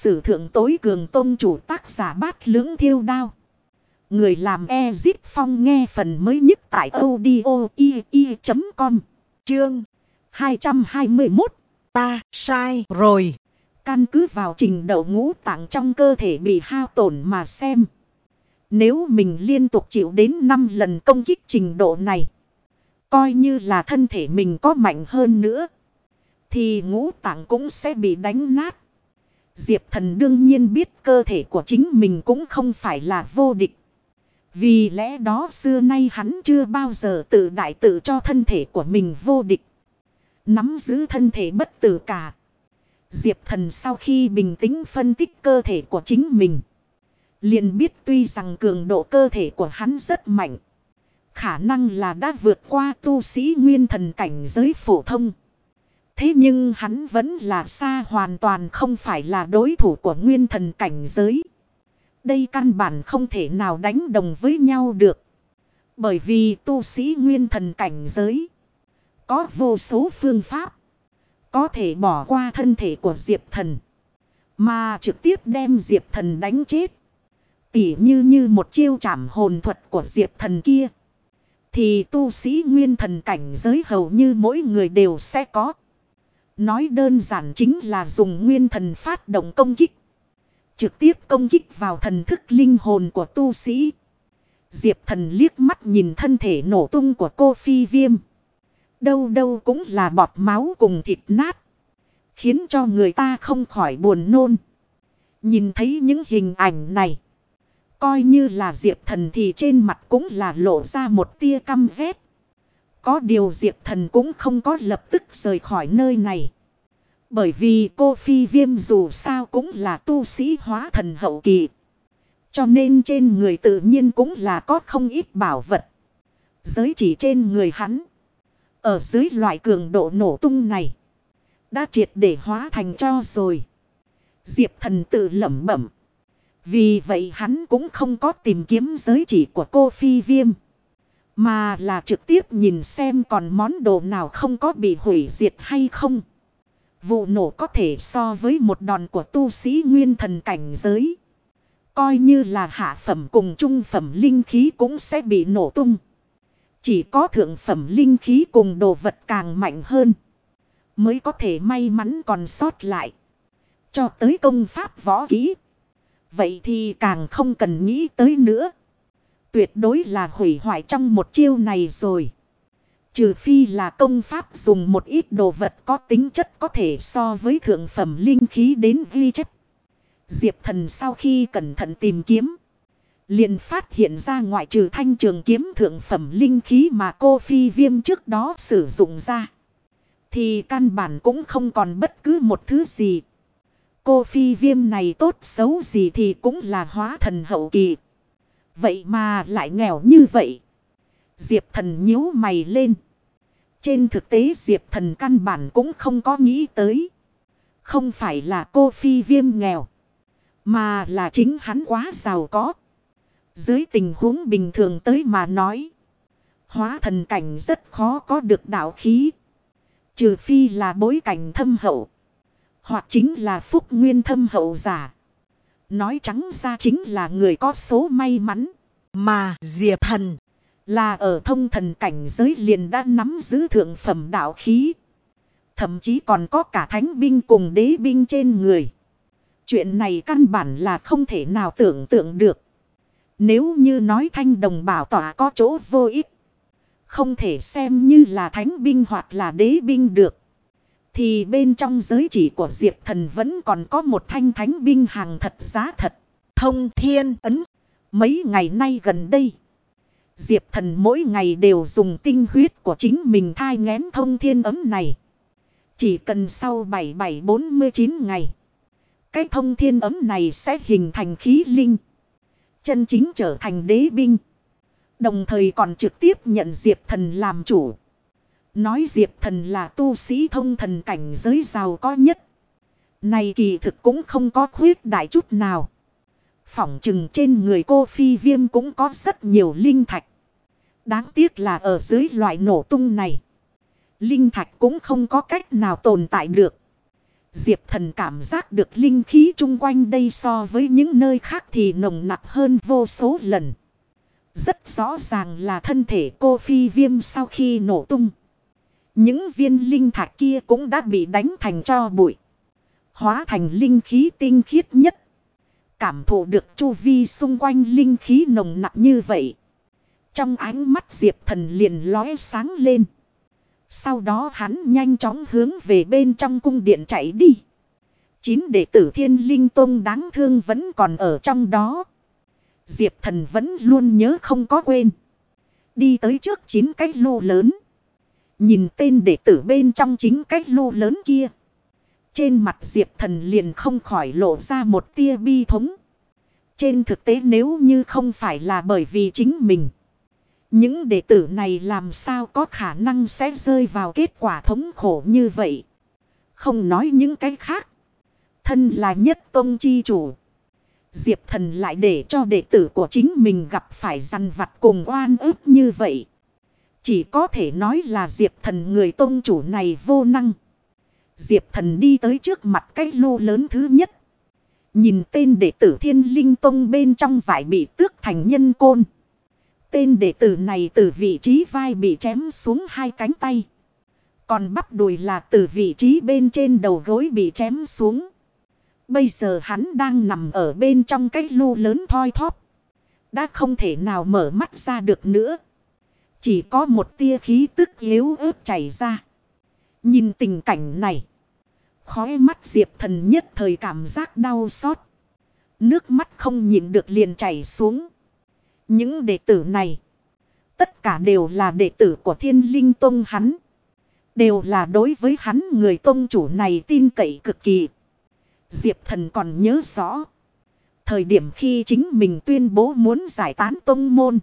sử thượng tối cường tôn chủ, tác giả Bát Lưỡng Thiêu Đao. Người làm Ezip Phong, nghe phần mới nhất tại audio.com. Chương 221. Ta sai rồi. Căn cứ vào trình độ ngũ tạng trong cơ thể bị hao tổn mà xem, nếu mình liên tục chịu đến 5 lần công kích trình độ này, coi như là thân thể mình có mạnh hơn nữa, thì ngũ tạng cũng sẽ bị đánh nát. Diệp Thần đương nhiên biết cơ thể của chính mình cũng không phải là vô địch. Vì lẽ đó xưa nay hắn chưa bao giờ tự đại tự cho thân thể của mình vô địch, nắm giữ thân thể bất tử cả. Diệp Thần sau khi bình tĩnh phân tích cơ thể của chính mình, liền biết tuy rằng cường độ cơ thể của hắn rất mạnh, khả năng là đã vượt qua tu sĩ nguyên thần cảnh giới phổ thông. Thế nhưng hắn vẫn là xa hoàn toàn không phải là đối thủ của nguyên thần cảnh giới. Đây căn bản không thể nào đánh đồng với nhau được. Bởi vì tu sĩ nguyên thần cảnh giới có vô số phương pháp có thể bỏ qua thân thể của Diệp Thần, mà trực tiếp đem Diệp Thần đánh chết. Tỉ như một chiêu trảm hồn thuật của Diệp Thần kia, thì tu sĩ nguyên thần cảnh giới hầu như mỗi người đều sẽ có. Nói đơn giản chính là dùng nguyên thần phát động công kích, trực tiếp công kích vào thần thức linh hồn của tu sĩ. Diệp Thần liếc mắt nhìn thân thể nổ tung của cô Phi Viêm, đâu đâu cũng là bọt máu cùng thịt nát, khiến cho người ta không khỏi buồn nôn. Nhìn thấy những hình ảnh này, coi như là Diệp Thần thì trên mặt cũng là lộ ra một tia căm ghét. Có điều Diệp Thần cũng không có lập tức rời khỏi nơi này. Bởi vì cô Phi Viêm dù sao cũng là tu sĩ hóa thần hậu kỳ, cho nên trên người tự nhiên cũng là có không ít bảo vật. Giới chỉ trên người hắn, ở dưới loại cường độ nổ tung này, đã triệt để hóa thành tro rồi. Diệp Thần tự lẩm bẩm. Vì vậy hắn cũng không có tìm kiếm giới chỉ của cô Phi Viêm, mà là trực tiếp nhìn xem còn món đồ nào không có bị hủy diệt hay không. Vụ nổ có thể so với một đòn của tu sĩ nguyên thần cảnh giới. Coi như là hạ phẩm cùng trung phẩm linh khí cũng sẽ bị nổ tung. Chỉ có thượng phẩm linh khí cùng đồ vật càng mạnh hơn mới có thể may mắn còn sót lại. Cho tới công pháp võ kỹ, vậy thì càng không cần nghĩ tới nữa. Tuyệt đối là hủy hoại trong một chiêu này rồi. Trừ phi là công pháp dùng một ít đồ vật có tính chất có thể so với thượng phẩm linh khí đến ghi chép. Diệp Thần sau khi cẩn thận tìm kiếm, liền phát hiện ra ngoại trừ thanh trường kiếm thượng phẩm linh khí mà cô Phi Viêm trước đó sử dụng ra, thì căn bản cũng không còn bất cứ một thứ gì. Cô Phi Viêm này tốt xấu gì thì cũng là hóa thần hậu kỳ, vậy mà lại nghèo như vậy. Diệp Thần nhíu mày lên. Trên thực tế Diệp Thần căn bản cũng không có nghĩ tới. Không phải là cô Phi Viêm nghèo, mà là chính hắn quá giàu có. Dưới tình huống bình thường tới mà nói, hóa thần cảnh rất khó có được đạo khí. Trừ phi là bối cảnh thâm hậu, hoặc chính là phúc nguyên thâm hậu giả. Nói trắng ra chính là người có số may mắn. Mà Diệp Thần là ở thông thần cảnh giới liền đã nắm giữ thượng phẩm đạo khí, thậm chí còn có cả thánh binh cùng đế binh trên người. Chuyện này căn bản là không thể nào tưởng tượng được. Nếu như nói thanh đồng bảo tỏa có chỗ vô ích, không thể xem như là thánh binh hoặc là đế binh được, thì bên trong giới chỉ của Diệp Thần vẫn còn có một thanh thánh binh hàng thật giá thật, Thông Thiên Ấn. Mấy ngày nay gần đây, Diệp Thần mỗi ngày đều dùng tinh huyết của chính mình thai nghén Thông Thiên Ấn này. Chỉ cần sau 7749 ngày, cái Thông Thiên Ấn này sẽ hình thành khí linh, chân chính trở thành đế binh. Đồng thời còn trực tiếp nhận Diệp Thần làm chủ. Nói Diệp Thần là tu sĩ thông thần cảnh giới giàu có nhất, này kỳ thực cũng không có khuyết đại chút nào. Phỏng chừng trên người cô Phi Viêm cũng có rất nhiều linh thạch. Đáng tiếc là ở dưới loại nổ tung này, linh thạch cũng không có cách nào tồn tại được. Diệp Thần cảm giác được linh khí chung quanh đây so với những nơi khác thì nồng nặc hơn vô số lần. Rất rõ ràng là thân thể cô Phi Viêm sau khi nổ tung. Những viên linh thạch kia cũng đã bị đánh thành tro bụi. Hóa thành linh khí tinh khiết nhất. Cảm thụ được chu vi xung quanh linh khí nồng nặc như vậy. Trong ánh mắt Diệp Thần liền lóe sáng lên. Sau đó hắn nhanh chóng hướng về bên trong cung điện chạy đi. 9 đệ tử Thiên Linh Tông đáng thương vẫn còn ở trong đó. Diệp Thần vẫn luôn nhớ không có quên. Đi tới trước 9 cái lô lớn. Nhìn tên đệ tử bên trong chính cái lô lớn kia. Trên mặt Diệp Thần liền không khỏi lộ ra một tia bi thống. Trên thực tế nếu như không phải là bởi vì chính mình. Những đệ tử này làm sao có khả năng sẽ rơi vào kết quả thống khổ như vậy. Không nói những cái khác. Thân là nhất tông chi chủ. Diệp Thần lại để cho đệ tử của chính mình gặp phải dằn vặt cùng oan ức như vậy. Chỉ có thể nói là Diệp Thần người tông chủ này vô năng. Diệp Thần đi tới trước mặt cái lô lớn thứ nhất. Nhìn tên đệ tử Thiên Linh Tông bên trong vải bị tước thành nhân côn. Tên đệ tử này từ vị trí vai bị chém xuống 2 cánh tay. Còn bắp đùi là từ vị trí bên trên đầu gối bị chém xuống. Bây giờ hắn đang nằm ở bên trong cái lô lớn thoi thóp. Đã không thể nào mở mắt ra được nữa. Chỉ có một tia khí tức yếu ớt chảy ra. Nhìn tình cảnh này. Khóe mắt Diệp Thần nhất thời cảm giác đau xót. Nước mắt không nhịn được liền chảy xuống. Những đệ tử này. Tất cả đều là đệ tử của Thiên Linh Tông hắn. Đều là đối với hắn người tông chủ này tin cậy cực kỳ. Diệp Thần còn nhớ rõ. Thời điểm khi chính mình tuyên bố muốn giải tán tông môn.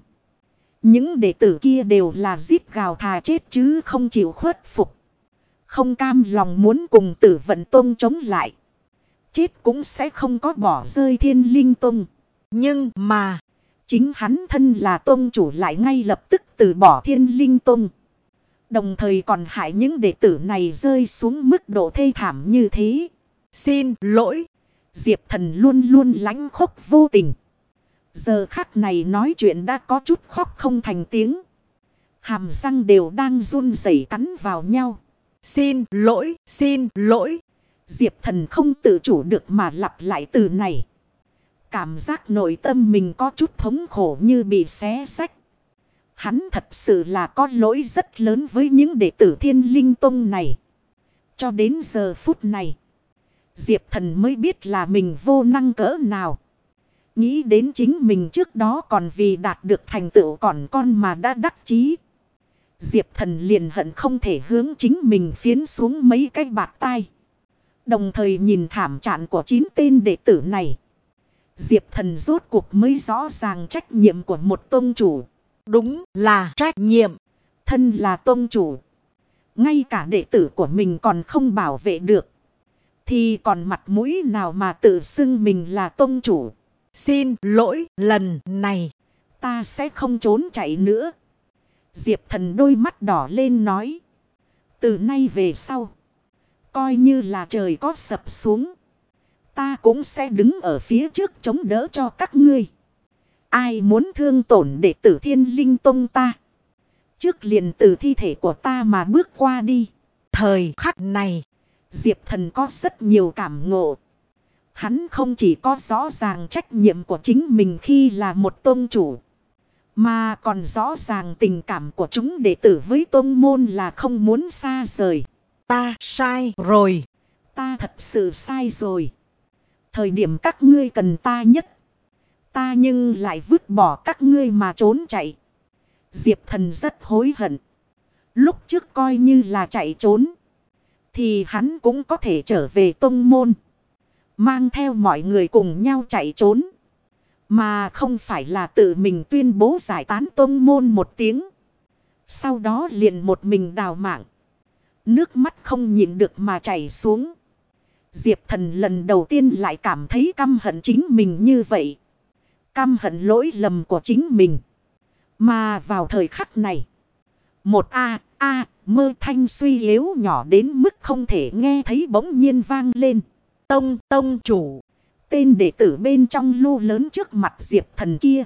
Những đệ tử kia đều là giết gào thà chết chứ không chịu khuất phục. Không cam lòng muốn cùng Tử Vận Tông chống lại. Chết cũng sẽ không có bỏ rơi Thiên Linh Tông. Nhưng mà chính hắn thân là tông chủ lại ngay lập tức từ bỏ Thiên Linh Tông. Đồng thời còn hại những đệ tử này rơi xuống mức độ thê thảm như thế. Xin lỗi. Diệp Thần luôn luôn lãnh khốc vô tình. Giờ khắc này nói chuyện đã có chút khóc không thành tiếng. Hàm răng đều đang run rẩy cắn vào nhau. Xin lỗi, xin lỗi. Diệp Thần không tự chủ được mà lặp lại từ này. Cảm giác nội tâm mình có chút thống khổ như bị xé xách. Hắn thật sự là có lỗi rất lớn với những đệ tử Thiên Linh Tông này. Cho đến giờ phút này. Diệp Thần mới biết là mình vô năng cỡ nào. Nghĩ đến chính mình trước đó còn vì đạt được thành tựu còn con mà đã đắc chí. Diệp Thần liền hận không thể hướng chính mình phiến xuống mấy cái bạt tai. Đồng thời nhìn thảm trạng của 9 tên đệ tử này. Diệp Thần rốt cuộc mới rõ ràng trách nhiệm của một tông chủ. Đúng là trách nhiệm. Thân là tông chủ. Ngay cả đệ tử của mình còn không bảo vệ được. Thì còn mặt mũi nào mà tự xưng mình là tông chủ. Xin lỗi lần này. Ta sẽ không trốn chạy nữa. Diệp Thần đôi mắt đỏ lên nói. Từ nay về sau. Coi như là trời có sập xuống. Ta cũng sẽ đứng ở phía trước chống đỡ cho các ngươi. Ai muốn thương tổn đệ tử Thiên Linh Tông ta. Trước liền từ thi thể của ta mà bước qua đi. Thời khắc này. Diệp Thần có rất nhiều cảm ngộ. Hắn không chỉ có rõ ràng trách nhiệm của chính mình khi là một tông chủ. Mà còn rõ ràng tình cảm của chúng đệ tử với tông môn là không muốn xa rời. Ta sai rồi. Ta thật sự sai rồi. Thời điểm các ngươi cần ta nhất. Ta nhưng lại vứt bỏ các ngươi mà trốn chạy. Diệp Thần rất hối hận. Lúc trước coi như là chạy trốn. Thì hắn cũng có thể trở về tông môn. Mang theo mọi người cùng nhau chạy trốn. Mà không phải là tự mình tuyên bố giải tán tông môn một tiếng. Sau đó liền một mình đào mạng. Nước mắt không nhịn được mà chảy xuống. Diệp Thần lần đầu tiên lại cảm thấy căm hận chính mình như vậy. Căm hận lỗi lầm của chính mình. Mà vào thời khắc này. A, mơ thanh suy yếu nhỏ đến mức không thể nghe thấy bỗng nhiên vang lên. Tông chủ. Tên đệ tử bên trong lô lớn trước mặt Diệp Thần kia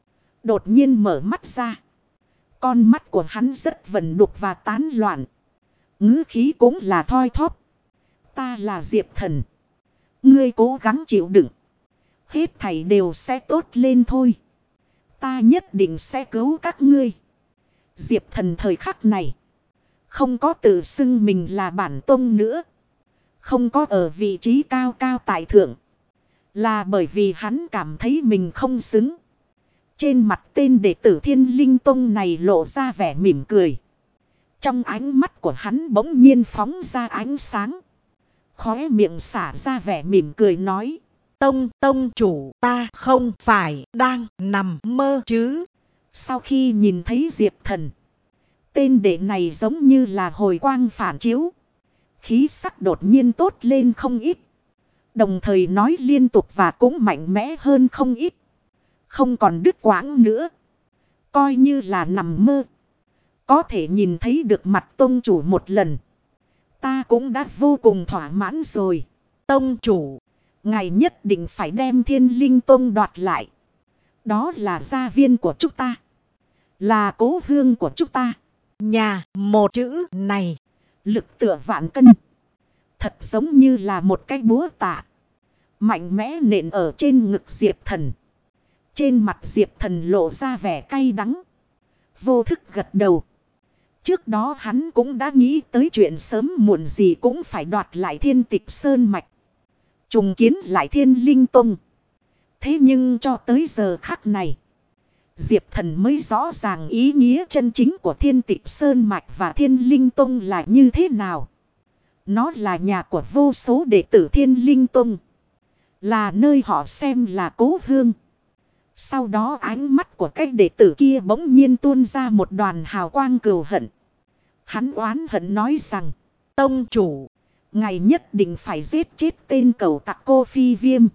đột nhiên mở mắt ra. Con mắt của hắn rất vẩn đục và tán loạn. Ngữ khí cũng là thoi thóp. Ta là Diệp Thần. Ngươi cố gắng chịu đựng. Hết thảy đều sẽ tốt lên thôi. Ta nhất định sẽ cứu các ngươi. Diệp Thần thời khắc này không có tự xưng mình là bản tông nữa. Không có ở vị trí cao cao tại thượng. Là bởi vì hắn cảm thấy mình không xứng. Trên mặt tên đệ tử Thiên Linh Tông này lộ ra vẻ mỉm cười. Trong ánh mắt của hắn bỗng nhiên phóng ra ánh sáng. Khóe miệng xả ra vẻ mỉm cười nói. Tông chủ, ta không phải đang nằm mơ chứ. Sau khi nhìn thấy Diệp Thần, tên đệ này giống như là hồi quang phản chiếu. Khí sắc đột nhiên tốt lên không ít. Đồng thời nói liên tục và cũng mạnh mẽ hơn không ít. Không còn đứt quãng nữa. Coi như là nằm mơ. Có thể nhìn thấy được mặt tông chủ một lần. Ta cũng đã vô cùng thỏa mãn rồi. Tông chủ, ngài nhất định phải đem Thiên Linh Tông đoạt lại. Đó là gia viên của chúng ta. Là cố hương của chúng ta. Nhà, một chữ này. Lực tựa vạn cân. Thật giống như là một cái búa tạ. Mạnh mẽ nện ở trên ngực Diệp Thần. Trên mặt Diệp Thần lộ ra vẻ cay đắng. Vô thức gật đầu. Trước đó hắn cũng đã nghĩ tới chuyện sớm muộn gì cũng phải đoạt lại Thiên Tịch Sơn Mạch. Trùng kiến lại Thiên Linh Tông. Thế nhưng cho tới giờ khắc này, Diệp Thần mới rõ ràng ý nghĩa chân chính của Thiên Tịch Sơn Mạch và Thiên Linh Tông là như thế nào. Nó là nhà của vô số đệ tử Thiên Linh Tông. Là nơi họ xem là cố hương. Sau đó ánh mắt của các đệ tử kia bỗng nhiên tuôn ra một đoàn hào quang cừu hận. Hắn oán hận nói rằng, tông chủ, ngài nhất định phải giết chết tên cẩu tặc Cô Phi Viêm.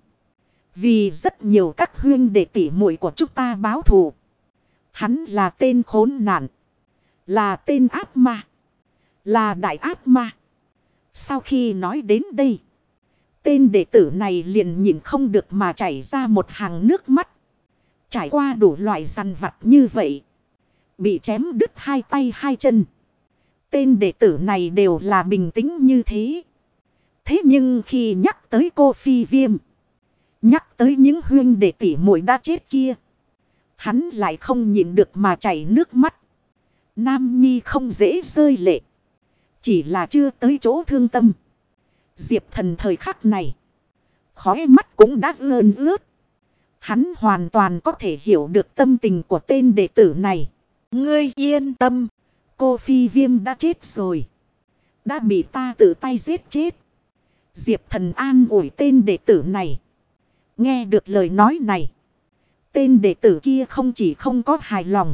Vì rất nhiều các huynh đệ tỷ muội của chúng ta báo thù. Hắn là tên khốn nạn. Là tên ác ma. Là đại ác ma. Sau khi nói đến đây, tên đệ tử này liền nhìn không được mà chảy ra một hàng nước mắt. Trải qua đủ loại dằn vặt như vậy. Bị chém đứt hai tay hai chân. Tên đệ tử này đều là bình tĩnh như thế. Thế nhưng khi nhắc tới Cô Phi Viêm, nhắc tới những huynh đệ tỷ muội đã chết kia, hắn lại không nhịn được mà chảy nước mắt. Nam nhi không dễ rơi lệ. Chỉ là chưa tới chỗ thương tâm. Diệp Thần thời khắc này, khóe mắt cũng đã ươn ướt. Hắn hoàn toàn có thể hiểu được tâm tình của tên đệ tử này. Ngươi yên tâm. Cô Phi Viêm đã chết rồi. Đã bị ta tự tay giết chết. Diệp Thần an ủi tên đệ tử này. Nghe được lời nói này, tên đệ tử kia không chỉ không có hài lòng,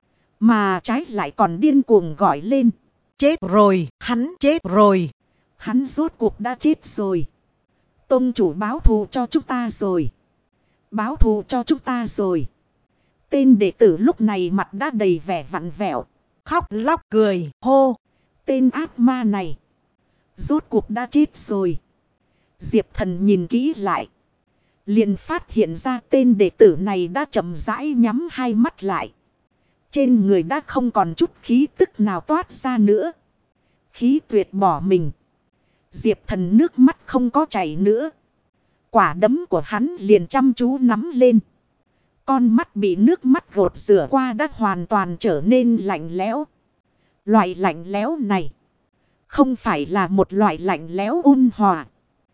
mà trái lại còn điên cuồng gọi lên. Chết rồi, hắn chết rồi. Hắn rốt cuộc đã chết rồi. Tông chủ báo thù cho chúng ta rồi. Báo thù cho chúng ta rồi. Tên đệ tử lúc này mặt đã đầy vẻ vặn vẹo. Khóc lóc cười hô. Tên ác ma này rốt cuộc đã chết rồi. Diệp Thần nhìn kỹ lại, liền phát hiện ra tên đệ tử này đã chậm rãi nhắm hai mắt lại. Trên người đã không còn chút khí tức nào toát ra nữa. Khí tuyệt bỏ mình. Diệp Thần nước mắt không có chảy nữa. Quả đấm của hắn liền chăm chú nắm lên. Con mắt bị nước mắt gột rửa qua đã hoàn toàn trở nên lạnh lẽo. Loại lạnh lẽo này không phải là một loại lạnh lẽo ôn hòa,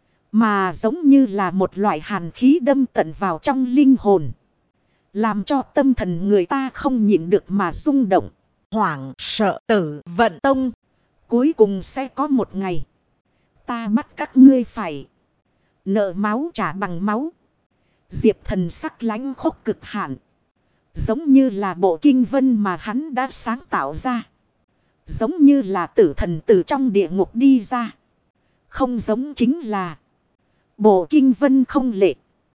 mà giống như là một loại hàn khí đâm tận vào trong linh hồn. Làm cho tâm thần người ta không nhịn được mà rung động. Hoảng sợ Tử Vận Tông. Cuối cùng sẽ có một ngày, ta bắt các ngươi phải nợ máu trả bằng máu. Diệp Thần sắc lãnh khốc cực hạn. Giống như là bộ kinh vân mà hắn đã sáng tạo ra. Giống như là tử thần từ trong địa ngục đi ra. Không giống chính là bộ kinh vân không lệ,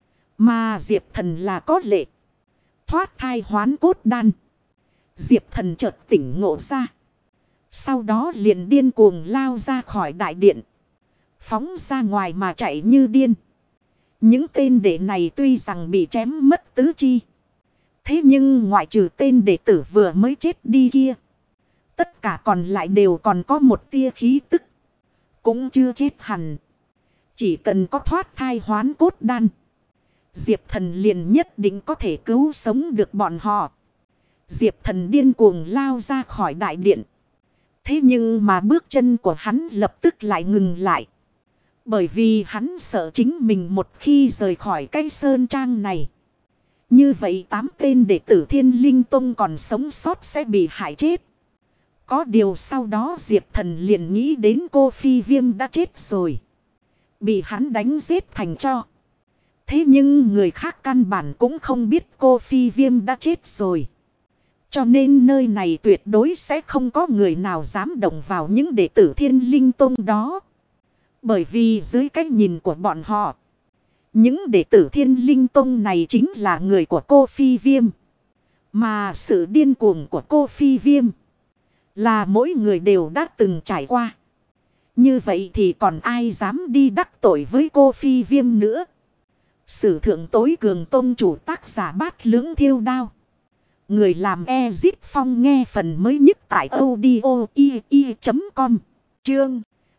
mà Diệp Thần là có lệ. Thoát thai hoán cốt đan. Diệp Thần chợt tỉnh ngộ ra. Sau đó liền điên cuồng lao ra khỏi đại điện. Phóng ra ngoài mà chạy như điên. Những tên đệ này tuy rằng bị chém mất tứ chi. Thế nhưng ngoại trừ tên đệ tử vừa mới chết đi kia. Tất cả còn lại đều còn có một tia khí tức. Cũng chưa chết hẳn. Chỉ cần có thoát thai hoán cốt đan. Diệp Thần liền nhất định có thể cứu sống được bọn họ. Diệp Thần điên cuồng lao ra khỏi đại điện. Thế nhưng mà bước chân của hắn lập tức lại ngừng lại. Bởi vì hắn sợ chính mình một khi rời khỏi cái sơn trang này. Như vậy 8 tên đệ tử Thiên Linh Tông còn sống sót sẽ bị hại chết. Có điều sau đó Diệp Thần liền nghĩ đến cô Phi Viêm đã chết rồi. Bị hắn đánh giết thành tro. Thế nhưng người khác căn bản cũng không biết cô Phi Viêm đã chết rồi. Cho nên nơi này tuyệt đối sẽ không có người nào dám động vào những đệ tử Thiên Linh Tông đó. Bởi vì dưới cái nhìn của bọn họ, những đệ tử Thiên Linh Tông này chính là người của cô Phi Viêm. Mà sự điên cuồng của cô Phi Viêm là mỗi người đều đã từng trải qua. Như vậy thì còn ai dám đi đắc tội với cô Phi Viêm nữa. Sử thượng tối cường tông chủ tác giả Bát Lưỡng Thiêu Đao. Người làm Ezit Phong nghe phần mới nhất tại audio.com. Chương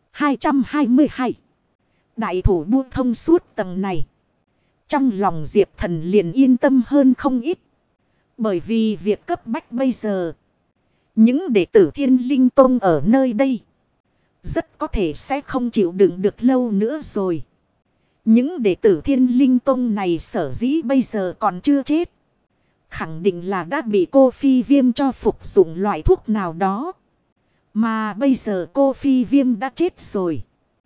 222. Đại thủ buông thông suốt tầng này. Trong lòng Diệp Thần liền yên tâm hơn không ít. Bởi vì việc cấp bách bây giờ, những đệ tử Thiên Linh Tông ở nơi đây rất có thể sẽ không chịu đựng được lâu nữa rồi. Những đệ tử Thiên Linh Tông này sở dĩ bây giờ còn chưa chết, khẳng định là đã bị cô Phi Viêm cho phục dụng loại thuốc nào đó. Mà bây giờ cô Phi Viêm đã chết rồi.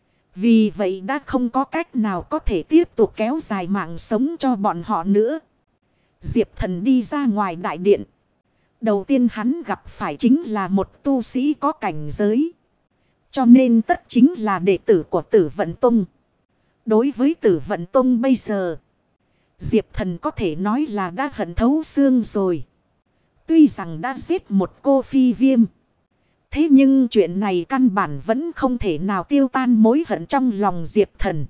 Vì vậy đã không có cách nào có thể tiếp tục kéo dài mạng sống cho bọn họ nữa. Diệp Thần đi ra ngoài đại điện. Đầu tiên hắn gặp phải chính là một tu sĩ có cảnh giới. Cho nên tất chính là đệ tử của Tử Vận Tông. Đối với Tử Vận Tông bây giờ, Diệp Thần có thể nói là đã hận thấu xương rồi. Tuy rằng đã giết một cô Phi Viêm, thế nhưng chuyện này căn bản vẫn không thể nào tiêu tan mối hận trong lòng Diệp Thần.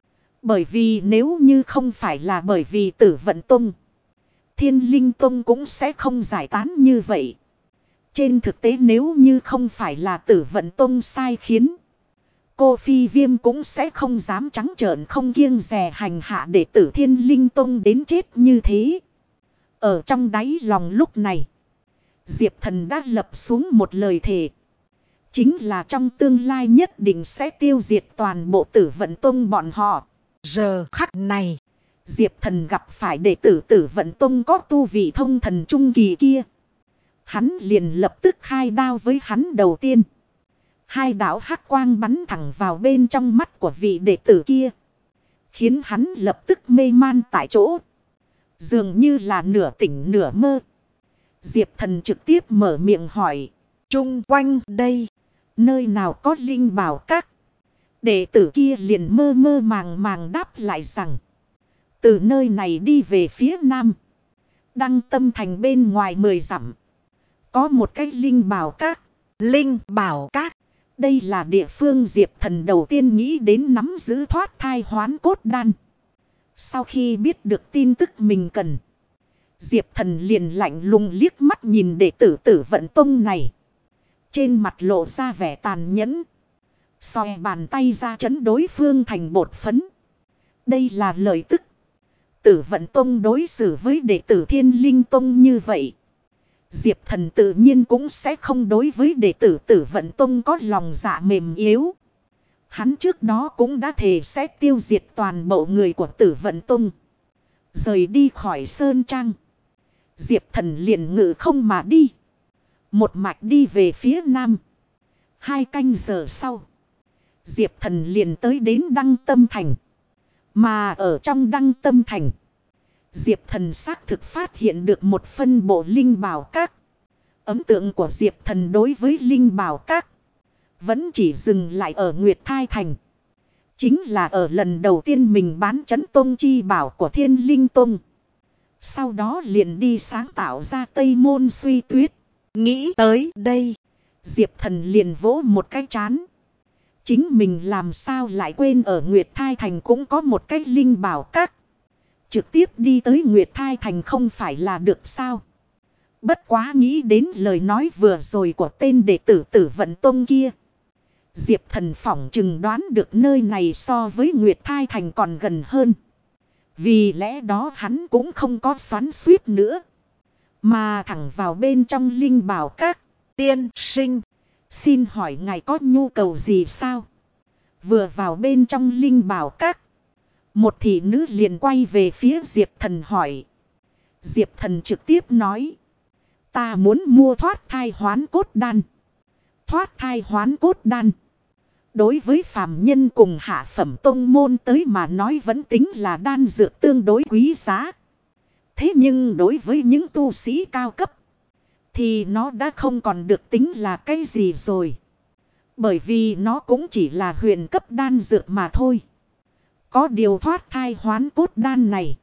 Bởi vì nếu như không phải là bởi vì Tử Vận Tông, Thiên Linh Tông cũng sẽ không giải tán như vậy. Trên thực tế nếu như không phải là Tử Vận Tông sai khiến, cô Phi Viêm cũng sẽ không dám trắng trợn không kiêng dè hành hạ đệ tử Thiên Linh Tông đến chết như thế. Ở trong đáy lòng lúc này, Diệp Thần đã lập xuống một lời thề. Chính là trong tương lai nhất định sẽ tiêu diệt toàn bộ Tử Vận Tông bọn họ. Giờ khắc này, Diệp Thần gặp phải đệ tử Tử Vận Tông có tu vị thông thần trung kỳ kia. Hắn liền lập tức khai đao với hắn đầu tiên. Hai đạo hắc quang bắn thẳng vào bên trong mắt của vị đệ tử kia, khiến hắn lập tức mê man tại chỗ, dường như là nửa tỉnh nửa mơ. Diệp Thần trực tiếp mở miệng hỏi, chung quanh đây, nơi nào có linh bảo các? Đệ tử kia liền mơ mơ màng màng đáp lại rằng, từ nơi này đi về phía nam, Đăng Tâm Thành bên ngoài 10 dặm, có một cái linh bảo các. Linh bảo các, đây là địa phương Diệp Thần đầu tiên nghĩ đến nắm giữ thoát thai hoán cốt đan. Sau khi biết được tin tức mình cần, Diệp Thần liền lạnh lùng liếc mắt nhìn đệ tử Tử Vận Tông này. Trên mặt lộ ra vẻ tàn nhẫn. Xòe bàn tay ra chấn đối phương thành bột phấn. Đây là lời tức. Tử Vận Tông đối xử với đệ tử Thiên Linh Tông như vậy, Diệp Thần tự nhiên cũng sẽ không đối với đệ tử Tử Vận Tông có lòng dạ mềm yếu. Hắn trước đó cũng đã thề sẽ tiêu diệt toàn bộ người của Tử Vận Tông. Rời đi khỏi Sơn Trang, Diệp Thần liền ngự không mà đi. Một mạch đi về phía nam. 2 canh giờ sau, Diệp Thần liền tới đến Đăng Tâm Thành. Mà ở trong Đăng Tâm Thành, Diệp Thần xác thực phát hiện được một phân bộ linh bảo các. Ấn tượng của Diệp Thần đối với linh bảo các vẫn chỉ dừng lại ở Nguyệt Thai Thành. Chính là ở lần đầu tiên mình bán Chấn Tông chi bảo của Thiên Linh Tông. Sau đó liền đi sáng tạo ra Tây Môn Suy Tuyết. Nghĩ tới đây, Diệp Thần liền vỗ một cái trán. Chính mình làm sao lại quên ở Nguyệt Thai Thành cũng có một cái linh bảo các. Trực tiếp đi tới Nguyệt Thai Thành không phải là được sao. Bất quá nghĩ đến lời nói vừa rồi của tên đệ tử Tử Vận Tông kia. Diệp Thần phỏng chừng đoán được nơi này so với Nguyệt Thai Thành còn gần hơn. Vì lẽ đó hắn cũng không có xoắn xuýt nữa. Mà thẳng vào bên trong linh bảo các. Tiên sinh, xin hỏi ngài có nhu cầu gì sao? Vừa vào bên trong linh bảo các. Một thị nữ liền quay về phía Diệp Thần hỏi. Diệp Thần trực tiếp nói. Ta muốn mua thoát thai hoán cốt đan. Thoát thai hoán cốt đan. Đối với phàm nhân cùng hạ phẩm tông môn tới mà nói vẫn tính là đan dược tương đối quý giá. Thế nhưng đối với những tu sĩ cao cấp. Thì nó đã không còn được tính là cái gì rồi. Bởi vì nó cũng chỉ là huyền cấp đan dược mà thôi. Có điều thoát thai hoán cốt đan này.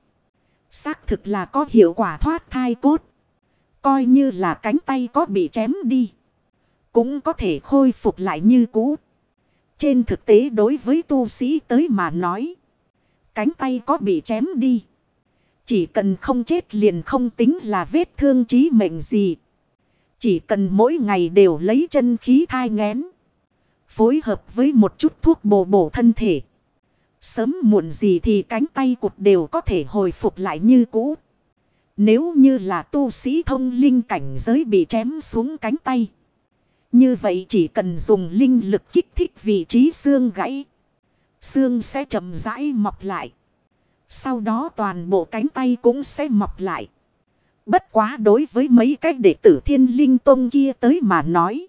Xác thực là có hiệu quả thoát thai cốt. Coi như là cánh tay có bị chém đi. Cũng có thể khôi phục lại như cũ. Trên thực tế đối với tu sĩ tới mà nói. Cánh tay có bị chém đi. Chỉ cần không chết liền không tính là vết thương chí mệnh gì. Chỉ cần mỗi ngày đều lấy chân khí thai nghén. Phối hợp với một chút thuốc bổ thân thể. Sớm muộn gì thì cánh tay cụt đều có thể hồi phục lại như cũ. Nếu như là tu sĩ thông linh cảnh giới bị chém xuống cánh tay. Như vậy chỉ cần dùng linh lực kích thích vị trí xương gãy. Xương sẽ chậm rãi mọc lại. Sau đó toàn bộ cánh tay cũng sẽ mọc lại. Bất quá đối với mấy cái đệ tử Thiên Linh Tông kia tới mà nói.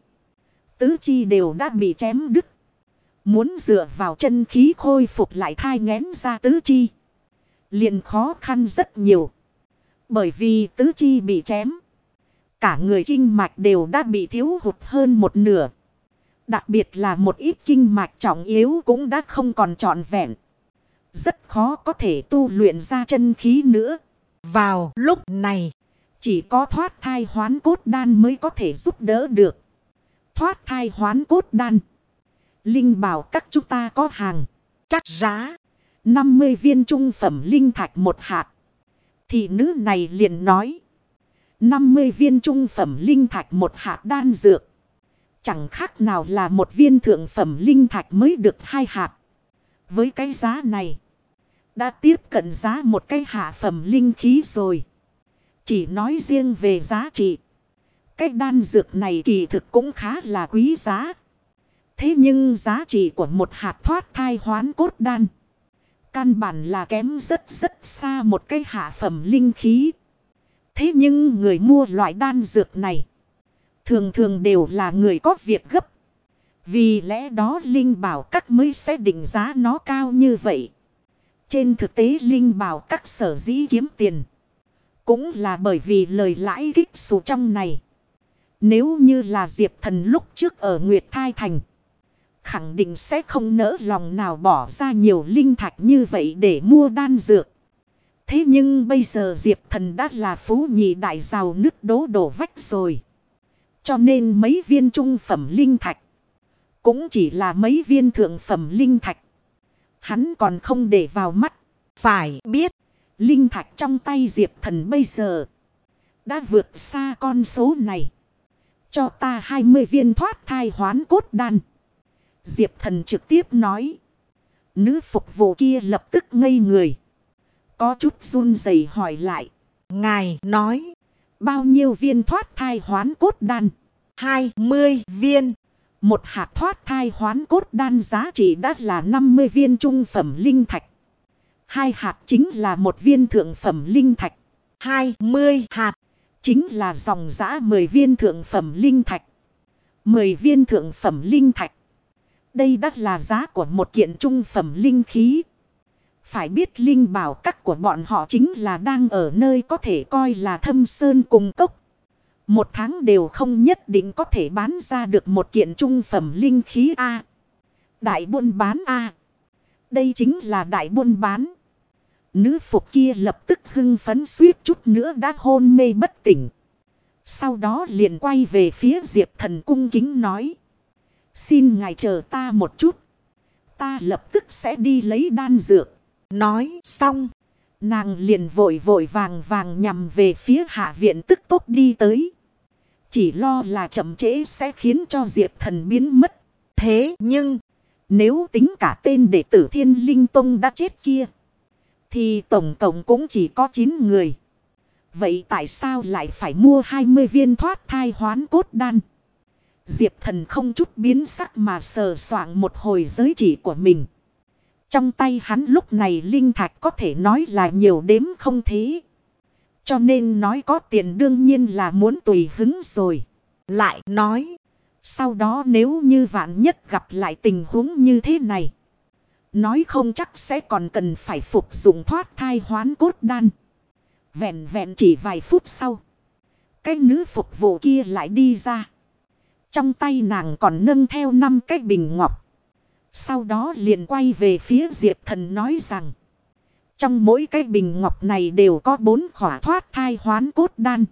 Tứ chi đều đã bị chém đứt. Muốn dựa vào chân khí khôi phục lại thai nghén ra tứ chi. Liền khó khăn rất nhiều. Bởi vì tứ chi bị chém. Cả người kinh mạch đều đã bị thiếu hụt hơn một nửa. Đặc biệt là một ít kinh mạch trọng yếu cũng đã không còn trọn vẹn. Rất khó có thể tu luyện ra chân khí nữa. Vào lúc này, chỉ có thoát thai hoán cốt đan mới có thể giúp đỡ được. Thoát thai hoán cốt đan. Linh bảo các chúng ta có hàng. Chắc giá 50 viên trung phẩm linh thạch một hạt. Thị nữ này liền nói. 50 viên trung phẩm linh thạch một hạt đan dược. Chẳng khác nào là một viên thượng phẩm linh thạch mới được 2 hạt. Với cái giá này. Đã tiếp cận giá một cái hạ phẩm linh khí rồi. Chỉ nói riêng về giá trị. Cái đan dược này kỳ thực cũng khá là quý giá. Thế nhưng giá trị của một hạt thoát thai hoán cốt đan. Căn bản là kém rất xa một cái hạ phẩm linh khí. Thế nhưng người mua loại đan dược này. Thường thường đều là người có việc gấp. Vì lẽ đó linh bảo các mới sẽ định giá nó cao như vậy. Trên thực tế linh bảo các sở dĩ kiếm tiền. Cũng là bởi vì lời lãi kích xù trong này. Nếu như là Diệp Thần lúc trước ở Nguyệt Thai Thành. Khẳng định sẽ không nỡ lòng nào bỏ ra nhiều linh thạch như vậy để mua đan dược. Thế nhưng bây giờ Diệp Thần đã là phú nhị đại giàu nước đổ vách rồi. Cho nên mấy viên trung phẩm linh thạch. Cũng chỉ là mấy viên thượng phẩm linh thạch. Hắn còn không để vào mắt. Phải biết. Linh thạch trong tay Diệp Thần bây giờ. Đã vượt xa con số này. Cho ta 20 viên thoát thai hoán cốt đan. Diệp Thần trực tiếp nói. Nữ phục vụ kia lập tức ngây người. Có chút run rẩy hỏi lại. Ngài nói. Bao nhiêu viên thoát thai hoán cốt đan? 20 viên. Một hạt thoát thai hoán cốt đan giá trị đã là 50 viên trung phẩm linh thạch. 2 hạt chính là một viên thượng phẩm linh thạch. 20 hạt chính là dòng giá 10 viên thượng phẩm linh thạch. 10 viên thượng phẩm linh thạch. Đây đã là giá của một kiện trung phẩm linh khí. Phải biết linh bảo các của bọn họ chính là đang ở nơi có thể coi là thâm sơn cùng cốc. Một tháng đều không nhất định có thể bán ra được một kiện trung phẩm linh khí A. Đại buôn bán A. Đây chính là đại buôn bán. Nữ phục kia lập tức hưng phấn suýt chút nữa đã hôn mê bất tỉnh. Sau đó liền quay về phía Diệp Thần cung kính nói. Xin ngài chờ ta một chút. Ta lập tức sẽ đi lấy đan dược. Nói xong. Nàng liền vội vội vàng vàng nhằm về phía hạ viện tức tốc đi tới. Chỉ lo là chậm trễ sẽ khiến cho Diệp Thần biến mất. Thế nhưng, nếu tính cả tên đệ tử Thiên Linh Tông đã chết kia, thì tổng cộng cũng chỉ có 9 người. Vậy tại sao lại phải mua 20 viên thoát thai hoán cốt đan? Diệp Thần không chút biến sắc mà sờ soạng một hồi giới chỉ của mình. Trong tay hắn lúc này linh thạch có thể nói là nhiều đếm không thế. Cho nên nói có tiền đương nhiên là muốn tùy hứng rồi. Lại nói, sau đó nếu như vạn nhất gặp lại tình huống như thế này, nói không chắc sẽ còn cần phải phục dụng thoát thai hoán cốt đan. Vẹn vẹn chỉ vài phút sau, cái nữ phục vụ kia lại đi ra. Trong tay nàng còn nâng theo 5 cái bình ngọc. Sau đó liền quay về phía Diệp Thần nói rằng, trong mỗi cái bình ngọc này đều có 4 khỏa thoát thai hoán cốt đan.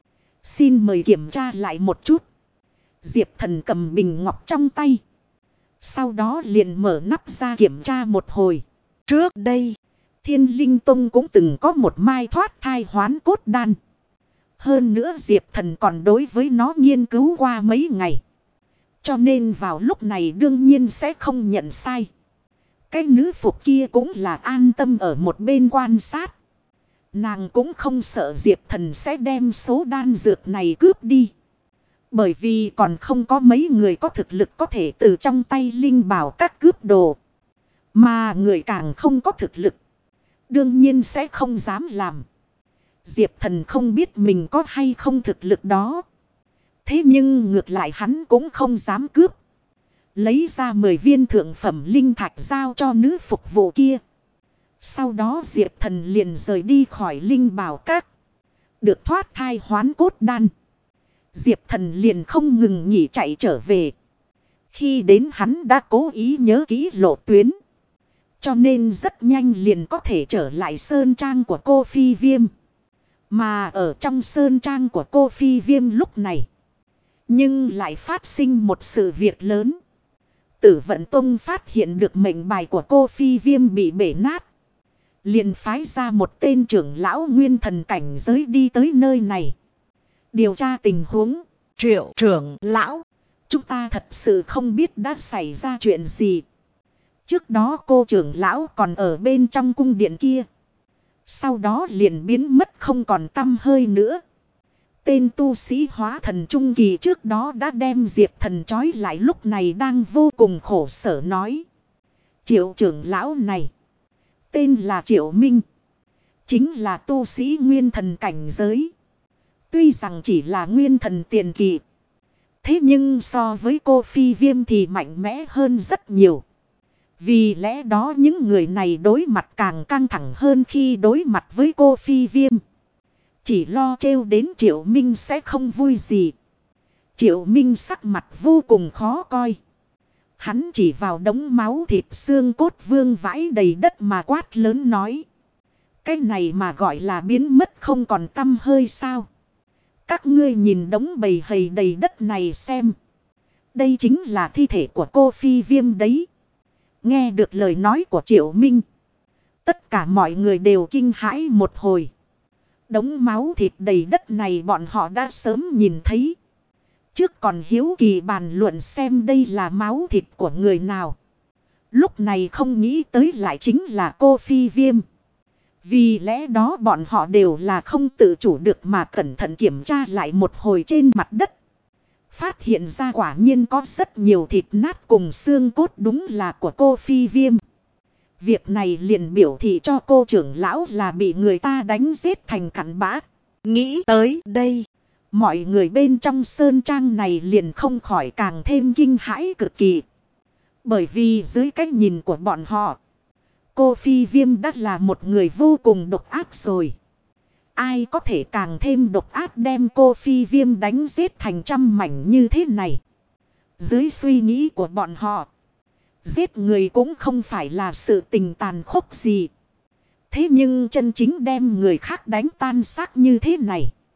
Xin mời kiểm tra lại một chút. Diệp Thần cầm bình ngọc trong tay. Sau đó liền mở nắp ra kiểm tra một hồi. Trước đây, Thiên Linh Tông cũng từng có một mai thoát thai hoán cốt đan. Hơn nữa Diệp Thần còn đối với nó nghiên cứu qua mấy ngày. Cho nên vào lúc này đương nhiên sẽ không nhận sai. Cái nữ phục kia cũng là an tâm ở một bên quan sát. Nàng cũng không sợ Diệp Thần sẽ đem số đan dược này cướp đi. Bởi vì còn không có mấy người có thực lực có thể từ trong tay linh bảo các cướp đồ. Mà người càng không có thực lực, đương nhiên sẽ không dám làm. Diệp Thần không biết mình có hay không thực lực đó. Thế nhưng ngược lại hắn cũng không dám cướp. Lấy ra 10 viên thượng phẩm linh thạch giao cho nữ phục vụ kia. Sau đó Diệp Thần liền rời đi khỏi linh bảo các. Được thoát thai hoán cốt đan, Diệp Thần liền không ngừng nghỉ chạy trở về. Khi đến hắn đã cố ý nhớ kỹ lộ tuyến. Cho nên rất nhanh liền có thể trở lại sơn trang của cô Phi Viêm. Mà ở trong sơn trang của cô Phi Viêm lúc này, nhưng lại phát sinh một sự việc lớn. Tử Vận Tông phát hiện được mệnh bài của cô Phi Viêm bị bể nát. Liền phái ra một tên trưởng lão nguyên thần cảnh giới đi tới nơi này. Điều tra tình huống. Triệu trưởng lão, chúng ta thật sự không biết đã xảy ra chuyện gì. Trước đó cô trưởng lão còn ở bên trong cung điện kia. Sau đó liền biến mất không còn tăm hơi nữa. Tên tu sĩ hóa thần trung kỳ trước đó đã đem Diệp Thần trói lại, lúc này đang vô cùng khổ sở nói. Triệu trưởng lão này tên là Triệu Minh, chính là tu sĩ nguyên thần cảnh giới. Tuy rằng chỉ là nguyên thần tiền kỳ, thế nhưng so với cô Phi Viêm thì mạnh mẽ hơn rất nhiều. Vì lẽ đó những người này đối mặt càng căng thẳng hơn khi đối mặt với cô Phi Viêm. Chỉ lo trêu đến Triệu Minh sẽ không vui gì. Triệu Minh sắc mặt vô cùng khó coi. Hắn chỉ vào đống máu thịt xương cốt vương vãi đầy đất mà quát lớn nói. Cái này mà gọi là biến mất không còn tăm hơi sao? Các ngươi nhìn đống bầy hầy đầy đất này xem. Đây chính là thi thể của cô Phi Viêm đấy. Nghe được lời nói của Triệu Minh, tất cả mọi người đều kinh hãi một hồi. Đống máu thịt đầy đất này bọn họ đã sớm nhìn thấy. Trước còn hiếu kỳ bàn luận xem đây là máu thịt của người nào. Lúc này không nghĩ tới lại chính là cô Phi Viêm. Vì lẽ đó bọn họ đều là không tự chủ được mà cẩn thận kiểm tra lại một hồi trên mặt đất. Phát hiện ra quả nhiên có rất nhiều thịt nát cùng xương cốt đúng là của cô Phi Viêm. Việc này liền biểu thị cho cô trưởng lão là bị người ta đánh giết thành cặn bã. Nghĩ tới đây, mọi người bên trong sơn trang này liền không khỏi càng thêm kinh hãi cực kỳ. Bởi vì dưới cách nhìn của bọn họ, cô Phi Viêm đã là một người vô cùng độc ác rồi. Ai có thể càng thêm độc ác đem cô Phi Viêm đánh giết thành trăm mảnh như thế này? Dưới suy nghĩ của bọn họ, giết người cũng không phải là sự tình tàn khốc gì. Thế nhưng chân chính đem người khác đánh tan xác như thế này,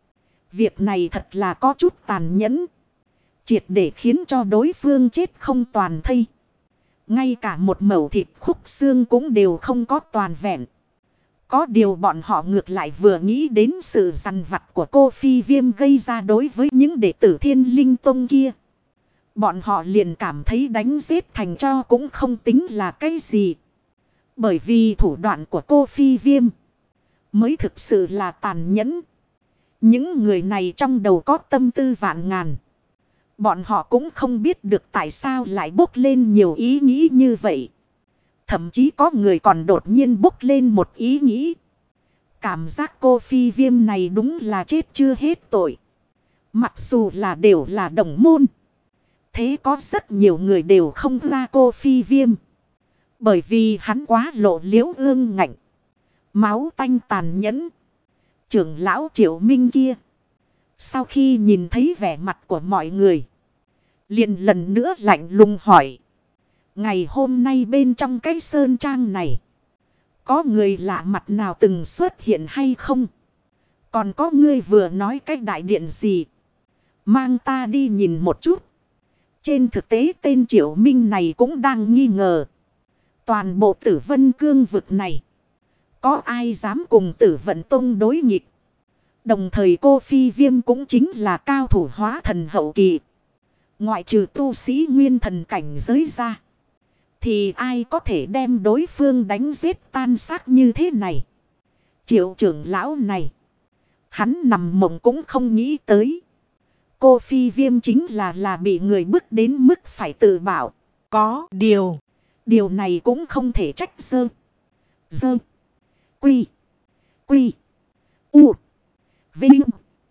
Việc này thật là có chút tàn nhẫn. Triệt để khiến cho đối phương chết không toàn thây. Ngay cả một mẩu thịt khúc xương cũng đều không có toàn vẹn. Có điều bọn họ ngược lại vừa nghĩ đến sự dằn vặt của cô Phi Viêm gây ra đối với những đệ tử Thiên Linh Tông kia. Bọn họ liền cảm thấy đánh giết thành cho cũng không tính là cái gì. Bởi vì thủ đoạn của cô Phi Viêm mới thực sự là tàn nhẫn. Những người này trong đầu có tâm tư vạn ngàn. Bọn họ cũng không biết được tại sao lại bốc lên nhiều ý nghĩ như vậy. Thậm chí có người còn đột nhiên bốc lên một ý nghĩ. Cảm giác cô Phi Viêm này đúng là chết chưa hết tội. Mặc dù là đều là đồng môn. Thế có rất nhiều người đều không ra cô Phi Viêm. Bởi vì hắn quá lộ liễu ương ngạnh. Máu tanh tàn nhẫn. Trưởng lão Triệu Minh kia. Sau khi nhìn thấy vẻ mặt của mọi người. Liền lần nữa lạnh lùng hỏi. Ngày hôm nay bên trong cái sơn trang này. Có người lạ mặt nào từng xuất hiện hay không? Còn có ngươi vừa nói cái đại điện gì? Mang ta đi nhìn một chút. Trên thực tế tên Triệu Minh này cũng đang nghi ngờ. Toàn bộ Tử Vân Cương vực này. Có ai dám cùng Tử Vận Tông đối nghịch? Đồng thời cô Phi Viêm cũng chính là cao thủ hóa thần hậu kỳ. Ngoại trừ tu sĩ nguyên thần cảnh giới ra. Thì ai có thể đem đối phương đánh giết tan xác như thế này? Triệu trưởng lão này. Hắn nằm mộng cũng không nghĩ tới. Cô Phi Viêm chính là bị người bức đến mức phải tự bảo. Có điều này cũng không thể trách dơ. Quy. U. Vinh.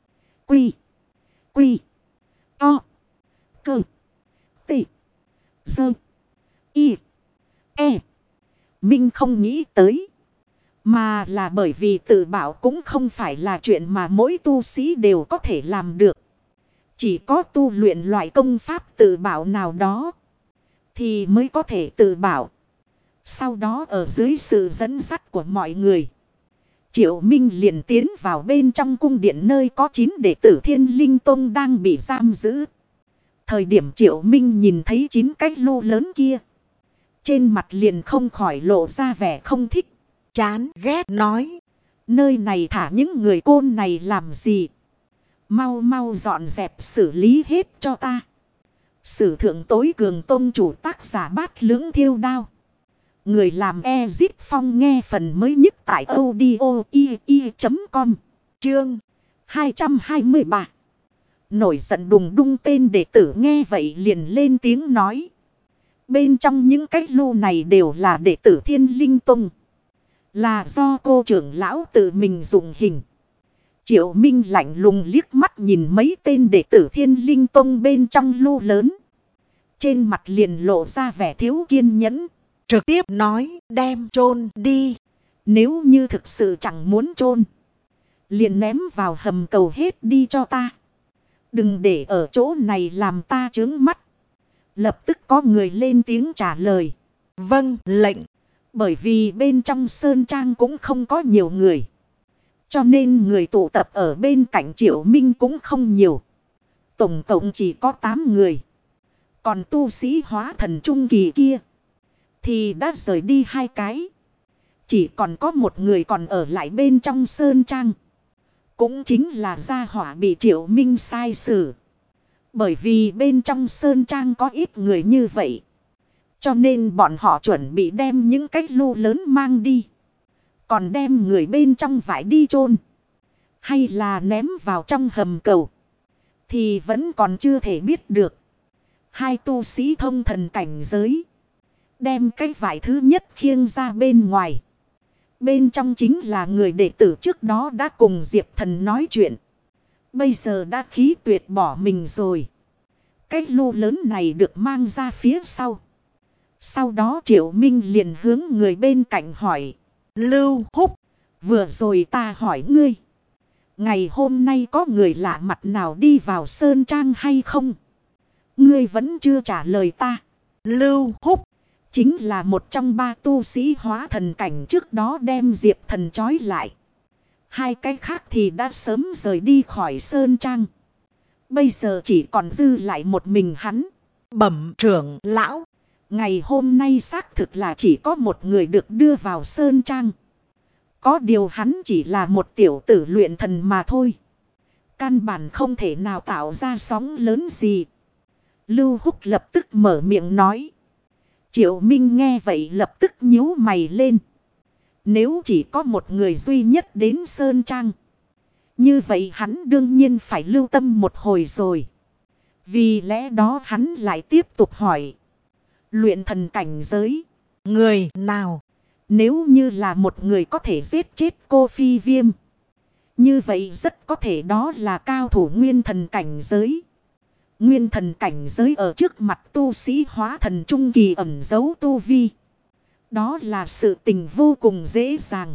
Quy. To. Cơ. Tị. Dơ. Y. E. Minh không nghĩ tới. Mà là bởi vì tự bảo cũng không phải là chuyện mà mỗi tu sĩ đều có thể làm được. Chỉ có tu luyện loại công pháp tự bảo nào đó. Thì mới có thể tự bảo. Sau đó ở dưới sự dẫn dắt của mọi người. Triệu Minh liền tiến vào bên trong cung điện nơi có 9 đệ tử Thiên Linh Tông đang bị giam giữ. Thời điểm Triệu Minh nhìn thấy 9 cái lô lớn kia. Trên mặt liền không khỏi lộ ra vẻ không thích. Chán ghét nói. Nơi này thả những người côn này làm gì? Mau dọn dẹp xử lý hết cho ta. Sử thượng tối cường tôn chủ tác giả Bát Lưỡng Thiêu Đao. Người làm Ezip Phong nghe phần mới nhất tại audio.com. Chương 223. Nổi giận đùng đung tên đệ tử nghe vậy liền lên tiếng nói. Bên trong những cái lô này đều là đệ tử Thiên Linh Tông. Là do cô trưởng lão tự mình dùng hình. Triệu Minh lạnh lùng liếc mắt nhìn mấy tên đệ tử Thiên Linh Tông bên trong lô lớn. Trên mặt liền lộ ra vẻ thiếu kiên nhẫn. Trực tiếp nói đem chôn đi. Nếu như thực sự chẳng muốn chôn, liền ném vào hầm cầu hết đi cho ta. Đừng để ở chỗ này làm ta chướng mắt. Lập tức có người lên tiếng trả lời. Vâng, lệnh. Bởi vì bên trong sơn trang cũng không có nhiều người. Cho nên người tụ tập ở bên cạnh Triệu Minh cũng không nhiều. Tổng cộng chỉ có 8 người. Còn tu sĩ hóa thần trung kỳ kia thì đã rời đi 2 cái. Chỉ còn có một người còn ở lại bên trong sơn trang. Cũng chính là gia hỏa bị Triệu Minh sai xử. Bởi vì bên trong sơn trang có ít người như vậy. Cho nên bọn họ chuẩn bị đem những cái lô lớn mang đi. Còn đem người bên trong vải đi chôn hay là ném vào trong hầm cầu thì vẫn còn chưa thể biết được. 2 tu sĩ thông thần cảnh giới đem cái vải thứ nhất khiêng ra bên ngoài. Bên trong chính là người đệ tử trước đó đã cùng Diệp Thần nói chuyện. Bây giờ đã khí tuyệt bỏ mình rồi. Cái lô lớn này được mang ra phía sau. Sau đó Triệu Minh liền hướng người bên cạnh hỏi. Lưu Húc, vừa rồi ta hỏi ngươi. Ngày hôm nay có người lạ mặt nào đi vào sơn trang hay không? Ngươi vẫn chưa trả lời ta. Lưu Húc chính là một trong 3 tu sĩ hóa thần cảnh trước đó đem Diệp Thần trói lại. Hai cái khác thì đã sớm rời đi khỏi Sơn Trang. Bây giờ chỉ còn dư lại một mình hắn. Bẩm trưởng lão, ngày hôm nay xác thực là chỉ có một người được đưa vào Sơn Trang. Có điều hắn chỉ là một tiểu tử luyện thần mà thôi. Căn bản không thể nào tạo ra sóng lớn gì. Lưu Húc lập tức mở miệng nói. Triệu Minh nghe vậy lập tức nhíu mày lên. Nếu chỉ có một người duy nhất đến Sơn Trang, như vậy hắn đương nhiên phải lưu tâm một hồi rồi. Vì lẽ đó hắn lại tiếp tục hỏi. Luyện thần cảnh giới, người nào? Nếu như là một người có thể giết chết cô Phi Viêm, như vậy rất có thể đó là cao thủ nguyên thần cảnh giới. Nguyên thần cảnh giới ở trước mặt tu sĩ hóa thần trung kỳ ẩn giấu tu vi. Đó là sự tình vô cùng dễ dàng.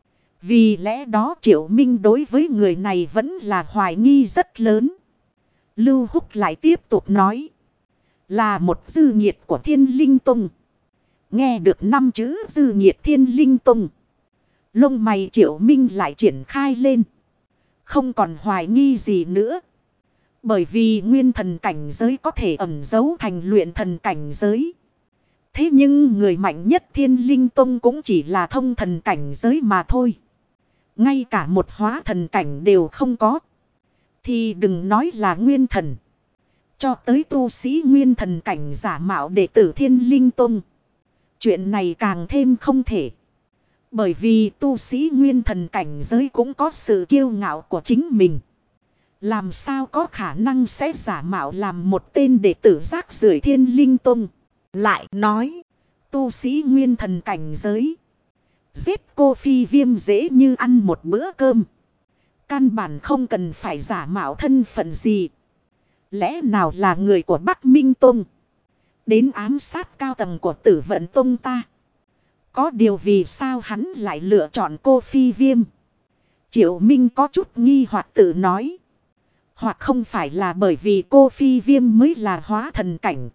Vì lẽ đó Triệu Minh đối với người này vẫn là hoài nghi rất lớn. Lưu Húc lại tiếp tục nói. Là một dư nhiệt của Thiên Linh Tông. Nghe được 5 chữ dư nhiệt Thiên Linh Tông, lông mày Triệu Minh lại triển khai lên. Không còn hoài nghi gì nữa. Bởi vì nguyên thần cảnh giới có thể ẩn giấu thành luyện thần cảnh giới. Thế nhưng người mạnh nhất Thiên Linh Tông cũng chỉ là thông thần cảnh giới mà thôi. Ngay cả một hóa thần cảnh đều không có. Thì đừng nói là nguyên thần. Cho tới tu sĩ nguyên thần cảnh giả mạo đệ tử Thiên Linh Tông, chuyện này càng thêm không thể. Bởi vì tu sĩ nguyên thần cảnh giới cũng có sự kiêu ngạo của chính mình. Làm sao có khả năng sẽ giả mạo làm một tên đệ tử rác rưởi Thiên Linh Tông. Lại nói, tu sĩ nguyên thần cảnh giới, giết cô Phi Viêm dễ như ăn một bữa cơm. Căn bản không cần phải giả mạo thân phận gì. Lẽ nào là người của Bắc Minh Tông, đến ám sát cao tầng của Tử Vận Tông ta? Có điều vì sao hắn lại lựa chọn cô Phi Viêm? Triệu Minh có chút nghi hoặc tự nói. Hoặc không phải là bởi vì cô Phi Viêm mới là hóa thần cảnh,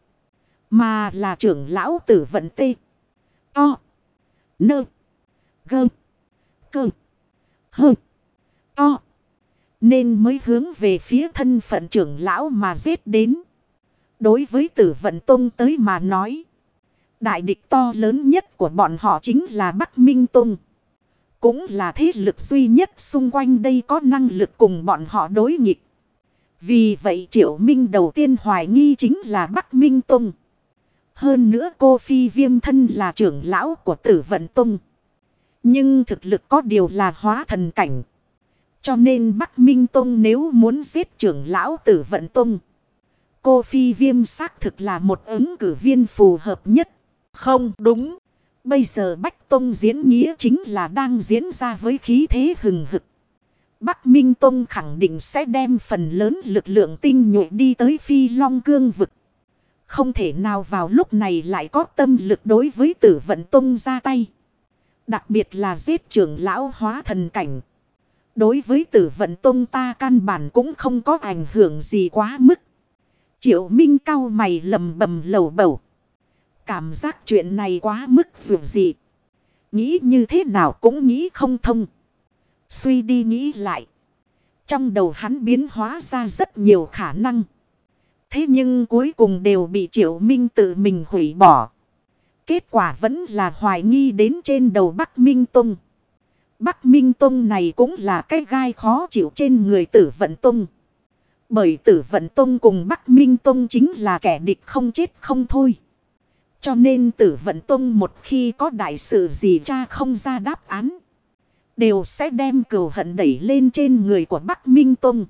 mà là trưởng lão Tử Vận Tê To Nơ Gơ Cơ Hơ To, nên mới hướng về phía thân phận trưởng lão mà giết đến. Đối với Tử Vận Tông tới mà nói, đại địch to lớn nhất của bọn họ chính là Bắc Minh Tông. Cũng là thế lực duy nhất xung quanh đây có năng lực cùng bọn họ đối nghịch. Vì vậy Triệu Minh đầu tiên hoài nghi chính là Bắc Minh Tông. Hơn nữa cô Phi Viêm thân là trưởng lão của Tử Vận Tông, nhưng thực lực có điều là hóa thần cảnh. Cho nên Bắc Minh Tông nếu muốn giết trưởng lão Tử Vận Tông, cô Phi Viêm xác thực là một ứng cử viên phù hợp nhất. Không đúng. Bây giờ Bách Tông diễn nghĩa chính là đang diễn ra với khí thế hừng hực. Bắc Minh Tông khẳng định sẽ đem phần lớn lực lượng tinh nhuệ đi tới Phi Long Cương vực. Không thể nào vào lúc này lại có tâm lực đối với Tử Vận Tông ra tay. Đặc biệt là giết trưởng lão hóa thần cảnh. Đối với Tử Vận Tông ta căn bản cũng không có ảnh hưởng gì quá mức. Triệu Minh cau mày lầm bầm lầu bầu. Cảm giác chuyện này quá mức vượt dị. Nghĩ như thế nào cũng nghĩ không thông. Suy đi nghĩ lại, trong đầu hắn biến hóa ra rất nhiều khả năng. Thế nhưng cuối cùng đều bị Triệu Minh tự mình hủy bỏ. Kết quả vẫn là hoài nghi đến trên đầu Bắc Minh Tông. Bắc Minh Tông này cũng là cái gai khó chịu trên người Tử Vận Tông. Bởi Tử Vận Tông cùng Bắc Minh Tông chính là kẻ địch không chết không thôi. Cho nên Tử Vận Tông một khi có đại sự gì tra không ra đáp án, đều sẽ đem cừu hận đẩy lên trên người của Bắc Minh Tông.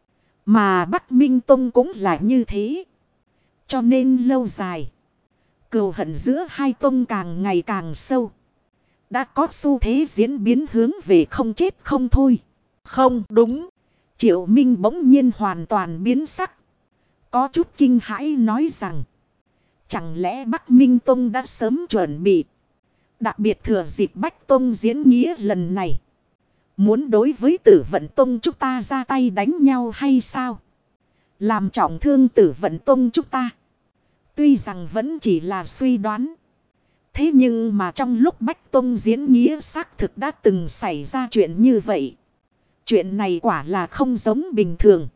Mà Bắc Minh Tông cũng là như thế. Cho nên lâu dài, cừu hận giữa hai tông càng ngày càng sâu. Đã có xu thế diễn biến hướng về không chết không thôi. Không đúng. Triệu Minh bỗng nhiên hoàn toàn biến sắc. Có chút kinh hãi nói rằng, chẳng lẽ Bắc Minh Tông đã sớm chuẩn bị, đặc biệt thừa dịp Bách Tông diễn nghĩa lần này, muốn đối với Tử Vận Tông chúng ta ra tay đánh nhau hay sao? Làm trọng thương Tử Vận Tông chúng ta. Tuy rằng vẫn chỉ là suy đoán, thế nhưng mà trong lúc Bách Tông diễn nghĩa xác thực đã từng xảy ra chuyện như vậy. Chuyện này quả là không giống bình thường.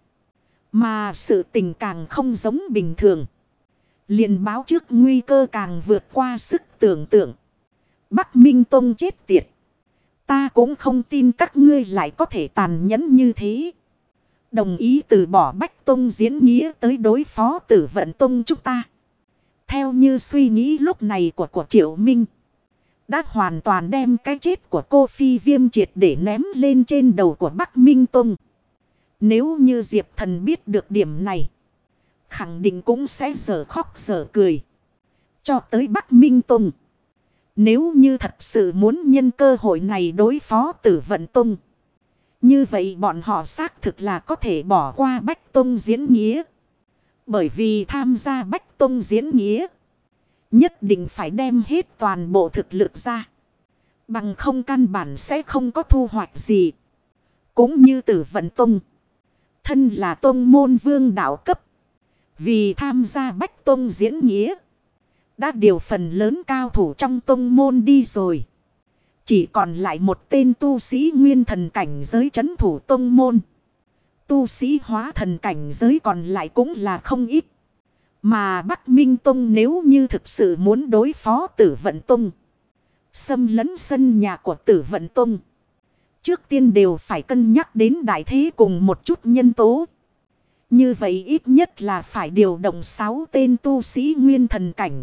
Mà sự tình càng không giống bình thường. Liền báo trước nguy cơ càng vượt qua sức tưởng tượng. Bắc Minh Tông chết tiệt. Ta cũng không tin các ngươi lại có thể tàn nhẫn như thế. Đồng ý từ bỏ Bách Tông diễn nghĩa tới đối phó Tử Vận Tông chúng ta. Theo như suy nghĩ lúc này của Triệu Minh. Đã hoàn toàn đem cái chết của cô Phi Viêm triệt để ném lên trên đầu của Bắc Minh Tông. Nếu như Diệp Thần biết được điểm này. Khẳng định cũng sẽ dở khóc dở cười. Cho tới Bắc Minh Tông. Nếu như thật sự muốn nhân cơ hội này đối phó Tử Vận Tông. Như vậy bọn họ xác thực là có thể bỏ qua Bách Tông diễn nghĩa. Bởi vì tham gia Bách Tông diễn nghĩa. Nhất định phải đem hết toàn bộ thực lực ra. Bằng không căn bản sẽ không có thu hoạch gì. Cũng như Tử Vận Tông. Thân là tông môn vương đạo cấp. Vì tham gia Bách Tông diễn nghĩa. Đã điều phần lớn cao thủ trong tông môn đi rồi. Chỉ còn lại một tên tu sĩ nguyên thần cảnh giới trấn thủ tông môn. Tu sĩ hóa thần cảnh giới còn lại cũng là không ít. Mà Bắc Minh Tông nếu như thực sự muốn đối phó Tử Vận Tông. Xâm lấn sân nhà của Tử Vận Tông. Trước tiên đều phải cân nhắc đến đại thế cùng một chút nhân tố. Như vậy ít nhất là phải điều động 6 tên tu sĩ nguyên thần cảnh.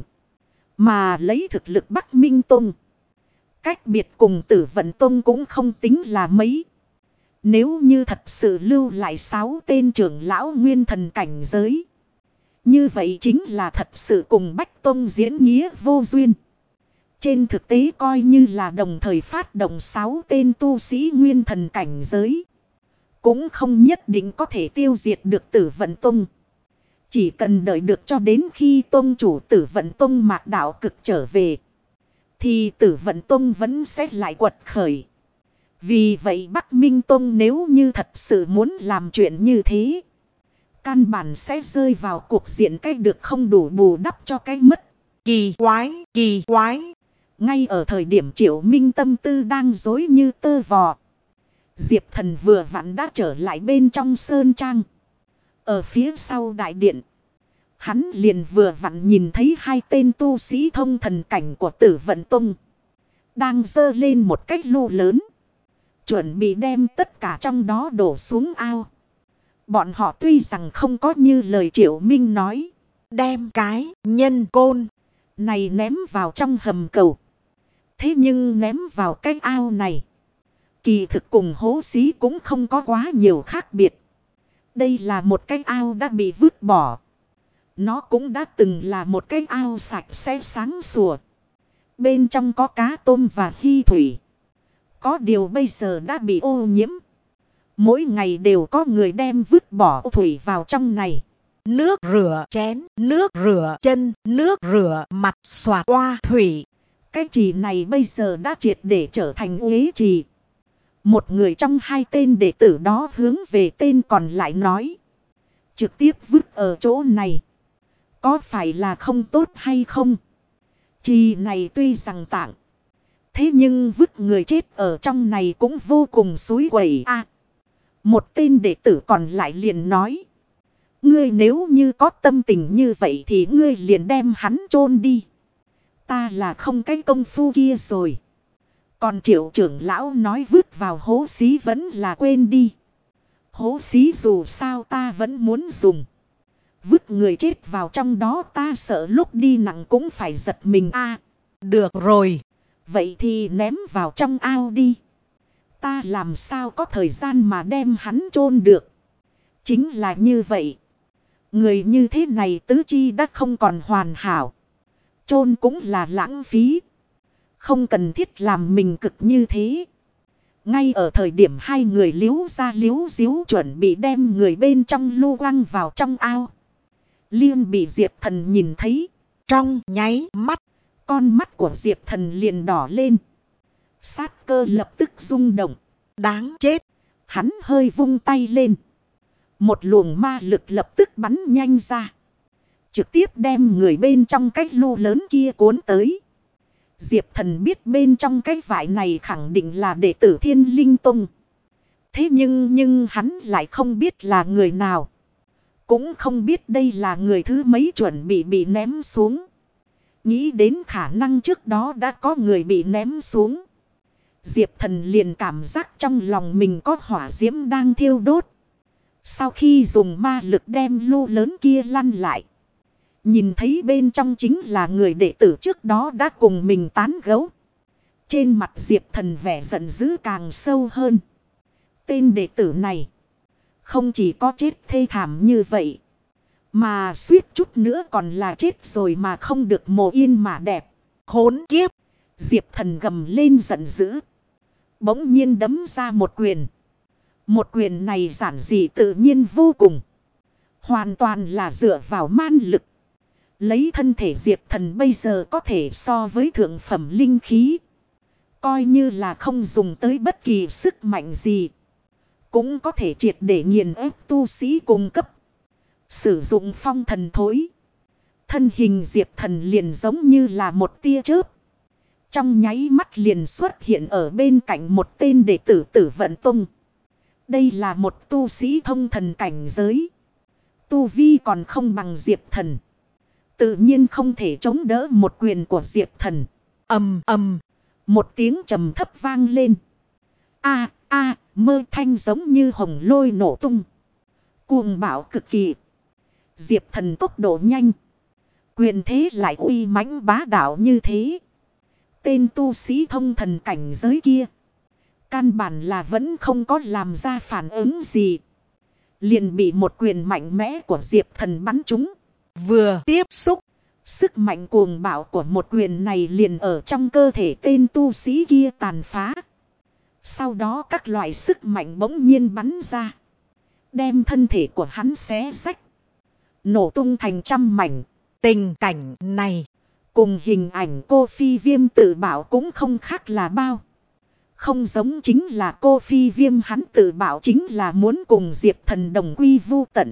Mà lấy thực lực Bắc Minh Tông. Cách biệt cùng Tử Vận Tông cũng không tính là mấy. Nếu như thật sự lưu lại 6 tên trưởng lão nguyên thần cảnh giới. Như vậy chính là thật sự cùng Bách Tông diễn nghĩa vô duyên. Trên thực tế coi như là đồng thời phát động 6 tên tu sĩ nguyên thần cảnh giới. Cũng không nhất định có thể tiêu diệt được Tử Vận Tông. Chỉ cần đợi được cho đến khi tông chủ Tử Vận Tông Mạc Đạo Cực trở về. Thì Tử Vận Tông vẫn sẽ lại quật khởi. Vì vậy Bắc Minh Tông nếu như thật sự muốn làm chuyện như thế. Căn bản sẽ rơi vào cuộc diện cái được không đủ bù đắp cho cái mất. Kỳ quái, kỳ quái. Ngay ở thời điểm Triệu Minh tâm tư đang rối như tơ vò. Diệp Thần vừa vặn đã trở lại bên trong sơn trang. Ở phía sau đại điện. Hắn liền vừa vặn nhìn thấy 2 tên tu sĩ thông thần cảnh của Tử Vận Tông. Đang giơ lên một cái lu lớn. Chuẩn bị đem tất cả trong đó đổ xuống ao. Bọn họ tuy rằng không có như lời Triệu Minh nói. Đem cái nhân côn này ném vào trong hầm cầu. Thế nhưng ném vào cái ao này. Kỳ thực cùng hố xí cũng không có quá nhiều khác biệt. Đây là một cái ao đã bị vứt bỏ. Nó cũng đã từng là một cái ao sạch sẽ sáng sủa. Bên trong có cá tôm và hy thủy. Có điều bây giờ đã bị ô nhiễm. Mỗi ngày đều có người đem vứt bỏ thủy vào trong này. Nước rửa chén, nước rửa chân, nước rửa mặt xoạt qua thủy. Cái trì này bây giờ đã triệt để trở thành uế trì. Một người trong 2 tên đệ tử đó hướng về tên còn lại nói. Trực tiếp vứt ở chỗ này. Có phải là không tốt hay không? Trì này tuy rằng tạng. Thế nhưng vứt người chết ở trong này cũng vô cùng xúi quẩy a. Một tên đệ tử còn lại liền nói. Ngươi nếu như có tâm tình như vậy thì ngươi liền đem hắn chôn đi. Ta là không cái công phu kia rồi. Còn Triệu trưởng lão nói vứt vào hố xí vẫn là quên đi. Hố xí dù sao ta vẫn muốn dùng. Vứt người chết vào trong đó ta sợ lúc đi nặng cũng phải giật mình a. Được rồi. Vậy thì ném vào trong ao đi. Ta làm sao có thời gian mà đem hắn chôn được. Chính là như vậy. Người như thế này tứ chi đã không còn hoàn hảo. Chôn cũng là lãng phí. Không cần thiết làm mình cực như thế. Ngay ở thời điểm 2 người liếu ra liếu díu chuẩn bị đem người bên trong lu quăng vào trong ao. Liên bị Diệp Thần nhìn thấy. Trong nháy mắt. Con mắt của Diệp Thần liền đỏ lên. Sát cơ lập tức rung động. Đáng chết. Hắn hơi vung tay lên. Một luồng ma lực lập tức bắn nhanh ra. Trực tiếp đem người bên trong cái lu lớn kia cuốn tới. Diệp Thần biết bên trong cái vải này khẳng định là đệ tử Thiên Linh Tông. Thế nhưng hắn lại không biết là người nào. Cũng không biết đây là người thứ mấy chuẩn bị ném xuống. Nghĩ đến khả năng trước đó đã có người bị ném xuống. Diệp Thần liền cảm giác trong lòng mình có hỏa diễm đang thiêu đốt. Sau khi dùng ma lực đem lô lớn kia lăn lại. Nhìn thấy bên trong chính là người đệ tử trước đó đã cùng mình tán gẫu. Trên mặt Diệp Thần vẻ giận dữ càng sâu hơn. Tên đệ tử này không chỉ có chết thê thảm như vậy, mà suýt chút nữa còn là chết rồi mà không được mồ yên mà đẹp. Khốn kiếp! Diệp Thần gầm lên giận dữ. Bỗng nhiên đấm ra một quyền. Một quyền này giản dị tự nhiên vô cùng. Hoàn toàn là dựa vào man lực. Lấy thân thể Diệp Thần bây giờ có thể so với thượng phẩm linh khí. Coi như là không dùng tới bất kỳ sức mạnh gì. Cũng có thể triệt để nghiền ép tu sĩ cùng cấp. Sử dụng phong thần thối. Thân hình Diệp Thần liền giống như là một tia chớp. Trong nháy mắt liền xuất hiện ở bên cạnh một tên đệ tử Tử Vận Tông. Đây là một tu sĩ thông thần cảnh giới. Tu vi còn không bằng Diệp Thần. Tự nhiên không thể chống đỡ một quyền của Diệp Thần. Ầm ầm. Một tiếng trầm thấp vang lên. Mơ thanh giống như hồng lôi nổ tung. Cuồng bạo cực kỳ. Diệp Thần tốc độ nhanh. Quyền thế lại uy mãnh bá đạo như thế. Tên tu sĩ thông thần cảnh giới kia. Căn bản là vẫn không có làm ra phản ứng gì. Liền bị một quyền mạnh mẽ của Diệp Thần bắn trúng. Vừa tiếp xúc. Sức mạnh cuồng bạo của một quyền này liền ở trong cơ thể tên tu sĩ kia tàn phá. Sau đó các loại sức mạnh bỗng nhiên bắn ra. Đem thân thể của hắn xé rách. Nổ tung thành trăm mảnh. Tình cảnh này. Cùng hình ảnh cô Phi Viêm tự bảo cũng không khác là bao. Không giống chính là cô Phi Viêm hắn tự bảo chính là muốn cùng Diệp Thần đồng quy vu tận.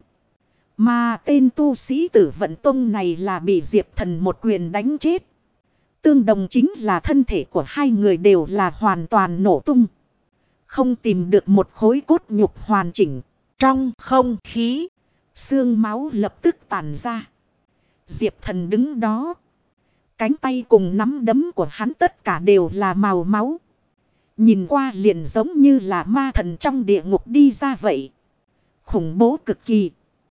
Mà tên tu sĩ Tử Vận Tông này là bị Diệp Thần một quyền đánh chết. Tương đồng chính là thân thể của hai người đều là hoàn toàn nổ tung. Không tìm được một khối cốt nhục hoàn chỉnh. Trong không khí, xương máu lập tức tản ra. Diệp Thần đứng đó. Cánh tay cùng nắm đấm của hắn tất cả đều là màu máu. Nhìn qua liền giống như là ma thần trong địa ngục đi ra vậy. Khủng bố cực kỳ.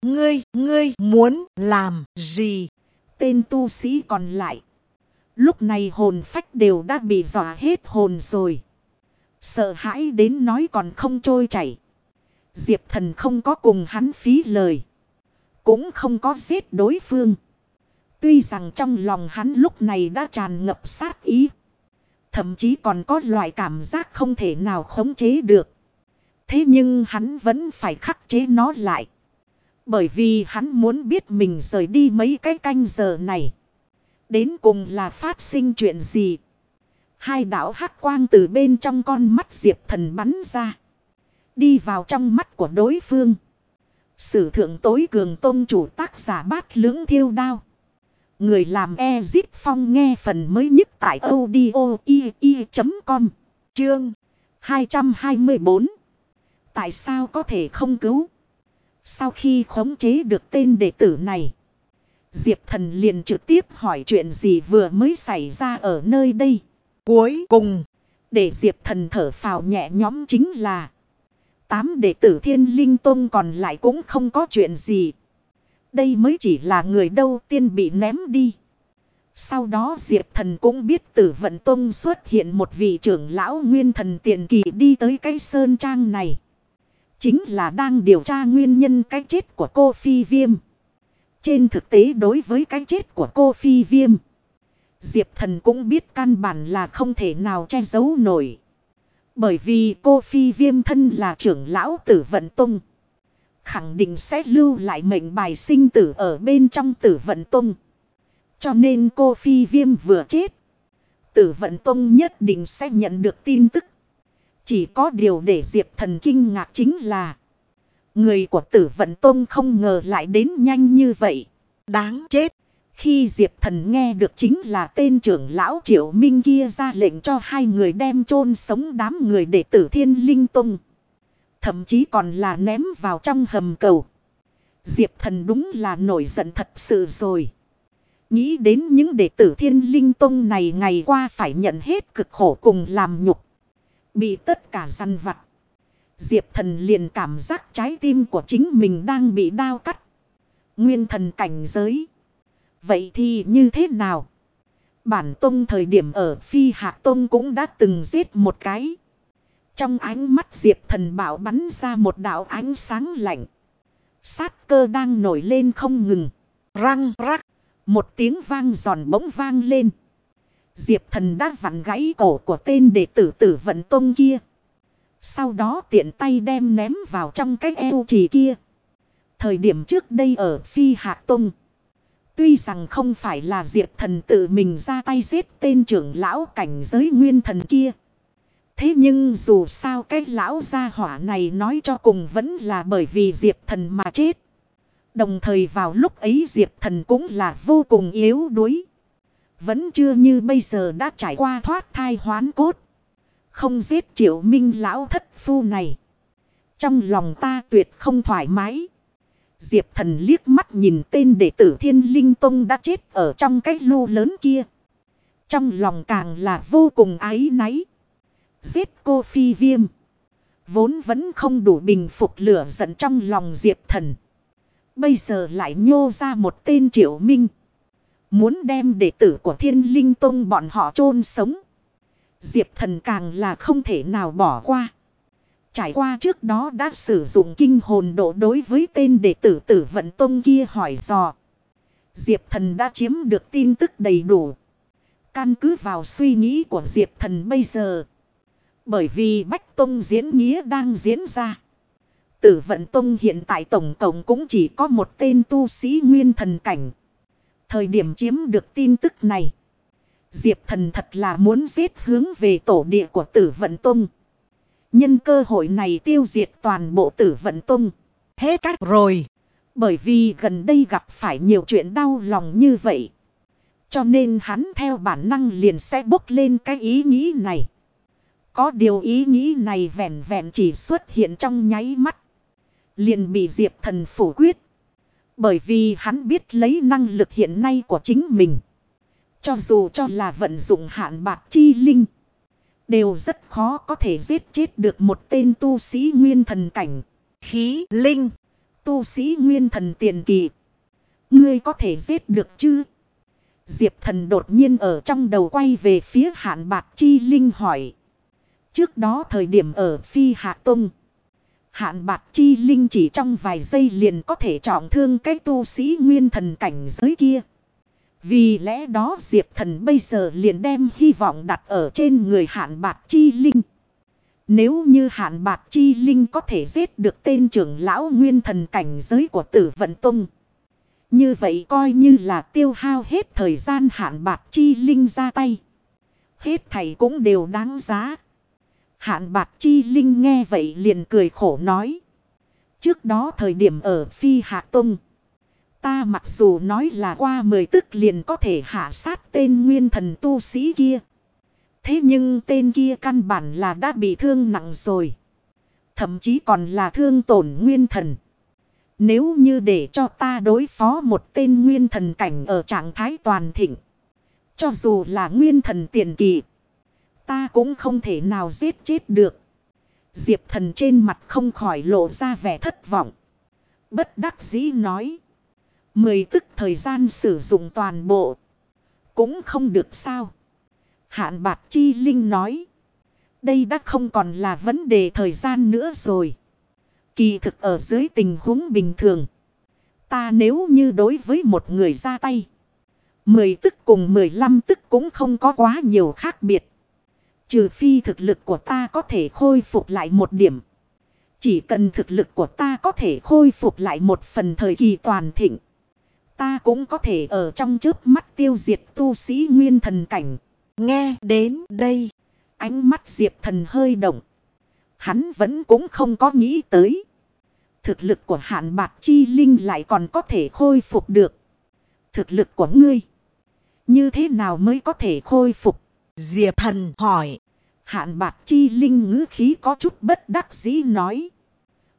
Ngươi muốn làm gì? Tên tu sĩ còn lại. Lúc này hồn phách đều đã bị dọa hết hồn rồi. Sợ hãi đến nói còn không trôi chảy. Diệp Thần không có cùng hắn phí lời. Cũng không có giết đối phương. Tuy rằng trong lòng hắn lúc này đã tràn ngập sát ý. Thậm chí còn có loại cảm giác không thể nào khống chế được. Thế nhưng hắn vẫn phải khắc chế nó lại. Bởi vì hắn muốn biết mình rời đi mấy cái canh giờ này. Đến cùng là phát sinh chuyện gì. Hai đạo hắc quang từ bên trong con mắt Diệp Thần bắn ra. Đi vào trong mắt của đối phương. Sử thượng tối cường tôn chủ tác giả Bát Lưỡng Thiêu Đao. Người làm Ezip Phong nghe phần mới nhất tại audio.com. Chương 224. Tại sao có thể không cứu? Sau khi khống chế được tên đệ tử này, Diệp Thần liền trực tiếp hỏi chuyện gì vừa mới xảy ra ở nơi đây. Cuối cùng, để Diệp Thần thở phào nhẹ nhõm chính là 8 đệ tử Thiên Linh Tông còn lại cũng không có chuyện gì. Đây mới chỉ là người đầu tiên bị ném đi. Sau đó Diệp Thần cũng biết Tử Vận Tông xuất hiện một vị trưởng lão nguyên thần tiền kỳ đi tới cái sơn trang này. Chính là đang điều tra nguyên nhân cái chết của cô Phi Viêm. Trên thực tế đối với cái chết của cô Phi Viêm, Diệp Thần cũng biết căn bản là không thể nào che giấu nổi. Bởi vì cô Phi Viêm thân là trưởng lão Tử Vận Tông, khẳng định sẽ lưu lại mệnh bài sinh tử ở bên trong Tử Vận Tông. Cho nên cô Phi Viêm vừa chết, Tử Vận Tông nhất định sẽ nhận được tin tức. Chỉ có điều để Diệp Thần kinh ngạc chính là người của Tử Vận Tông không ngờ lại đến nhanh như vậy. Đáng chết! Khi Diệp Thần nghe được chính là tên trưởng lão Triệu Minh kia ra lệnh cho hai người đem chôn sống đám người đệ tử Thiên Linh Tông. Thậm chí còn là ném vào trong hầm cầu. Diệp Thần đúng là nổi giận thật sự rồi. Nghĩ đến những đệ tử Thiên Linh Tông này ngày qua phải nhận hết cực khổ cùng làm nhục. Bị tất cả săn vặt. Diệp Thần liền cảm giác trái tim của chính mình đang bị đao cắt. Nguyên thần cảnh giới. Vậy thì như thế nào? Bản tông thời điểm ở Phi Hạc Tông cũng đã từng giết một cái. Trong ánh mắt Diệp Thần bảo bắn ra một đạo ánh sáng lạnh. Sát cơ đang nổi lên không ngừng. Răng rắc. Một tiếng vang giòn bỗng vang lên. Diệp Thần đã vặn gãy cổ của tên đệ tử Tử Vận Tông kia. Sau đó tiện tay đem ném vào trong cái eo chì kia. Thời điểm trước đây ở Phi Hạc Tông. Tuy rằng không phải là Diệp Thần tự mình ra tay giết tên trưởng lão cảnh giới nguyên thần kia. Thế nhưng dù sao cái lão gia hỏa này nói cho cùng vẫn là bởi vì Diệp Thần mà chết. Đồng thời vào lúc ấy Diệp Thần cũng là vô cùng yếu đuối. Vẫn chưa như bây giờ đã trải qua thoát thai hoán cốt. Không giết Triệu Minh lão thất phu này. Trong lòng ta tuyệt không thoải mái. Diệp Thần liếc mắt nhìn tên đệ tử Thiên Linh Tông đã chết ở trong cái lô lớn kia. Trong lòng càng là vô cùng áy náy. Giết cô Phi Viêm. Vốn vẫn không đủ bình phục lửa giận trong lòng Diệp Thần. Bây giờ lại nhô ra một tên Triệu Minh. Muốn đem đệ tử của Thiên Linh Tông bọn họ chôn sống. Diệp Thần càng là không thể nào bỏ qua. Trải qua trước đó đã sử dụng kinh hồn độ đối với tên đệ tử Tử Vận Tông kia hỏi dò. Diệp Thần đã chiếm được tin tức đầy đủ. Căn cứ vào suy nghĩ của Diệp Thần bây giờ. Bởi vì Bách Tông diễn nghĩa đang diễn ra. Tử Vận Tông hiện tại tổng cộng cũng chỉ có một tên tu sĩ nguyên thần cảnh. Thời điểm chiếm được tin tức này. Diệp Thần thật là muốn giết hướng về tổ địa của Tử Vận Tông. Nhân cơ hội này tiêu diệt toàn bộ Tử Vận Tông. Hết cách rồi. Bởi vì gần đây gặp phải nhiều chuyện đau lòng như vậy. Cho nên hắn theo bản năng liền sẽ bốc lên cái ý nghĩ này. Có điều ý nghĩ này vẹn vẹn chỉ xuất hiện trong nháy mắt. Liền bị Diệp Thần phủ quyết. Bởi vì hắn biết lấy năng lực hiện nay của chính mình. Cho dù cho là vận dụng hạn bạc chi linh. Đều rất khó có thể giết chết được một tên tu sĩ nguyên thần cảnh. Khí linh. Tu sĩ nguyên thần tiền kỳ. Ngươi có thể giết được chứ? Diệp Thần đột nhiên ở trong đầu quay về phía hạn bạc chi linh hỏi. Trước đó thời điểm ở Phi Hạc Tông. Hạn bạc chi linh chỉ trong vài giây liền có thể trọng thương cái tu sĩ nguyên thần cảnh giới kia. Vì lẽ đó Diệp Thần bây giờ liền đem hy vọng đặt ở trên người hạn bạc chi linh. Nếu như hạn bạc chi linh có thể giết được tên trưởng lão nguyên thần cảnh giới của Tử Vận Tông. Như vậy coi như là tiêu hao hết thời gian hạn bạc chi linh ra tay. Hết thảy cũng đều đáng giá. Hạn bạc chi linh nghe vậy liền cười khổ nói. Trước đó thời điểm ở Phi Hạc Tông. Ta mặc dù nói là qua 10 tức liền có thể hạ sát tên nguyên thần tu sĩ kia. Thế nhưng tên kia căn bản là đã bị thương nặng rồi. Thậm chí còn là thương tổn nguyên thần. Nếu như để cho ta đối phó một tên nguyên thần cảnh ở trạng thái toàn thịnh. Cho dù là nguyên thần tiền kỳ. Ta cũng không thể nào giết chết được. Diệp Thần trên mặt không khỏi lộ ra vẻ thất vọng. Bất đắc dĩ nói. 10 tức thời gian sử dụng toàn bộ. Cũng không được sao. Hạn bạc chi linh nói. Đây đã không còn là vấn đề thời gian nữa rồi. Kỳ thực ở dưới tình huống bình thường. Ta nếu như đối với một người ra tay. 10 tức cùng 15 tức cũng không có quá nhiều khác biệt. Trừ phi thực lực của ta có thể khôi phục lại một điểm. Chỉ cần thực lực của ta có thể khôi phục lại một phần thời kỳ toàn thịnh. Ta cũng có thể ở trong chớp mắt tiêu diệt tu sĩ nguyên thần cảnh. Nghe đến đây. Ánh mắt Diệp Thần hơi động. Hắn vẫn cũng không có nghĩ tới. Thực lực của hạn bạc chi linh lại còn có thể khôi phục được. Thực lực của ngươi. Như thế nào mới có thể khôi phục? Diệp Thần hỏi. Hạn bạc chi linh ngữ khí có chút bất đắc dĩ nói.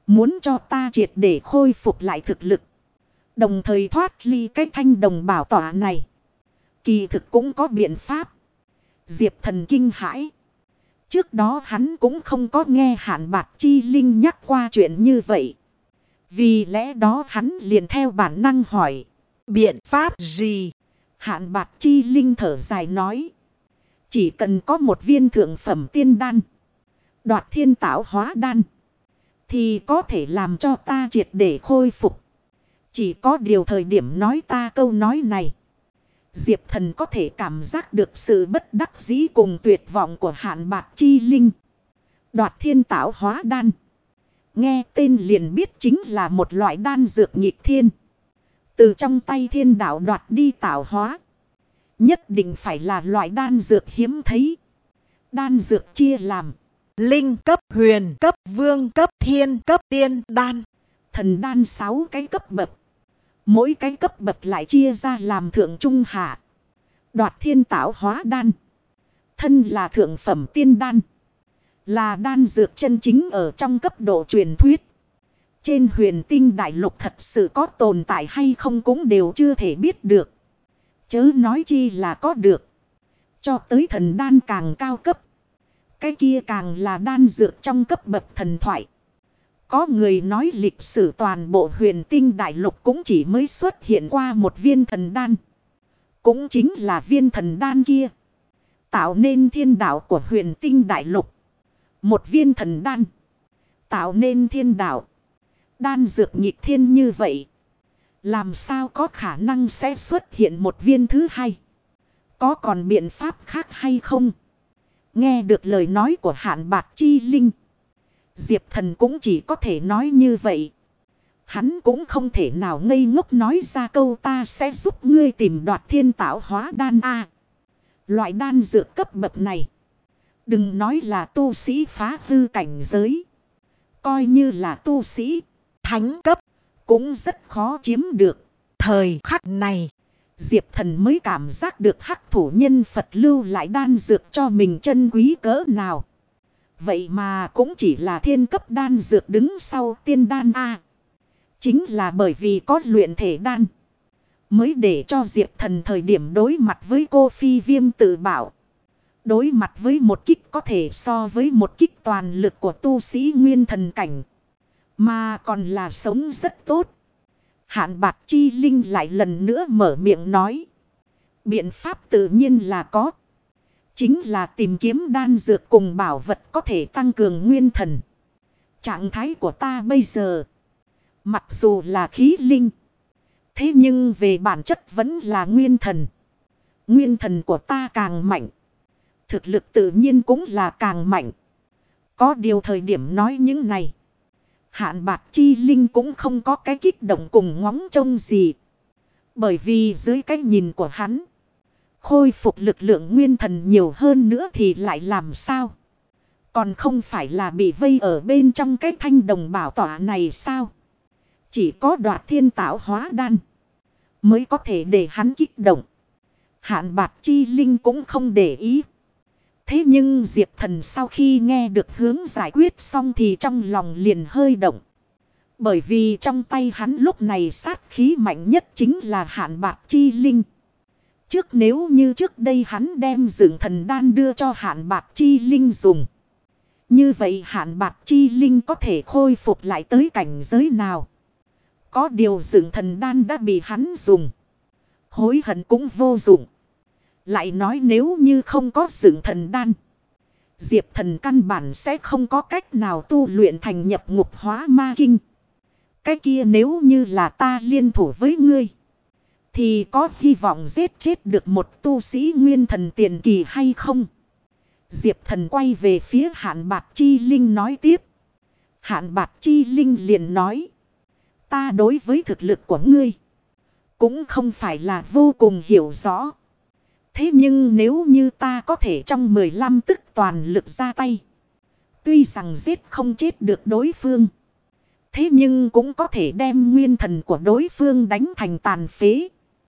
Muốn cho ta triệt để khôi phục lại thực lực. Đồng thời thoát ly cái thanh đồng bảo tỏa này. Kỳ thực cũng có biện pháp. Diệp Thần kinh hãi. Trước đó hắn cũng không có nghe Hạn Bạc Chi Linh nhắc qua chuyện như vậy. Vì lẽ đó hắn liền theo bản năng hỏi. Biện pháp gì? Hạn Bạc Chi Linh thở dài nói. Chỉ cần có một viên thượng phẩm tiên đan. Đoạt thiên tạo hóa đan. Thì có thể làm cho ta triệt để khôi phục. Chỉ có điều thời điểm nói ta câu nói này. Diệp Thần có thể cảm giác được sự bất đắc dĩ cùng tuyệt vọng của Hạn Bạc Chi Linh. Đoạt thiên tạo hóa đan. Nghe tên liền biết chính là một loại đan dược nghịch thiên. Từ trong tay thiên đạo đoạt đi tạo hóa. Nhất định phải là loại đan dược hiếm thấy. Đan dược chia làm linh cấp, huyền cấp, vương cấp, thiên cấp, tiên đan. Thần đan 6 cái cấp bậc. Mỗi cái cấp bậc lại chia ra làm thượng trung hạ. Đoạt thiên tạo hóa đan. Thân là thượng phẩm tiên đan. Là đan dược chân chính ở trong cấp độ truyền thuyết. Trên huyền tinh đại lục thật sự có tồn tại hay không cũng đều chưa thể biết được. Chớ nói chi là có được. Cho tới thần đan càng cao cấp. Cái kia càng là đan dược trong cấp bậc thần thoại. Có người nói lịch sử toàn bộ huyền tinh đại lục cũng chỉ mới xuất hiện qua một viên thần đan. Cũng chính là viên thần đan kia. Tạo nên thiên đạo của huyền tinh đại lục. Một viên thần đan. Tạo nên thiên đạo. Đan dược nghịch thiên như vậy. Làm sao có khả năng sẽ xuất hiện một viên thứ hai? Có còn biện pháp khác hay không? Nghe được lời nói của Hạn Bạc Chi Linh. Diệp Thần cũng chỉ có thể nói như vậy. Hắn cũng không thể nào ngây ngốc nói ra câu ta sẽ giúp ngươi tìm đoạt thiên tạo hóa đan A. Loại đan dược cấp bậc này. Đừng nói là tu sĩ phá hư cảnh giới. Coi như là tu sĩ thánh cấp. Cũng rất khó chiếm được. Thời khắc này. Diệp Thần mới cảm giác được hắc thủ nhân Phật lưu lại đan dược cho mình chân quý cỡ nào. Vậy mà cũng chỉ là thiên cấp đan dược đứng sau tiên đan A. Chính là bởi vì có luyện thể đan. Mới để cho Diệp Thần thời điểm đối mặt với cô Phi Viêm tự bảo. Đối mặt với một kích có thể so với một kích toàn lực của tu sĩ nguyên thần cảnh. Mà còn là sống rất tốt. Hạn Bạc Chi Linh lại lần nữa mở miệng nói. Biện pháp tự nhiên là có. Chính là tìm kiếm đan dược cùng bảo vật có thể tăng cường nguyên thần. Trạng thái của ta bây giờ. Mặc dù là khí linh. Thế nhưng về bản chất vẫn là nguyên thần. Nguyên thần của ta càng mạnh. Thực lực tự nhiên cũng là càng mạnh. Có điều thời điểm nói những này. Hạn Bạc Chi Linh cũng không có cái kích động cùng ngóng trông gì. Bởi vì dưới cái nhìn của hắn. Khôi phục lực lượng nguyên thần nhiều hơn nữa thì lại làm sao? Còn không phải là bị vây ở bên trong cái thanh đồng bảo tỏa này sao? Chỉ có đoạt thiên tạo hóa đan. Mới có thể để hắn kích động. Hạn Bạc Chi Linh cũng không để ý. Thế nhưng Diệp Thần sau khi nghe được hướng giải quyết xong thì trong lòng liền hơi động. Bởi vì trong tay hắn lúc này sát khí mạnh nhất chính là Hạn Bạc Chi Linh. Trước nếu như trước đây hắn đem dưỡng thần đan đưa cho Hạn Bạc Chi Linh dùng. Như vậy Hạn Bạc Chi Linh có thể khôi phục lại tới cảnh giới nào? Có điều dưỡng thần đan đã bị hắn dùng. Hối hận cũng vô dụng. Lại nói nếu như không có dưỡng thần đan. Diệp Thần căn bản sẽ không có cách nào tu luyện thành nhập ngục hóa ma kinh. Cái kia nếu như là ta liên thủ với ngươi. Thì có hy vọng giết chết được một tu sĩ nguyên thần tiền kỳ hay không? Diệp Thần quay về phía Hạn Bạc Chi Linh nói tiếp. Hạn Bạc Chi Linh liền nói. Ta đối với thực lực của ngươi. Cũng không phải là vô cùng hiểu rõ. Thế nhưng nếu như ta có thể trong 15 tức toàn lực ra tay. Tuy rằng giết không chết được đối phương. Thế nhưng cũng có thể đem nguyên thần của đối phương đánh thành tàn phế.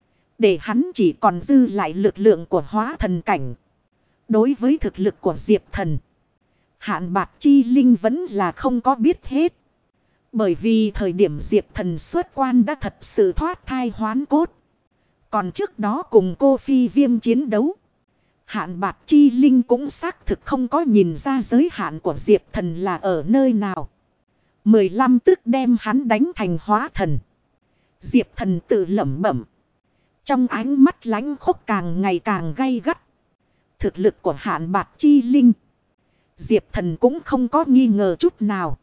Để hắn chỉ còn dư lại lực lượng của hóa thần cảnh. Đối với thực lực của Diệp Thần. Hạn Bạc Chi Linh vẫn là không có biết hết. Bởi vì thời điểm Diệp Thần xuất quan đã thật sự thoát thai hoán cốt. Còn trước đó cùng cô Phi Viêm chiến đấu, Hạn Bạc Chi Linh cũng xác thực không có nhìn ra giới hạn của Diệp Thần là ở nơi nào. 15 tức đem hắn đánh thành hóa thần. Diệp Thần tự lẩm bẩm. Trong ánh mắt lánh khốc càng ngày càng gay gắt. Thực lực của Hạn Bạc Chi Linh, Diệp Thần cũng không có nghi ngờ chút nào.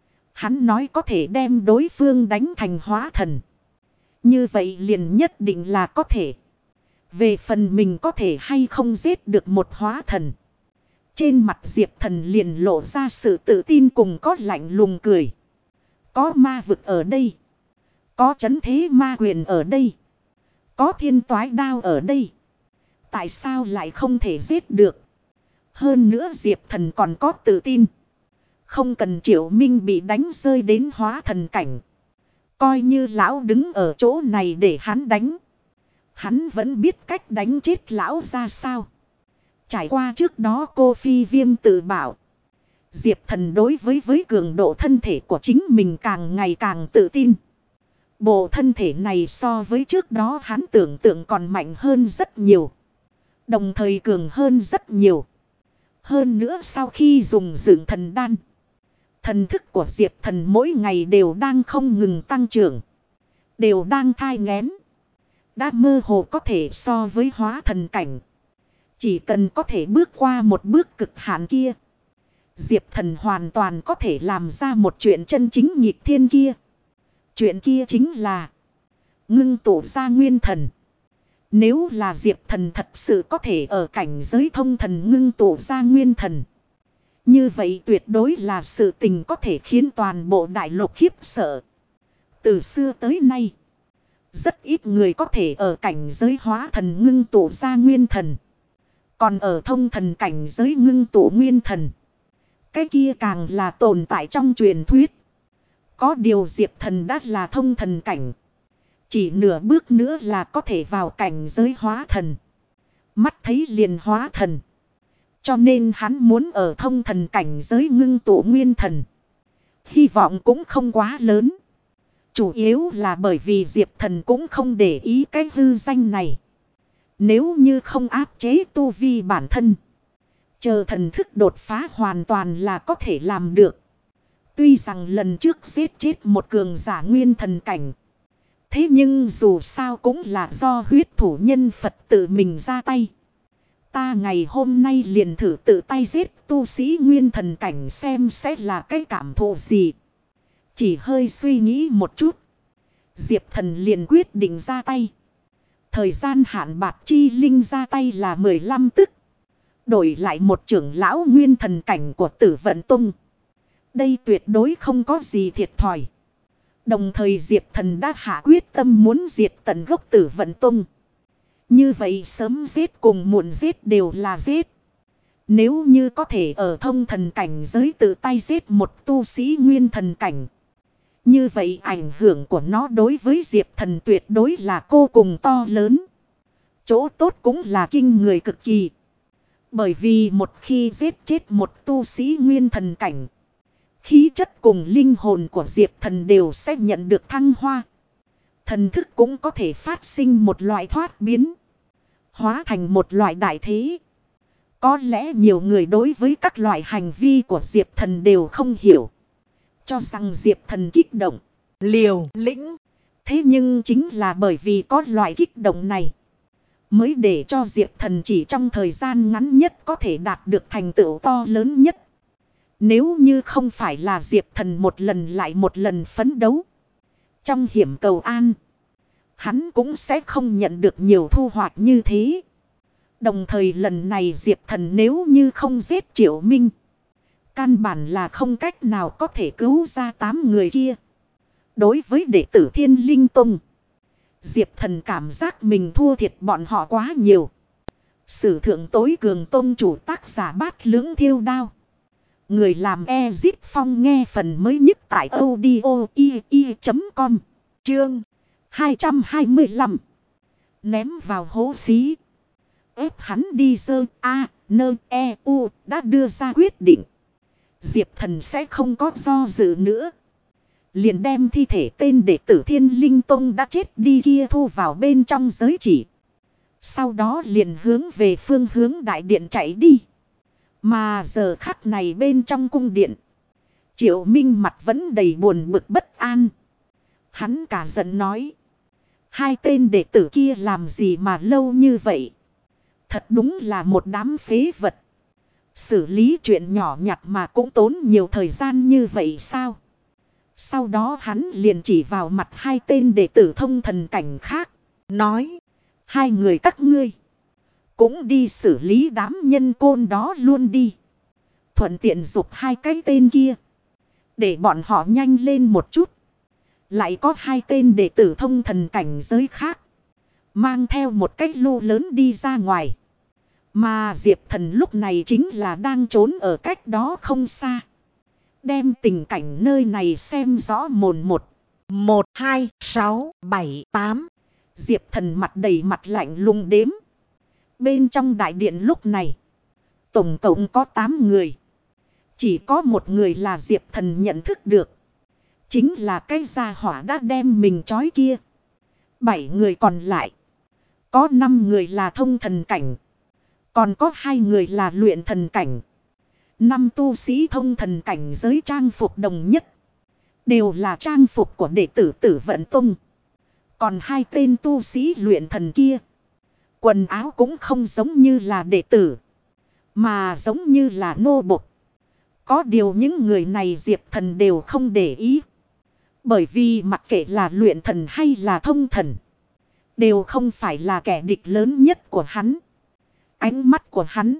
Hắn nói có thể đem đối phương đánh thành hóa thần, như vậy liền nhất định là có thể. Về phần mình có thể hay không giết được một hóa thần, trên mặt Diệp Thần liền lộ ra sự tự tin cùng có lạnh lùng cười. Có ma vực ở đây, có trấn thế ma quyền ở đây, có thiên toái đao ở đây, tại sao lại không thể giết được? Hơn nữa Diệp Thần còn có tự tin, không cần Triệu Minh bị đánh rơi đến hóa thần cảnh, coi như lão đứng ở chỗ này để hắn đánh, hắn vẫn biết cách đánh chết lão ra sao. Trải qua trước đó cô Phi Viêm tự bảo, Diệp Thần đối với cường độ thân thể của chính mình càng ngày càng tự tin. Bộ thân thể này so với trước đó hắn tưởng tượng còn mạnh hơn rất nhiều, đồng thời cường hơn rất nhiều. Hơn nữa sau khi dùng dưỡng thần đan, thần thức của Diệp Thần mỗi ngày đều đang không ngừng tăng trưởng, đều đang thai nghén, đã mơ hồ có thể so với hóa thần cảnh. Chỉ cần có thể bước qua một bước cực hạn kia, Diệp Thần hoàn toàn có thể làm ra một chuyện chân chính nghịch thiên kia. Chuyện kia chính là ngưng tụ ra nguyên thần. Nếu là Diệp Thần thật sự có thể ở cảnh giới thông thần ngưng tụ ra nguyên thần, như vậy tuyệt đối là sự tình có thể khiến toàn bộ đại lục khiếp sợ. Từ xưa tới nay, rất ít người có thể ở cảnh giới hóa thần ngưng tụ ra nguyên thần. Còn ở thông thần cảnh giới ngưng tụ nguyên thần, cái kia càng là tồn tại trong truyền thuyết. Có điều Diệp Thần đã là thông thần cảnh, chỉ nửa bước nữa là có thể vào cảnh giới hóa thần. Mắt thấy liền hóa thần, cho nên hắn muốn ở thông thần cảnh giới ngưng tụ nguyên thần, hy vọng cũng không quá lớn. Chủ yếu là bởi vì Diệp Thần cũng không để ý cái hư danh này. Nếu như không áp chế tu vi bản thân, chờ thần thức đột phá hoàn toàn là có thể làm được. Tuy rằng lần trước giết chết một cường giả nguyên thần cảnh, thế nhưng dù sao cũng là do huyết thủ nhân Phật tự mình ra tay. Ta ngày hôm nay liền thử tự tay giết tu sĩ nguyên thần cảnh xem sẽ là cái cảm thụ gì. Chỉ hơi suy nghĩ một chút, Diệp Thần liền quyết định ra tay. Thời gian Hạn Bạc Chi Linh ra tay là 15 tức, đổi lại một trưởng lão nguyên thần cảnh của Tử Vận Tông. Đây tuyệt đối không có gì thiệt thòi. Đồng thời Diệp Thần đã hạ quyết tâm muốn diệt tận gốc Tử Vận Tông. Như vậy sớm giết cùng muộn giết đều là giết. Nếu như có thể ở thông thần cảnh giới tự tay giết một tu sĩ nguyên thần cảnh, như vậy ảnh hưởng của nó đối với Diệp Thần tuyệt đối là vô cùng to lớn. Chỗ tốt cũng là kinh người cực kỳ. Bởi vì một khi giết chết một tu sĩ nguyên thần cảnh, khí chất cùng linh hồn của Diệp Thần đều sẽ nhận được thăng hoa. Thần thức cũng có thể phát sinh một loại thoát biến, hóa thành một loại đại thế. Có lẽ nhiều người đối với các loại hành vi của Diệp Thần đều không hiểu, cho rằng Diệp Thần kích động, liều lĩnh. Thế nhưng chính là bởi vì có loại kích động này, mới để cho Diệp Thần chỉ trong thời gian ngắn nhất có thể đạt được thành tựu to lớn nhất. Nếu như không phải là Diệp Thần một lần lại một lần phấn đấu trong hiểm cầu an, hắn cũng sẽ không nhận được nhiều thu hoạch như thế. Đồng thời lần này Diệp Thần nếu như không giết Triệu Minh, căn bản là không cách nào có thể cứu ra 8 người kia. Đối với đệ tử Thiên Linh Tông, Diệp Thần cảm giác mình thua thiệt bọn họ quá nhiều. Sử thượng tối cường tông chủ tác giả Bát Lưỡng Thiêu Đao. Người làm Ezit Phong nghe phần mới nhất tại audio.com. Chương 225. Ném vào hố xí. Ép hắn đi sơ A, nơ, E, U đã đưa ra quyết định. Diệp Thần sẽ không có do dự nữa. liền đem thi thể tên đệ tử Thiên Linh Tông đã chết đi kia thu vào bên trong giới chỉ. Sau đó liền hướng về phương hướng đại điện chạy đi. Mà giờ khắc này bên trong cung điện, Triệu Minh mặt vẫn đầy buồn bực bất an. Hắn cả giận nói. Hai tên đệ tử kia làm gì mà lâu như vậy? Thật đúng là một đám phế vật. Xử lý chuyện nhỏ nhặt mà cũng tốn nhiều thời gian như vậy sao? Sau đó hắn liền chỉ vào mặt hai tên đệ tử thông thần cảnh khác. Nói. Hai người các ngươi cũng đi xử lý đám nhân côn đó luôn đi. Thuận tiện giục hai cái tên kia, để bọn họ nhanh lên một chút. Lại có hai tên đệ tử thông thần cảnh giới khác, mang theo một cái lô lớn đi ra ngoài. Mà Diệp Thần lúc này chính là đang trốn ở cách đó không xa. Đem tình cảnh nơi này xem rõ mồn một. 1, 2, 6, 7, 8. Diệp Thần mặt đầy mặt lạnh lùng đếm. Bên trong đại điện lúc này, tổng cộng có 8 người. Chỉ có một người là Diệp Thần nhận thức được. Chính là cái gia hỏa đã đem mình trói kia. 7 người còn lại. Có 5 người là thông thần cảnh. Còn có 2 người là luyện thần cảnh. 5 tu sĩ thông thần cảnh giới trang phục đồng nhất. Đều là trang phục của đệ tử Tử Vận Tông. Còn 2 tên tu sĩ luyện thần kia, quần áo cũng không giống như là đệ tử, mà giống như là nô bộc. Có điều những người này Diệp Thần đều không để ý. Bởi vì mặc kệ là luyện thần hay là thông thần, đều không phải là kẻ địch lớn nhất của hắn. Ánh mắt của hắn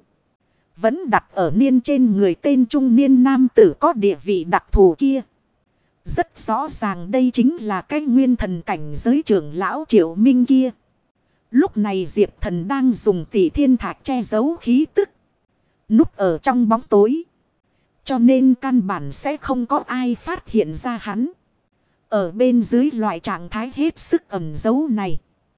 vẫn đặt ở niên trên người tên trung niên nam tử có địa vị đặc thù kia. Rất rõ ràng đây chính là cái nguyên thần cảnh giới trưởng lão Triệu Minh kia. Lúc này Diệp Thần đang dùng Tỷ Thiên Thạch che giấu khí tức, núp ở trong bóng tối. Cho nên căn bản sẽ không có ai phát hiện ra hắn. Ở bên dưới loại trạng thái hết sức ẩn giấu này,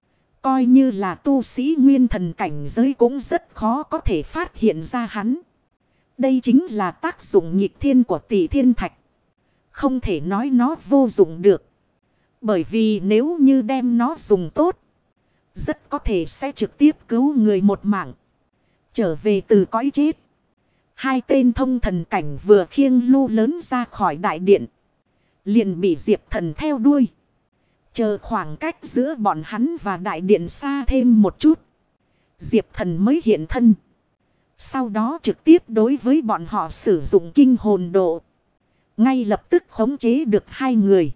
coi như là tu sĩ nguyên thần cảnh giới cũng rất khó có thể phát hiện ra hắn. Đây chính là tác dụng nghịch thiên của Tỷ Thiên Thạch. Không thể nói nó vô dụng được. Bởi vì nếu như đem nó dùng tốt, rất có thể sẽ trực tiếp cứu người một mạng, trở về từ cõi chết. Hai tên thông thần cảnh vừa khiêng lu lớn ra khỏi đại điện, liền bị Diệp Thần theo đuôi. Chờ khoảng cách giữa bọn hắn và đại điện xa thêm một chút, Diệp Thần mới hiện thân. Sau đó trực tiếp đối với bọn họ sử dụng kinh hồn độ, ngay lập tức khống chế được hai người.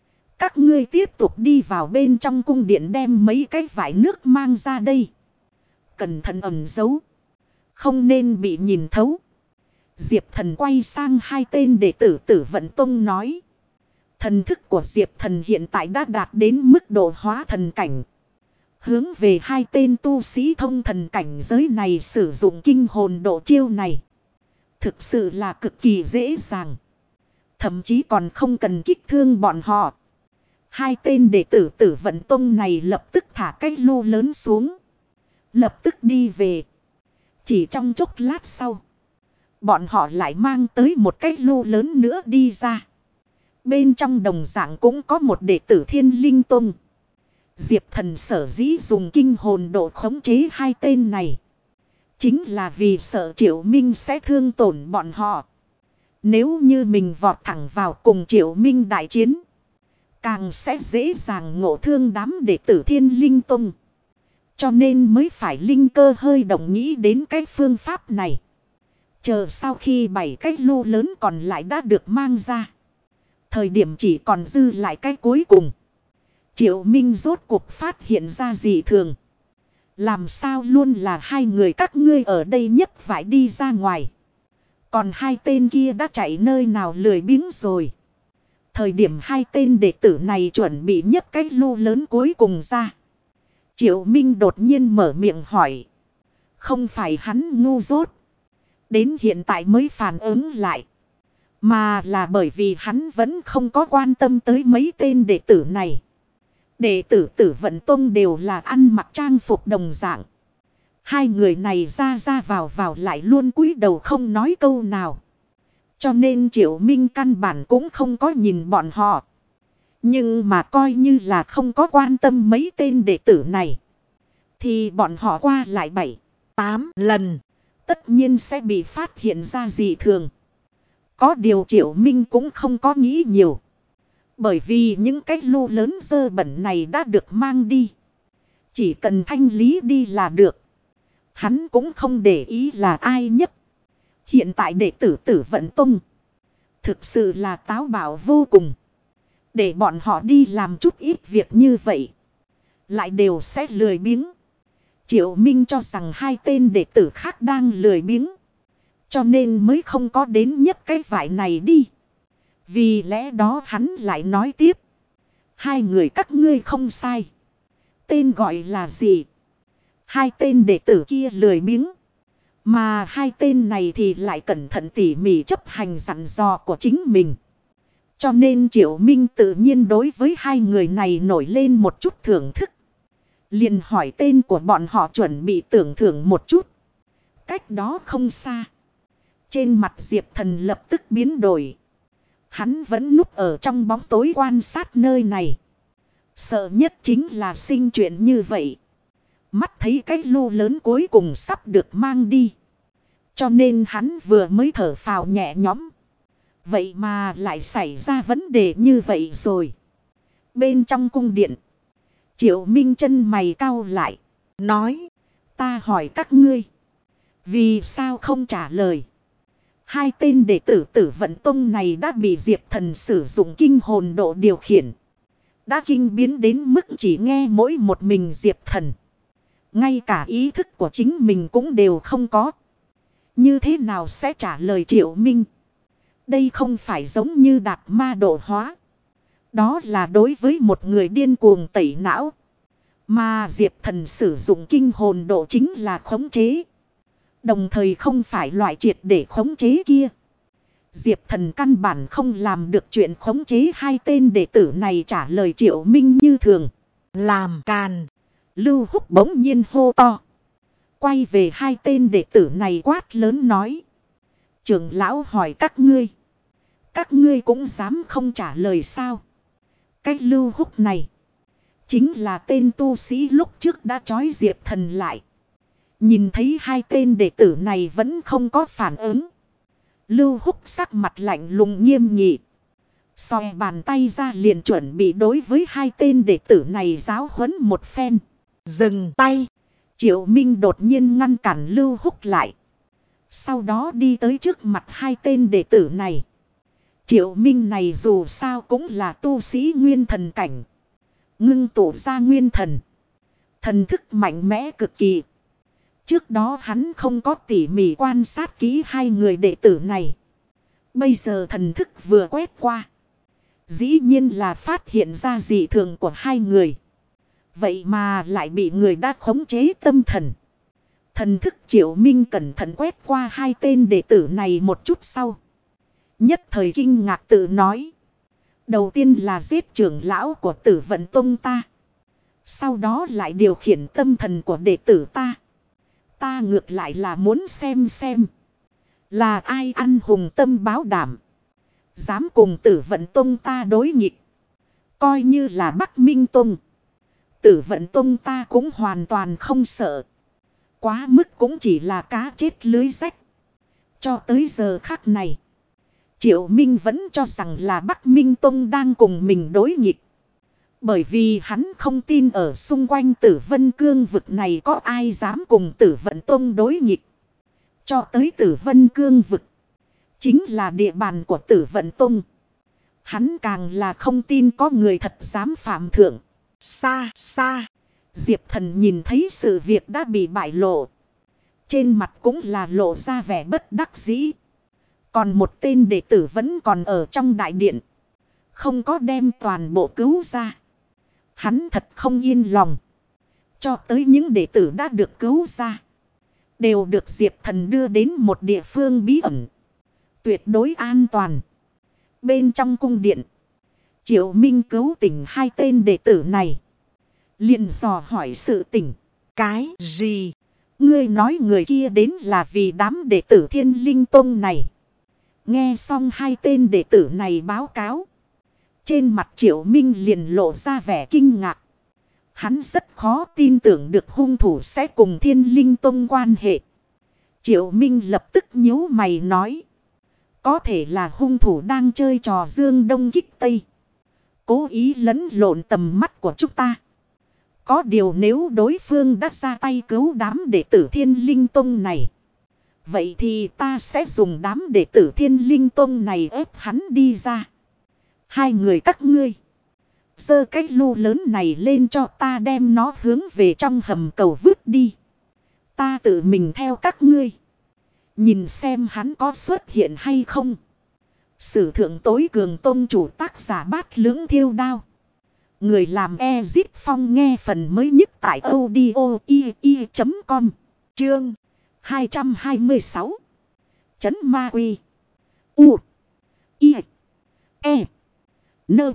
Các ngươi tiếp tục đi vào bên trong cung điện đem mấy cái vải nước mang ra đây. Cẩn thận ẩn giấu, không nên bị nhìn thấu. Diệp Thần quay sang hai tên đệ tử Tử Vận Tông nói. Thần thức của Diệp Thần hiện tại đã đạt đến mức độ hóa thần cảnh. Hướng về hai tên tu sĩ thông thần cảnh giới này sử dụng kinh hồn độ chiêu này, thực sự là cực kỳ dễ dàng. Thậm chí còn không cần kích thương bọn họ. Hai tên đệ tử Tử Vận Tông này lập tức thả cái lô lớn xuống, lập tức đi về. Chỉ trong chốc lát sau, bọn họ lại mang tới một cái lô lớn nữa đi ra. Bên trong đồng dạng cũng có một đệ tử Thiên Linh Tông. Diệp Thần sở dĩ dùng kinh hồn độ khống chế hai tên này, chính là vì sợ Triệu Minh sẽ thương tổn bọn họ. Nếu như mình vọt thẳng vào cùng Triệu Minh đại chiến, càng sẽ dễ dàng ngộ thương đám đệ tử Thiên Linh Tông. Cho nên mới phải linh cơ hơi động nghĩ đến cái phương pháp này. Chờ sau khi 7 cái lô lớn còn lại đã được mang ra, thời điểm chỉ còn dư lại cái cuối cùng, Triệu Minh rốt cuộc phát hiện ra dị thường. Làm sao luôn là hai người các ngươi ở đây nhất phải đi ra ngoài, còn hai tên kia đã chạy nơi nào lười biếng rồi. Thời điểm hai tên đệ tử này chuẩn bị nhấc cái lô lớn cuối cùng ra, Triệu Minh đột nhiên mở miệng hỏi. Không phải hắn ngu dốt, đến hiện tại mới phản ứng lại, mà là bởi vì hắn vẫn không có quan tâm tới mấy tên đệ tử này. Đệ tử Tử Vận Tông đều là ăn mặc trang phục đồng dạng. Hai người này ra ra vào lại luôn cúi đầu không nói câu nào. Cho nên Triệu Minh căn bản cũng không có nhìn bọn họ. Nhưng mà coi như là không có quan tâm mấy tên đệ tử này, thì bọn họ qua lại 7-8 lần, tất nhiên sẽ bị phát hiện ra dị thường. Có điều Triệu Minh cũng không có nghĩ nhiều. Bởi vì những cái lu lớn dơ bẩn này đã được mang đi. Chỉ cần thanh lý đi là được. Hắn cũng không để ý là ai nhất. Hiện tại đệ tử Tử Vận Tông thực sự là táo bạo vô cùng. Để bọn họ đi làm chút ít việc như vậy, lại đều sẽ lười biếng. Triệu Minh cho rằng hai tên đệ tử khác đang lười biếng, cho nên mới không có đến nhất cái vải này đi. Vì lẽ đó hắn lại nói tiếp. Hai người các ngươi không sai. Tên gọi là gì? Hai tên đệ tử kia lười biếng. Mà hai tên này thì lại cẩn thận tỉ mỉ chấp hành dặn dò của chính mình. Cho nên Triệu Minh tự nhiên đối với hai người này nổi lên một chút thưởng thức. Liền hỏi tên của bọn họ, chuẩn bị tưởng thưởng một chút. Cách đó không xa, trên mặt Diệp Thần lập tức biến đổi. Hắn vẫn núp ở trong bóng tối quan sát nơi này. Sợ nhất chính là sinh chuyện như vậy. Mắt thấy cái lu lớn cuối cùng sắp được mang đi, cho nên hắn vừa mới thở phào nhẹ nhõm. Vậy mà lại xảy ra vấn đề như vậy rồi. Bên trong cung điện, Triệu Minh chân mày cau lại, nói. Ta hỏi các ngươi, vì sao không trả lời? Hai tên đệ tử Tử Vận Tông này đã bị Diệp Thần sử dụng kinh hồn độ điều khiển. Đã kinh biến đến mức chỉ nghe mỗi một mình Diệp Thần. Ngay cả ý thức của chính mình cũng đều không có. Như thế nào sẽ trả lời Triệu Minh? Đây không phải giống như đạt ma độ hóa. Đó là đối với một người điên cuồng tẩy não. Mà Diệp Thần sử dụng kinh hồn độ chính là khống chế. Đồng thời không phải loại triệt để khống chế kia. Diệp Thần căn bản không làm được chuyện khống chế hai tên đệ tử này, trả lời Triệu Minh như thường. Làm càn. Lưu Húc bỗng nhiên hô to. Quay về hai tên đệ tử này quát lớn nói. Trưởng lão hỏi các ngươi. Các ngươi cũng dám không trả lời sao? Cái Lưu Húc này chính là tên tu sĩ lúc trước đã trói Diệp Thần lại. Nhìn thấy hai tên đệ tử này vẫn không có phản ứng, Lưu Húc sắc mặt lạnh lùng nghiêm nghị, xòe bàn tay ra liền chuẩn bị đối với hai tên đệ tử này giáo huấn một phen. Dừng tay! Triệu Minh đột nhiên ngăn cản Lưu Húc lại. Sau đó đi tới trước mặt hai tên đệ tử này. Triệu Minh này dù sao cũng là tu sĩ nguyên thần cảnh. Ngưng tụ ra nguyên thần. Thần thức mạnh mẽ cực kỳ. Trước đó hắn không có tỉ mỉ quan sát kỹ hai người đệ tử này. Bây giờ thần thức vừa quét qua, dĩ nhiên là phát hiện ra dị thường của hai người. Vậy mà lại bị người đã khống chế tâm thần. Thần thức Triệu Minh cẩn thận quét qua hai tên đệ tử này một chút sau, nhất thời kinh ngạc tự nói. Đầu tiên là giết trưởng lão của Tử Vận Tông ta. Sau đó lại điều khiển tâm thần của đệ tử ta. Ta ngược lại là muốn xem là ai ăn hùng tâm báo đảm, dám cùng Tử Vận Tông ta đối nghịch. Coi như là Bắc Minh Tông, Tử Vận Tông ta cũng hoàn toàn không sợ. Quá mức cũng chỉ là cá chết lưới rách. Cho tới giờ khắc này, Triệu Minh vẫn cho rằng là Bắc Minh Tông đang cùng mình đối nghịch. Bởi vì hắn không tin ở xung quanh Tử Vân Cương vực này có ai dám cùng Tử Vận Tông đối nghịch. Cho tới Tử Vân Cương vực, chính là địa bàn của Tử Vận Tông. Hắn càng là không tin có người thật dám phạm thượng. Xa xa, Diệp Thần nhìn thấy sự việc đã bị bại lộ. Trên mặt cũng là lộ ra vẻ bất đắc dĩ. Còn một tên đệ tử vẫn còn ở trong đại điện, không có đem toàn bộ cứu ra. Hắn thật không yên lòng. Cho tới những đệ tử đã được cứu ra, đều được Diệp Thần đưa đến một địa phương bí ẩn, tuyệt đối an toàn. Bên trong cung điện, Triệu Minh cứu tỉnh hai tên đệ tử này, liền dò hỏi sự tình. Cái gì? Ngươi nói người kia đến là vì đám đệ tử Thiên Linh Tông này? Nghe xong hai tên đệ tử này báo cáo, Trên mặt Triệu Minh liền lộ ra vẻ kinh ngạc. Hắn rất khó tin tưởng được hung thủ sẽ cùng Thiên Linh Tông quan hệ. Triệu Minh lập tức nhíu mày nói. Có thể là hung thủ đang chơi trò dương đông kích tây. Cố ý lẫn lộn tầm mắt của chúng ta. Có điều nếu đối phương đã ra tay cứu đám đệ tử Thiên Linh Tông này. Vậy thì ta sẽ dùng đám đệ tử Thiên Linh Tông này ép hắn đi ra. Hai người các ngươi. Giơ cái lu lớn này lên cho ta đem nó hướng về trong hầm cầu vứt đi. Ta tự mình theo các ngươi. Nhìn xem hắn có xuất hiện hay không. Sử thượng tối cường tông chủ tác giả Bát Lưỡng Thiêu Đao. Người làm Ezit Phong nghe phần mới nhất tại audio.com. Chương 226. Trấn Ma Uy. U. I. E. Nơ.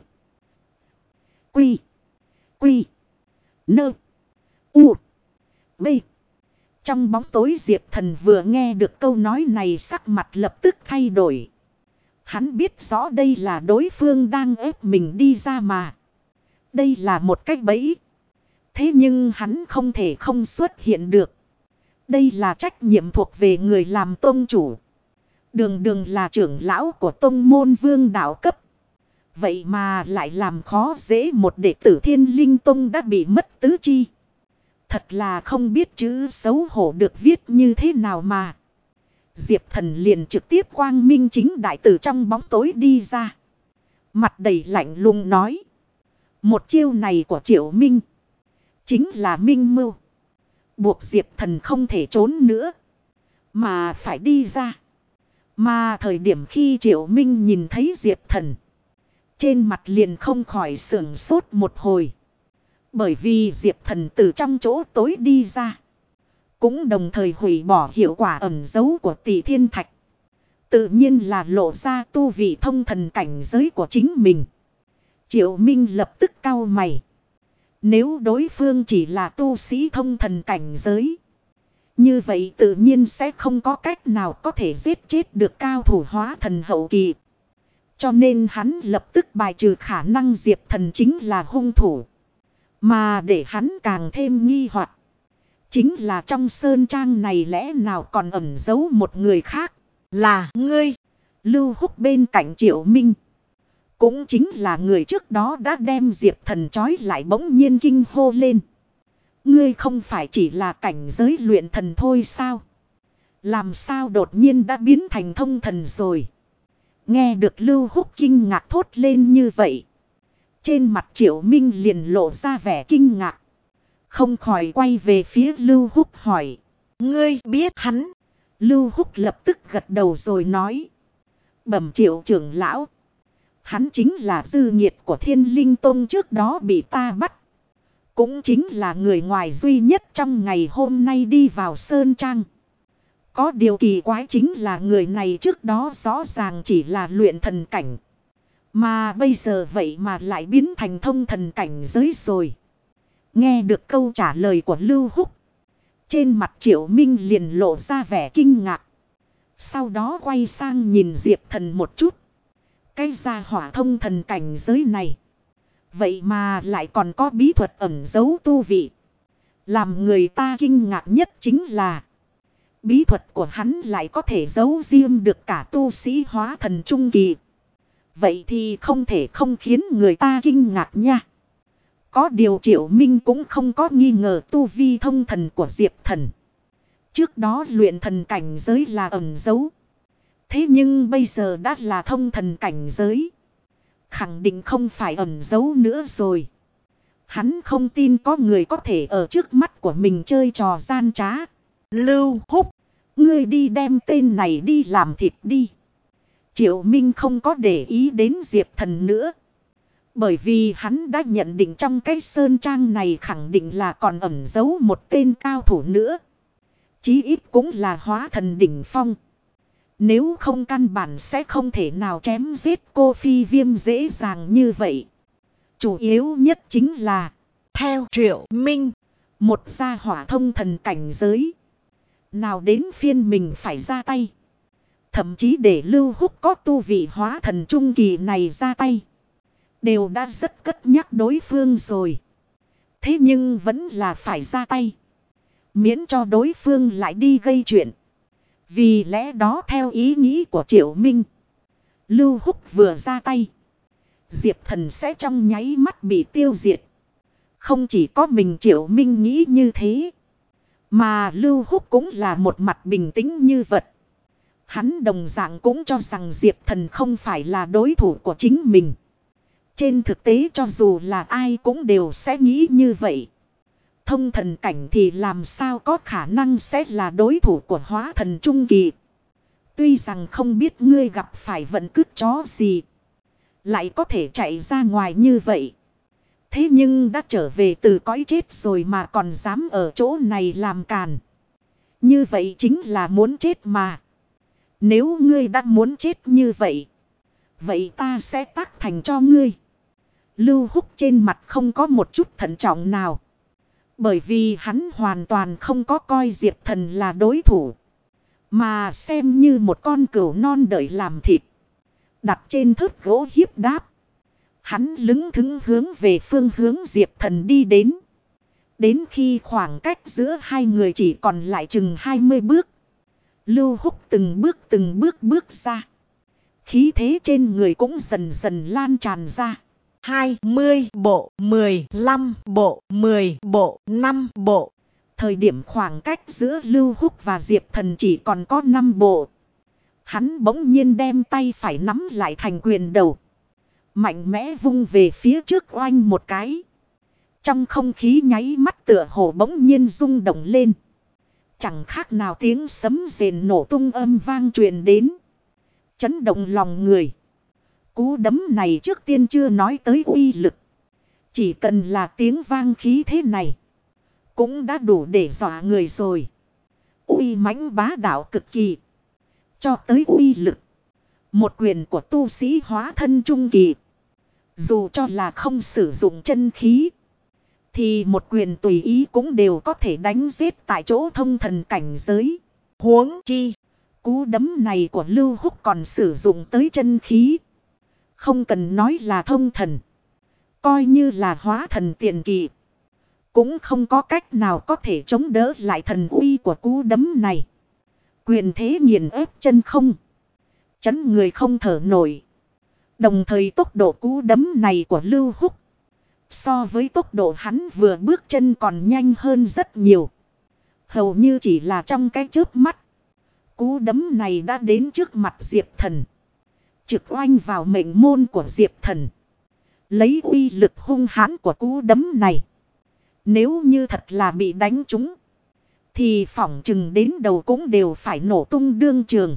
Quy. Quy. Nơ. U. B. Trong bóng tối Diệp Thần vừa nghe được câu nói này sắc mặt lập tức thay đổi. Hắn biết rõ đây là đối phương đang ép mình đi ra mà. Đây là một cách bẫy. Thế nhưng hắn không thể không xuất hiện được. Đây là trách nhiệm thuộc về người làm tông chủ. Đường đường là trưởng lão của tông môn vương đạo cấp. Vậy mà lại làm khó dễ một đệ tử Thiên Linh Tông đã bị mất tứ chi. Thật là không biết chữ xấu hổ được viết như thế nào mà. Diệp Thần liền trực tiếp quang minh chính đại từ trong bóng tối đi ra. Mặt đầy lạnh lùng nói. Một chiêu này của Triệu Minh. Chính là minh mưu. Buộc Diệp Thần không thể trốn nữa. Mà phải đi ra. Mà thời điểm khi Triệu Minh nhìn thấy Diệp Thần. Trên mặt liền không khỏi sửng sốt một hồi. Bởi vì Diệp Thần từ trong chỗ tối đi ra. Cũng đồng thời hủy bỏ hiệu quả ẩn dấu của Tỷ Thiên Thạch. Tự nhiên là lộ ra tu vị thông thần cảnh giới của chính mình. Triệu Minh lập tức cau mày. Nếu đối phương chỉ là tu sĩ thông thần cảnh giới. Như vậy tự nhiên sẽ không có cách nào có thể giết chết được cao thủ hóa thần hậu kỳ. Cho nên hắn lập tức bài trừ khả năng Diệp Thần chính là hung thủ. Mà để hắn càng thêm nghi hoặc. Chính là trong sơn trang này lẽ nào còn ẩn giấu một người khác. Là ngươi. Lưu Húc bên cạnh Triệu Minh. Cũng chính là người trước đó đã đem Diệp Thần trói lại bỗng nhiên kinh hô lên. Ngươi không phải chỉ là cảnh giới luyện thần thôi sao? Làm sao đột nhiên đã biến thành thông thần rồi? Nghe được Lưu Húc kinh ngạc thốt lên như vậy. Trên mặt Triệu Minh liền lộ ra vẻ kinh ngạc. Không khỏi quay về phía Lưu Húc hỏi. Ngươi biết hắn? Lưu Húc lập tức gật đầu rồi nói. Bẩm Triệu trưởng lão. Hắn chính là dư nhiệt của Thiên Linh Tông trước đó bị ta bắt. Cũng chính là người ngoài duy nhất trong ngày hôm nay đi vào Sơn Trang. Có điều kỳ quái chính là người này trước đó rõ ràng chỉ là luyện thần cảnh. Mà bây giờ vậy mà lại biến thành thông thần cảnh giới rồi. Nghe được câu trả lời của Lưu Húc. Trên mặt Triệu Minh liền lộ ra vẻ kinh ngạc. Sau đó quay sang nhìn Diệp Thần một chút. Cái gia hỏa thông thần cảnh giới này. Vậy mà lại còn có bí thuật ẩn giấu tu vị. Làm người ta kinh ngạc nhất chính là. Bí thuật của hắn lại có thể giấu riêng được cả tu sĩ hóa thần trung kỳ. Vậy thì không thể không khiến người ta kinh ngạc nha. Có điều Triệu Minh cũng không có nghi ngờ tu vi thông thần của Diệp Thần. Trước đó luyện thần cảnh giới là ẩn giấu. Thế nhưng bây giờ đã là thông thần cảnh giới. Khẳng định không phải ẩn giấu nữa rồi. Hắn không tin có người có thể ở trước mắt của mình chơi trò gian trá. Lưu Húc, ngươi đi đem tên này đi làm thịt đi. Triệu Minh không có để ý đến Diệp Thần nữa. Bởi vì hắn đã nhận định trong cái sơn trang này khẳng định là còn ẩn giấu một tên cao thủ nữa. Chí ít cũng là hóa thần đỉnh phong. Nếu không căn bản sẽ không thể nào chém giết cô Phi Viêm dễ dàng như vậy. Chủ yếu nhất chính là, theo Triệu Minh, một gia hỏa thông thần cảnh giới. Nào đến phiên mình phải ra tay. Thậm chí để Lưu Húc có tu vị hóa thần trung kỳ này ra tay. đều đã rất cất nhắc đối phương rồi. Thế nhưng vẫn là phải ra tay. Miễn cho đối phương lại đi gây chuyện. Vì lẽ đó theo ý nghĩ của Triệu Minh, Lưu Húc vừa ra tay, Diệp Thần sẽ trong nháy mắt bị tiêu diệt. Không chỉ có mình Triệu Minh nghĩ như thế, mà Lưu Húc cũng là một mặt bình tĩnh như vật. Hắn đồng dạng cũng cho rằng Diệp Thần không phải là đối thủ của chính mình. Trên thực tế cho dù là ai cũng đều sẽ nghĩ như vậy. Thông thần cảnh thì làm sao có khả năng sẽ là đối thủ của hóa thần trung kỳ. Tuy rằng không biết ngươi gặp phải vận cứt chó gì, lại có thể chạy ra ngoài như vậy. Thế nhưng đã trở về từ cõi chết rồi mà còn dám ở chỗ này làm càn. Như vậy chính là muốn chết mà. Nếu ngươi đã muốn chết như vậy, vậy ta sẽ tác thành cho ngươi. Lưu Húc trên mặt không có một chút thận trọng nào. Bởi vì hắn hoàn toàn không có coi Diệp Thần là đối thủ, mà xem như một con cừu non đợi làm thịt, đặt trên thớt gỗ hiếp đáp. Hắn lững thững hướng về phương hướng Diệp Thần đi đến. Đến khi khoảng cách giữa hai người chỉ còn lại chừng 20 bước, Lưu Húc từng bước bước ra. Khí thế trên người cũng dần dần lan tràn ra. 20 bộ, 15 bộ, 10 bộ, 5 bộ. Thời điểm khoảng cách giữa Lưu Húc và Diệp Thần chỉ còn có 5 bộ. Hắn bỗng nhiên đem tay phải nắm lại thành quyền đầu, mạnh mẽ vung về phía trước oanh một cái. Trong không khí nháy mắt tựa hồ bỗng nhiên rung động lên. Chẳng khác nào tiếng sấm rền nổ tung âm vang truyền đến, chấn động lòng người. Cú đấm này trước tiên chưa nói tới uy lực, chỉ cần là tiếng vang khí thế này cũng đã đủ để dọa người rồi. Uy mãnh bá đạo cực kỳ. Cho tới uy lực, một quyền của tu sĩ hóa thân trung kỳ, dù cho là không sử dụng chân khí, thì một quyền tùy ý cũng đều có thể đánh giết tại chỗ thông thần cảnh giới. Huống chi, cú đấm này của Lưu Húc còn sử dụng tới chân khí. Không cần nói là thông thần, coi như là hóa thần tiền kỳ, cũng không có cách nào có thể chống đỡ lại thần uy của cú đấm này. Quyền thế nghiền ép chân không, chấn người không thở nổi. Đồng thời tốc độ cú đấm này của Lưu Húc, so với tốc độ hắn vừa bước chân còn nhanh hơn rất nhiều. Hầu như chỉ là trong cái chớp mắt, cú đấm này đã đến trước mặt Diệp Thần, trực oanh vào mệnh môn của Diệp Thần. Lấy uy lực hung hãn của cú đấm này, nếu như thật là bị đánh trúng, thì phỏng chừng đến đầu cũng đều phải nổ tung đương trường.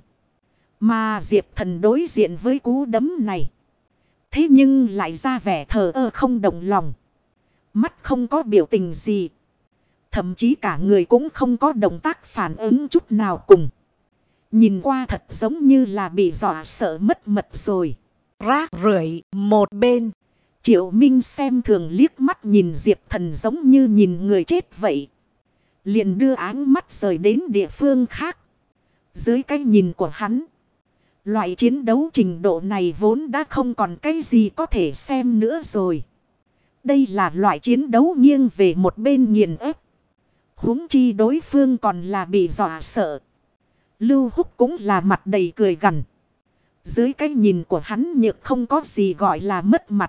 Mà Diệp Thần đối diện với cú đấm này, thế nhưng lại ra vẻ thờ ơ không động lòng. Mắt không có biểu tình gì, thậm chí cả người cũng không có động tác phản ứng chút nào cùng. Nhìn qua thật giống như là bị dọa sợ mất mật rồi. Rác rưởi một bên. Triệu Minh xem thường liếc mắt nhìn Diệp Thần giống như nhìn người chết vậy, liền đưa áng mắt rời đến địa phương khác. Dưới cái nhìn của hắn, loại chiến đấu trình độ này vốn đã không còn cái gì có thể xem nữa rồi. Đây là loại chiến đấu nghiêng về một bên nghiền ép. Huống chi đối phương còn là bị dọa sợ. Lưu Húc cũng là mặt đầy cười gằn. Dưới cái nhìn của hắn nhược không có gì gọi là mất mặt.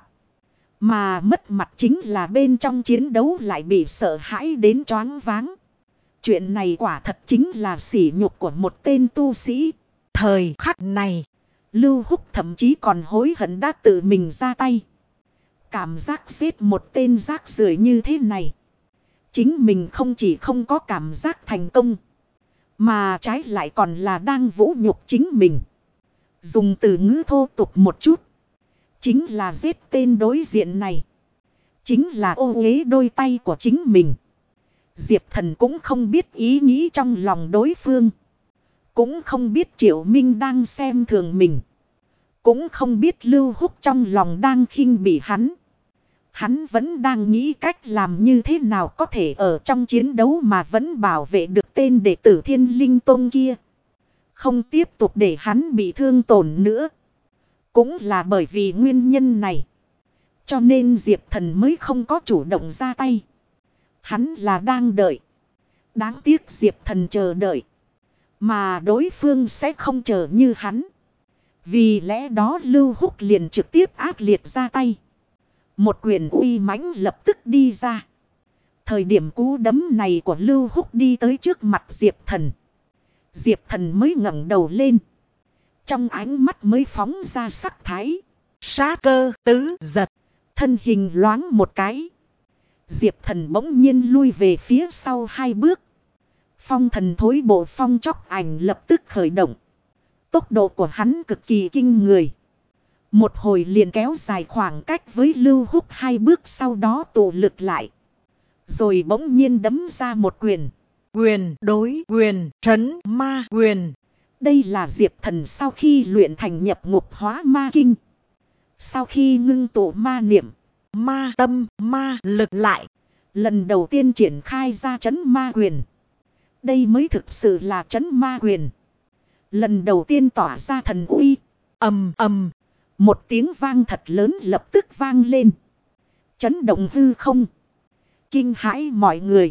Mà mất mặt chính là bên trong chiến đấu lại bị sợ hãi đến choáng váng. Chuyện này quả thật chính là sỉ nhục của một tên tu sĩ. Thời khắc này, Lưu Húc thậm chí còn hối hận đã tự mình ra tay. Cảm giác giết một tên rác rưởi như thế này, chính mình không chỉ không có cảm giác thành công, mà trái lại còn là đang vũ nhục chính mình. Dùng từ ngữ thô tục một chút, chính là giết tên đối diện này, chính là ô uế đôi tay của chính mình. Diệp Thần cũng không biết ý nghĩ trong lòng đối phương, cũng không biết Triệu Minh đang xem thường mình, cũng không biết Lưu Húc trong lòng đang khinh bỉ hắn. Hắn vẫn đang nghĩ cách làm như thế nào có thể ở trong chiến đấu mà vẫn bảo vệ được tên đệ tử Thiên Linh Tông kia, không tiếp tục để hắn bị thương tổn nữa. Cũng là bởi vì nguyên nhân này, Cho nên Diệp Thần mới không có chủ động ra tay. Hắn là đang đợi. Đáng tiếc Diệp Thần chờ đợi. Mà đối phương sẽ không chờ như hắn. Vì lẽ đó Lưu Húc liền trực tiếp ác liệt ra tay. Một quyền uy mãnh lập tức đi ra. Thời điểm cú đấm này của Lưu Húc đi tới trước mặt Diệp Thần. Diệp Thần mới ngẩng đầu lên. Trong ánh mắt mới phóng ra sắc thái. Sát cơ tứ giật. Thân hình loáng một cái. Diệp Thần bỗng nhiên lui về phía sau 2 bước. Phong thần thối bộ phong chóc ảnh lập tức khởi động. Tốc độ của hắn cực kỳ kinh người. Một hồi liền kéo dài khoảng cách với Lưu Húc 2 bước, sau đó tụ lực lại. Rồi bỗng nhiên đấm ra một quyền. Quyền đối quyền trấn ma quyền. Đây là Diệp Thần sau khi luyện thành nhập ngục hóa ma kinh. Sau khi ngưng tụ ma niệm, ma tâm, ma lực lại. Lần đầu tiên triển khai ra trấn ma quyền. Đây mới thực sự là trấn ma quyền. Lần đầu tiên tỏa ra thần uy. Ầm ầm. Một tiếng vang thật lớn lập tức vang lên. Chấn động hư không. Kinh hãi mọi người.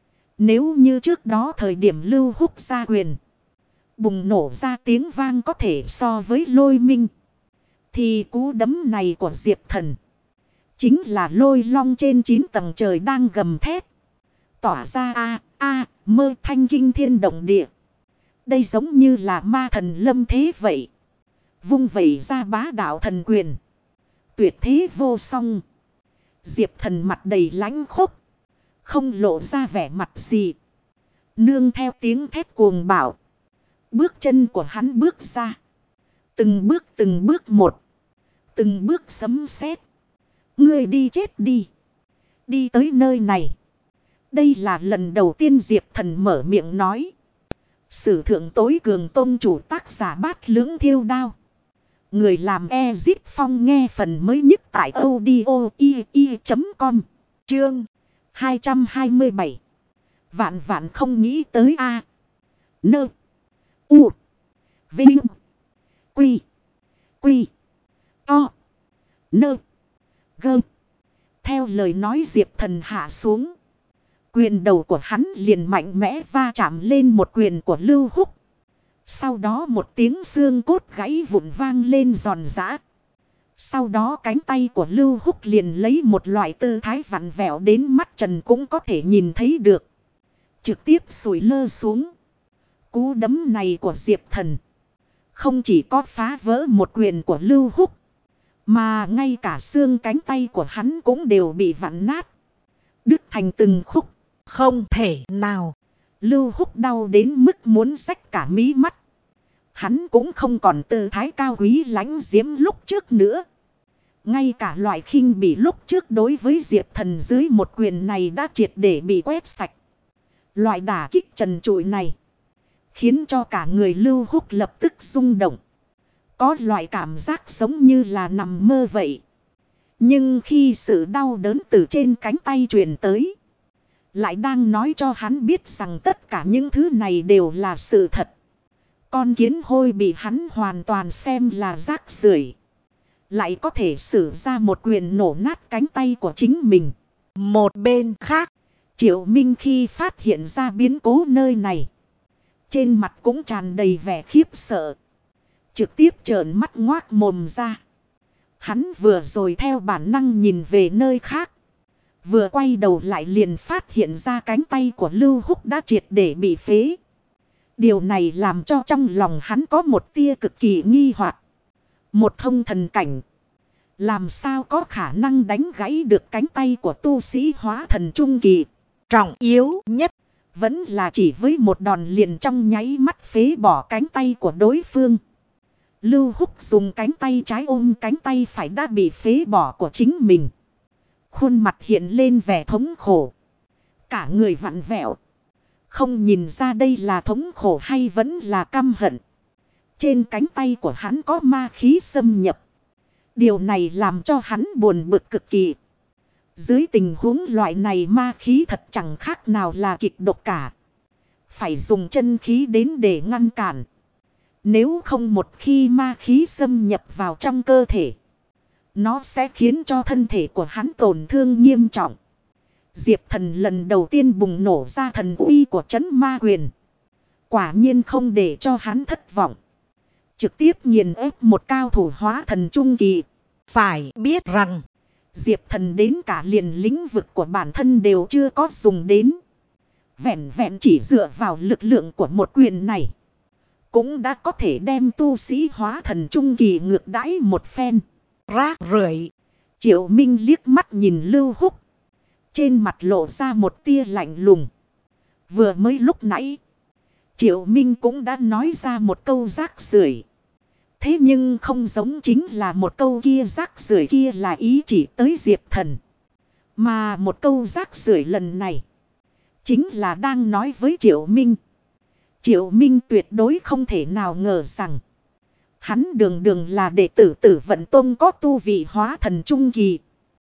Nếu như trước đó thời điểm Lưu Húc ra quyền, bùng nổ ra tiếng vang có thể so với lôi minh, thì cú đấm này của Diệp Thần chính là lôi long trên 9 tầng trời đang gầm thét. Tỏa ra mơ thanh kinh thiên động địa. Đây giống như là ma thần lâm thế vậy. Vung vẩy ra bá đạo thần quyền. Tuyệt thế vô song. Diệp Thần mặt đầy lãnh khốc. Không lộ ra vẻ mặt gì. Nương theo tiếng thét cuồng bạo. Bước chân của hắn bước ra. Từng bước một. Từng bước sấm sét. Ngươi đi chết đi. Đi tới nơi này. Đây là lần đầu tiên Diệp Thần mở miệng nói. Sử thượng tối cường tôn chủ tác giả Bát Lưỡng Thiêu Đao. Người làm Ezit Phong nghe phần mới nhất tại audio.com. Chương 227. Vạn vạn không nghĩ tới A. Nơ. U. Vinh. Quy. Quy. To. Nơ. Gơ. Theo lời nói Diệp Thần hạ xuống. Quyền đầu của hắn liền mạnh mẽ va chạm lên một quyền của Lưu Húc. Sau đó một tiếng xương cốt gãy vụn vang lên giòn giã. Sau đó cánh tay của Lưu Húc liền lấy một loại tư thái vặn vẹo đến mắt trần cũng có thể nhìn thấy được. Trực tiếp sủi lơ xuống. Cú đấm này của Diệp Thần không chỉ có phá vỡ một quyền của Lưu Húc, mà ngay cả xương cánh tay của hắn cũng đều bị vặn nát, đứt thành từng khúc. Không thể nào. Lưu Húc đau đến mức muốn xách cả mí mắt. Hắn cũng không còn tư thái cao quý lãnh diễm lúc trước nữa. Ngay cả loại khinh bỉ lúc trước đối với Diệp Thần dưới một quyền này đã triệt để bị quét sạch. Loại đả kích trần trụi này khiến cho cả người Lưu Húc lập tức rung động. Có loại cảm giác giống như là nằm mơ vậy. Nhưng khi sự đau đớn từ trên cánh tay truyền tới, lại đang nói cho hắn biết rằng tất cả những thứ này đều là sự thật. Con kiến hôi bị hắn hoàn toàn xem là rác rưởi, lại có thể sử ra một quyền nổ nát cánh tay của chính mình. Một bên khác, Triệu Minh khi phát hiện ra biến cố nơi này, trên mặt cũng tràn đầy vẻ khiếp sợ. Trực tiếp trợn mắt ngoác mồm ra. Hắn vừa rồi theo bản năng nhìn về nơi khác. Vừa quay đầu lại liền phát hiện ra cánh tay của Lưu Húc đã triệt để bị phế. Điều này làm cho trong lòng hắn có một tia cực kỳ nghi hoặc. Một thông thần cảnh, làm sao có khả năng đánh gãy được cánh tay của tu sĩ hóa thần trung kỳ? Trọng yếu nhất vẫn là chỉ với một đòn liền trong nháy mắt phế bỏ cánh tay của đối phương. Lưu Húc dùng cánh tay trái ôm cánh tay phải đã bị phế bỏ của chính mình. Khuôn mặt hiện lên vẻ thống khổ. Cả người vặn vẹo. Không nhìn ra đây là thống khổ hay vẫn là căm hận. Trên cánh tay của hắn có ma khí xâm nhập. Điều này làm cho hắn buồn bực cực kỳ. Dưới tình huống loại này ma khí thật chẳng khác nào là kịch độc cả. Phải dùng chân khí đến để ngăn cản. Nếu không một khi ma khí xâm nhập vào trong cơ thể, Nó sẽ khiến cho thân thể của hắn tổn thương nghiêm trọng. Diệp Thần lần đầu tiên bùng nổ ra thần uy của trấn ma quyền. Quả nhiên không để cho hắn thất vọng. Trực tiếp nghiền ép một cao thủ hóa thần trung kỳ. Phải biết rằng, Diệp Thần đến cả liền lĩnh vực của bản thân đều chưa có dùng đến. Vẹn vẹn chỉ dựa vào lực lượng của một quyền này, cũng đã có thể đem tu sĩ hóa thần trung kỳ ngược đãi một phen. Rác rưởi. Triệu Minh liếc mắt nhìn Lưu Húc. Trên mặt lộ ra một tia lạnh lùng. Vừa mới lúc nãy, Triệu Minh cũng đã nói ra một câu rác rưởi. Thế nhưng không giống chính là một câu kia rác rưởi kia là ý chỉ tới Diệp Thần. Mà một câu rác rưởi lần này, chính là đang nói với Triệu Minh. Triệu Minh tuyệt đối không thể nào ngờ rằng, hắn đường đường là đệ tử Tử Vận Tông có tu vị hóa thần trung kỳ.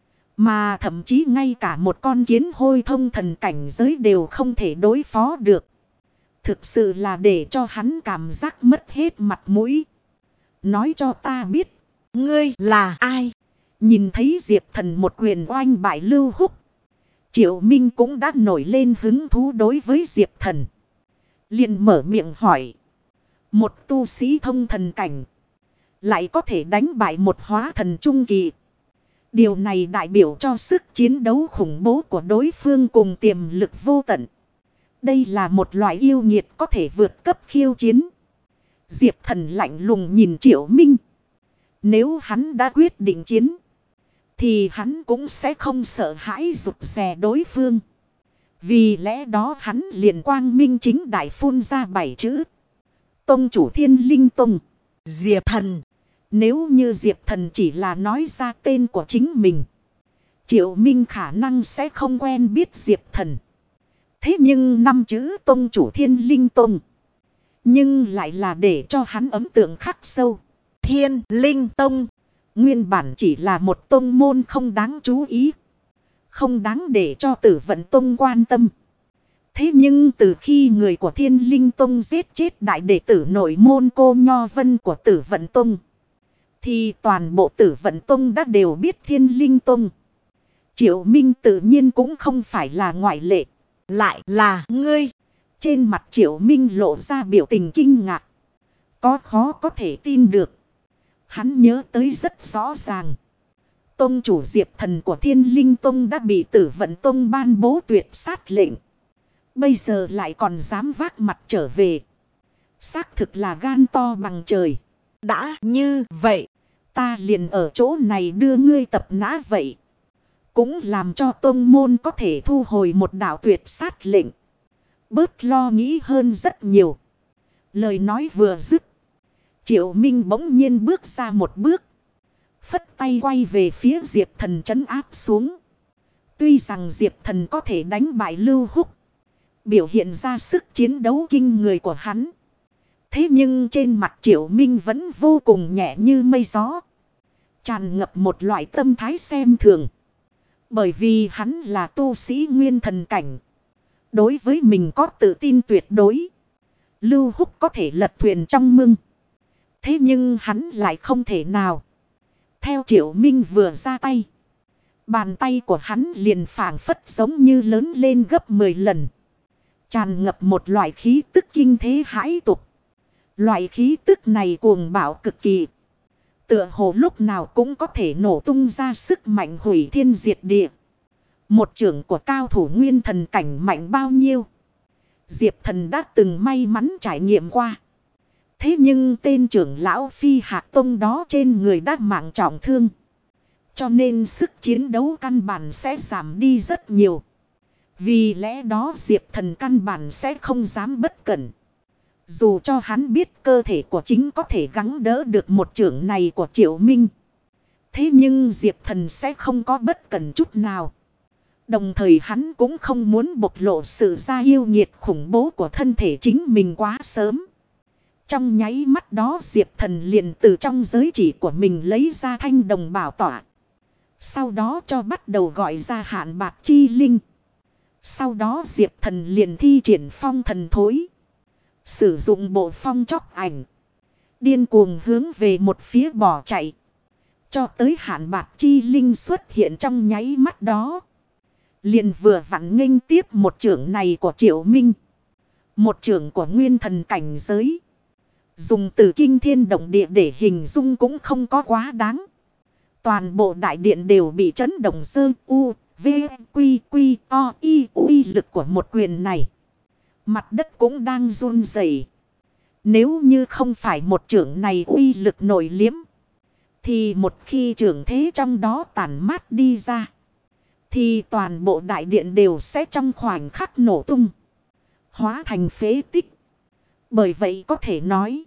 Mà thậm chí ngay cả một con kiến hôi thông thần cảnh giới đều không thể đối phó được. Thực sự là để cho hắn cảm giác mất hết mặt mũi. Nói cho ta biết, ngươi là ai? Nhìn thấy Diệp Thần một quyền oanh bại Lưu Húc, Triệu Minh cũng đã nổi lên hứng thú đối với Diệp Thần. Liền mở miệng hỏi. Một tu sĩ thông thần cảnh, lại có thể đánh bại một hóa thần trung kỳ. Điều này đại biểu cho sức chiến đấu khủng bố của đối phương cùng tiềm lực vô tận. Đây là một loại yêu nghiệt có thể vượt cấp khiêu chiến. Diệp Thần lạnh lùng nhìn Triệu Minh. Nếu hắn đã quyết định chiến, thì hắn cũng sẽ không sợ hãi rụt rè đối phương. Vì lẽ đó hắn liền quang minh chính đại phun ra 7 chữ. Tông chủ Thiên Linh Tông, Diệp Thần. Nếu như Diệp Thần chỉ là nói ra tên của chính mình, Triệu Minh khả năng sẽ không quen biết Diệp Thần. Thế nhưng 5 chữ Tông chủ Thiên Linh Tông, nhưng lại là để cho hắn ấn tượng khắc sâu. Thiên Linh Tông, nguyên bản chỉ là một tông môn không đáng chú ý, không đáng để cho Tử Vận Tông quan tâm. Thế nhưng từ khi người của Thiên Linh Tông giết chết đại đệ tử nội môn Cô Nho Vân của Tử Vận Tông, thì toàn bộ Tử Vận Tông đã đều biết Thiên Linh Tông. Triệu Minh tự nhiên cũng không phải là ngoại lệ. Lại là ngươi. Trên mặt Triệu Minh lộ ra biểu tình kinh ngạc. Có khó có thể tin được. Hắn nhớ tới rất rõ ràng. Tông chủ Diệp Thần của Thiên Linh Tông đã bị Tử Vận Tông ban bố tuyệt sát lệnh. Bây giờ lại còn dám vác mặt trở về. Xác thực là gan to bằng trời. Đã như vậy, ta liền ở chỗ này đưa ngươi tập nã vậy. Cũng làm cho tông môn có thể thu hồi một đạo tuyệt sát lệnh. Bớt lo nghĩ hơn rất nhiều. Lời nói vừa dứt, Triệu Minh bỗng nhiên bước ra một bước. Phất tay quay về phía Diệp Thần trấn áp xuống. Tuy rằng Diệp Thần có thể đánh bại Lưu Húc, biểu hiện ra sức chiến đấu kinh người của hắn. Thế nhưng trên mặt Triệu Minh vẫn vô cùng nhẹ như mây gió. Tràn ngập một loại tâm thái xem thường. Bởi vì hắn là tu sĩ nguyên thần cảnh. Đối với mình có tự tin tuyệt đối. Lưu Húc có thể lật thuyền trong mưng. Thế nhưng hắn lại không thể nào. Theo Triệu Minh vừa ra tay, bàn tay của hắn liền phảng phất giống như lớn lên gấp 10 lần. Tràn ngập một loại khí tức kinh thế hãi tục. Loại khí tức này cuồng bạo cực kỳ. Tựa hồ lúc nào cũng có thể nổ tung ra sức mạnh hủy thiên diệt địa. Một trưởng của cao thủ nguyên thần cảnh mạnh bao nhiêu, Diệp Thần đã từng may mắn trải nghiệm qua. Thế nhưng tên trưởng lão Phi Hạc Tông đó trên người đã mạng trọng thương. Cho nên sức chiến đấu căn bản sẽ giảm đi rất nhiều. Vì lẽ đó Diệp Thần căn bản sẽ không dám bất cẩn. Dù cho hắn biết cơ thể của chính có thể gắng đỡ được một chưởng này của Triệu Minh. Thế nhưng Diệp Thần sẽ không có bất cẩn chút nào. Đồng thời hắn cũng không muốn bộc lộ sự ra yêu nghiệt khủng bố của thân thể chính mình quá sớm. Trong nháy mắt đó Diệp Thần liền từ trong giới chỉ của mình lấy ra thanh đồng bảo tỏa. Sau đó cho bắt đầu gọi ra hạn bạc chi linh. Sau đó Diệp Thần liền thi triển phong thần thối. Sử dụng bộ phong chóc ảnh. Điên cuồng hướng về một phía bỏ chạy. Cho tới Hạn Bạc Chi Linh xuất hiện trong nháy mắt đó. Liền vừa vặn nghênh tiếp một chưởng này của Triệu Minh. Một chưởng của nguyên thần cảnh giới. Dùng từ kinh thiên động địa để hình dung cũng không có quá đáng. Toàn bộ đại điện đều bị chấn động sơ u, v, quy, quy, o, y, uy lực của một quyền này. Mặt đất cũng đang run rẩy. Nếu như không phải một chưởng này uy lực nổi liếm. Thì một khi chưởng thế trong đó tản mát đi ra. Thì toàn bộ đại điện đều sẽ trong khoảnh khắc nổ tung. Hóa thành phế tích. Bởi vậy có thể nói.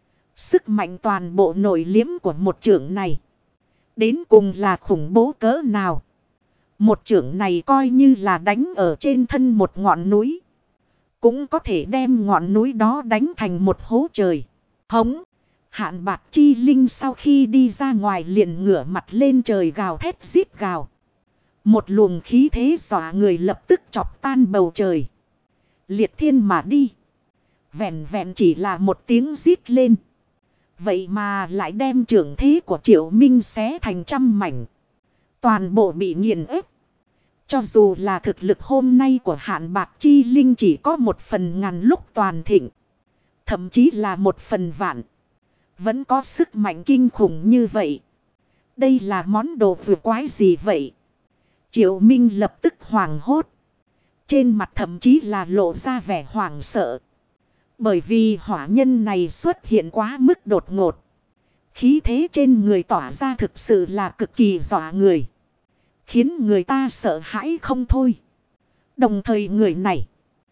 Sức mạnh toàn bộ nổi liếm của một chưởng này. Đến cùng là khủng bố cỡ nào. Một chưởng này coi như là đánh ở trên thân một ngọn núi. Cũng có thể đem ngọn núi đó đánh thành một hố trời. Hống. Hạn Bạc Chi Linh sau khi đi ra ngoài liền ngửa mặt lên trời gào thét rít gào. Một luồng khí thế dọa người lập tức chọc tan bầu trời. Liệt thiên mà đi. Vẹn vẹn chỉ là một tiếng rít lên. Vậy mà lại đem chưởng thế của Triệu Minh xé thành trăm mảnh. Toàn bộ bị nghiền ép. Cho dù là thực lực hôm nay của Hạn Bạc Chi Linh chỉ có một phần ngàn lúc toàn thịnh. Thậm chí là một phần vạn. Vẫn có sức mạnh kinh khủng như vậy. Đây là món đồ vừa quái gì vậy? Triệu Minh lập tức hoảng hốt. Trên mặt thậm chí là lộ ra vẻ hoảng sợ. Bởi vì hỏa nhân này xuất hiện quá mức đột ngột. Khí thế trên người tỏa ra thực sự là cực kỳ dọa người. Khiến người ta sợ hãi không thôi. Đồng thời người này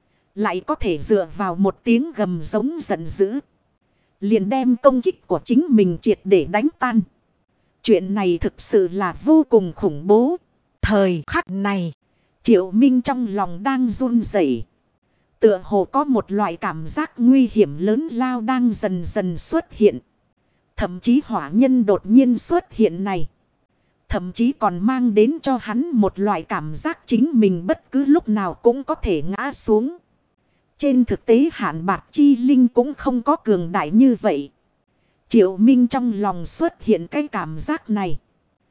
lại có thể dựa vào một tiếng gầm giống giận dữ. Liền đem công kích của chính mình triệt để đánh tan. Chuyện này thực sự là vô cùng khủng bố. Thời khắc này, Triệu Minh trong lòng đang run rẩy. Tựa hồ có một loại cảm giác nguy hiểm lớn lao đang dần dần xuất hiện. Thậm chí hỏa nhân đột nhiên xuất hiện này. Thậm chí còn mang đến cho hắn một loại cảm giác chính mình bất cứ lúc nào cũng có thể ngã xuống. Trên thực tế Hạn Bạc Chi Linh cũng không có cường đại như vậy. Triệu Minh trong lòng xuất hiện cái cảm giác này.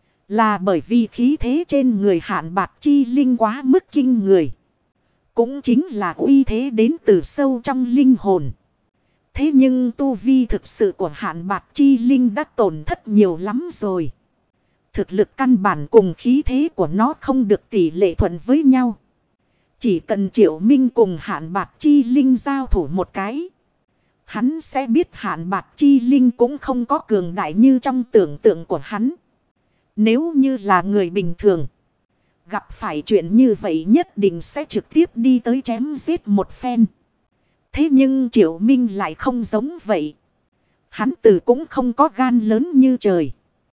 Là bởi vì khí thế trên người Hạn Bạc Chi Linh quá mức kinh người. Cũng chính là uy thế đến từ sâu trong linh hồn. Thế nhưng tu vi thực sự của Hạn Bạc Chi Linh đã tổn thất nhiều lắm rồi. Thực lực căn bản cùng khí thế của nó không được tỷ lệ thuận với nhau. Chỉ cần Triệu Minh cùng Hạn Bạc Chi Linh giao thủ một cái. Hắn sẽ biết Hạn Bạc Chi Linh cũng không có cường đại như trong tưởng tượng của hắn. Nếu như là người bình thường. Gặp phải chuyện như vậy nhất định sẽ trực tiếp đi tới chém giết một phen. Thế nhưng Triệu Minh lại không giống vậy. Hắn từ cũng không có gan lớn như trời.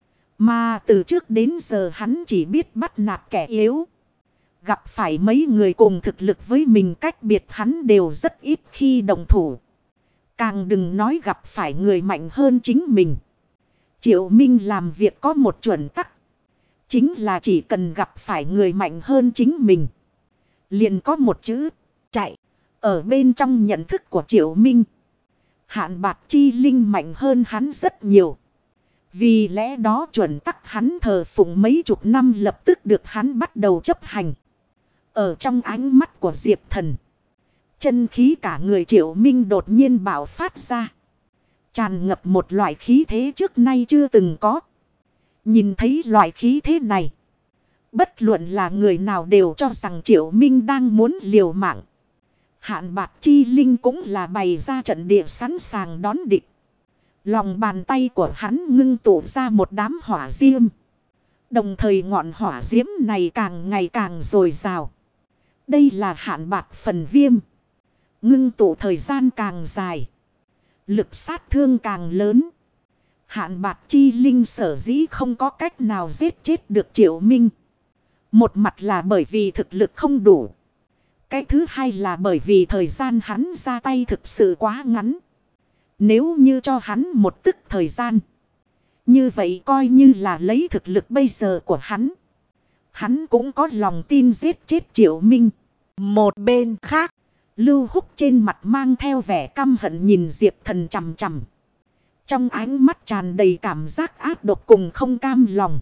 Mà từ trước đến giờ hắn chỉ biết bắt nạt kẻ yếu. Gặp phải mấy người cùng thực lực với mình cách biệt hắn đều rất ít khi đồng thủ. Càng đừng nói gặp phải người mạnh hơn chính mình. Triệu Minh làm việc có một chuẩn tắc. Chính là chỉ cần gặp phải người mạnh hơn chính mình. Liền có một chữ, chạy. Ở bên trong nhận thức của Triệu Minh. Hạn Bạc Chi Linh mạnh hơn hắn rất nhiều. Vì lẽ đó chuẩn tắc hắn thờ phụng mấy chục năm lập tức được hắn bắt đầu chấp hành. Ở trong ánh mắt của Diệp Thần. Chân khí cả người Triệu Minh đột nhiên bạo phát ra. Tràn ngập một loại khí thế trước nay chưa từng có. Nhìn thấy loại khí thế này. Bất luận là người nào đều cho rằng Triệu Minh đang muốn liều mạng. Hạn Bạc Chi Linh cũng là bày ra trận địa sẵn sàng đón địch. Lòng bàn tay của hắn ngưng tụ ra một đám hỏa diễm. Đồng thời ngọn hỏa diễm này càng ngày càng dồi dào. Đây là Hạn Bạc phần viêm. Ngưng tụ thời gian càng dài. Lực sát thương càng lớn. Hạn Bạc Chi Linh sở dĩ không có cách nào giết chết được Triệu Minh. Một mặt là bởi vì thực lực không đủ. Cái thứ hai là bởi vì thời gian hắn ra tay thực sự quá ngắn. Nếu như cho hắn một tức thời gian. Như vậy coi như là lấy thực lực bây giờ của hắn. Hắn cũng có lòng tin giết chết Triệu Minh. Một bên khác. Lưu Húc trên mặt mang theo vẻ căm hận nhìn Diệp Thần chằm chằm. Trong ánh mắt tràn đầy cảm giác ác độc cùng không cam lòng.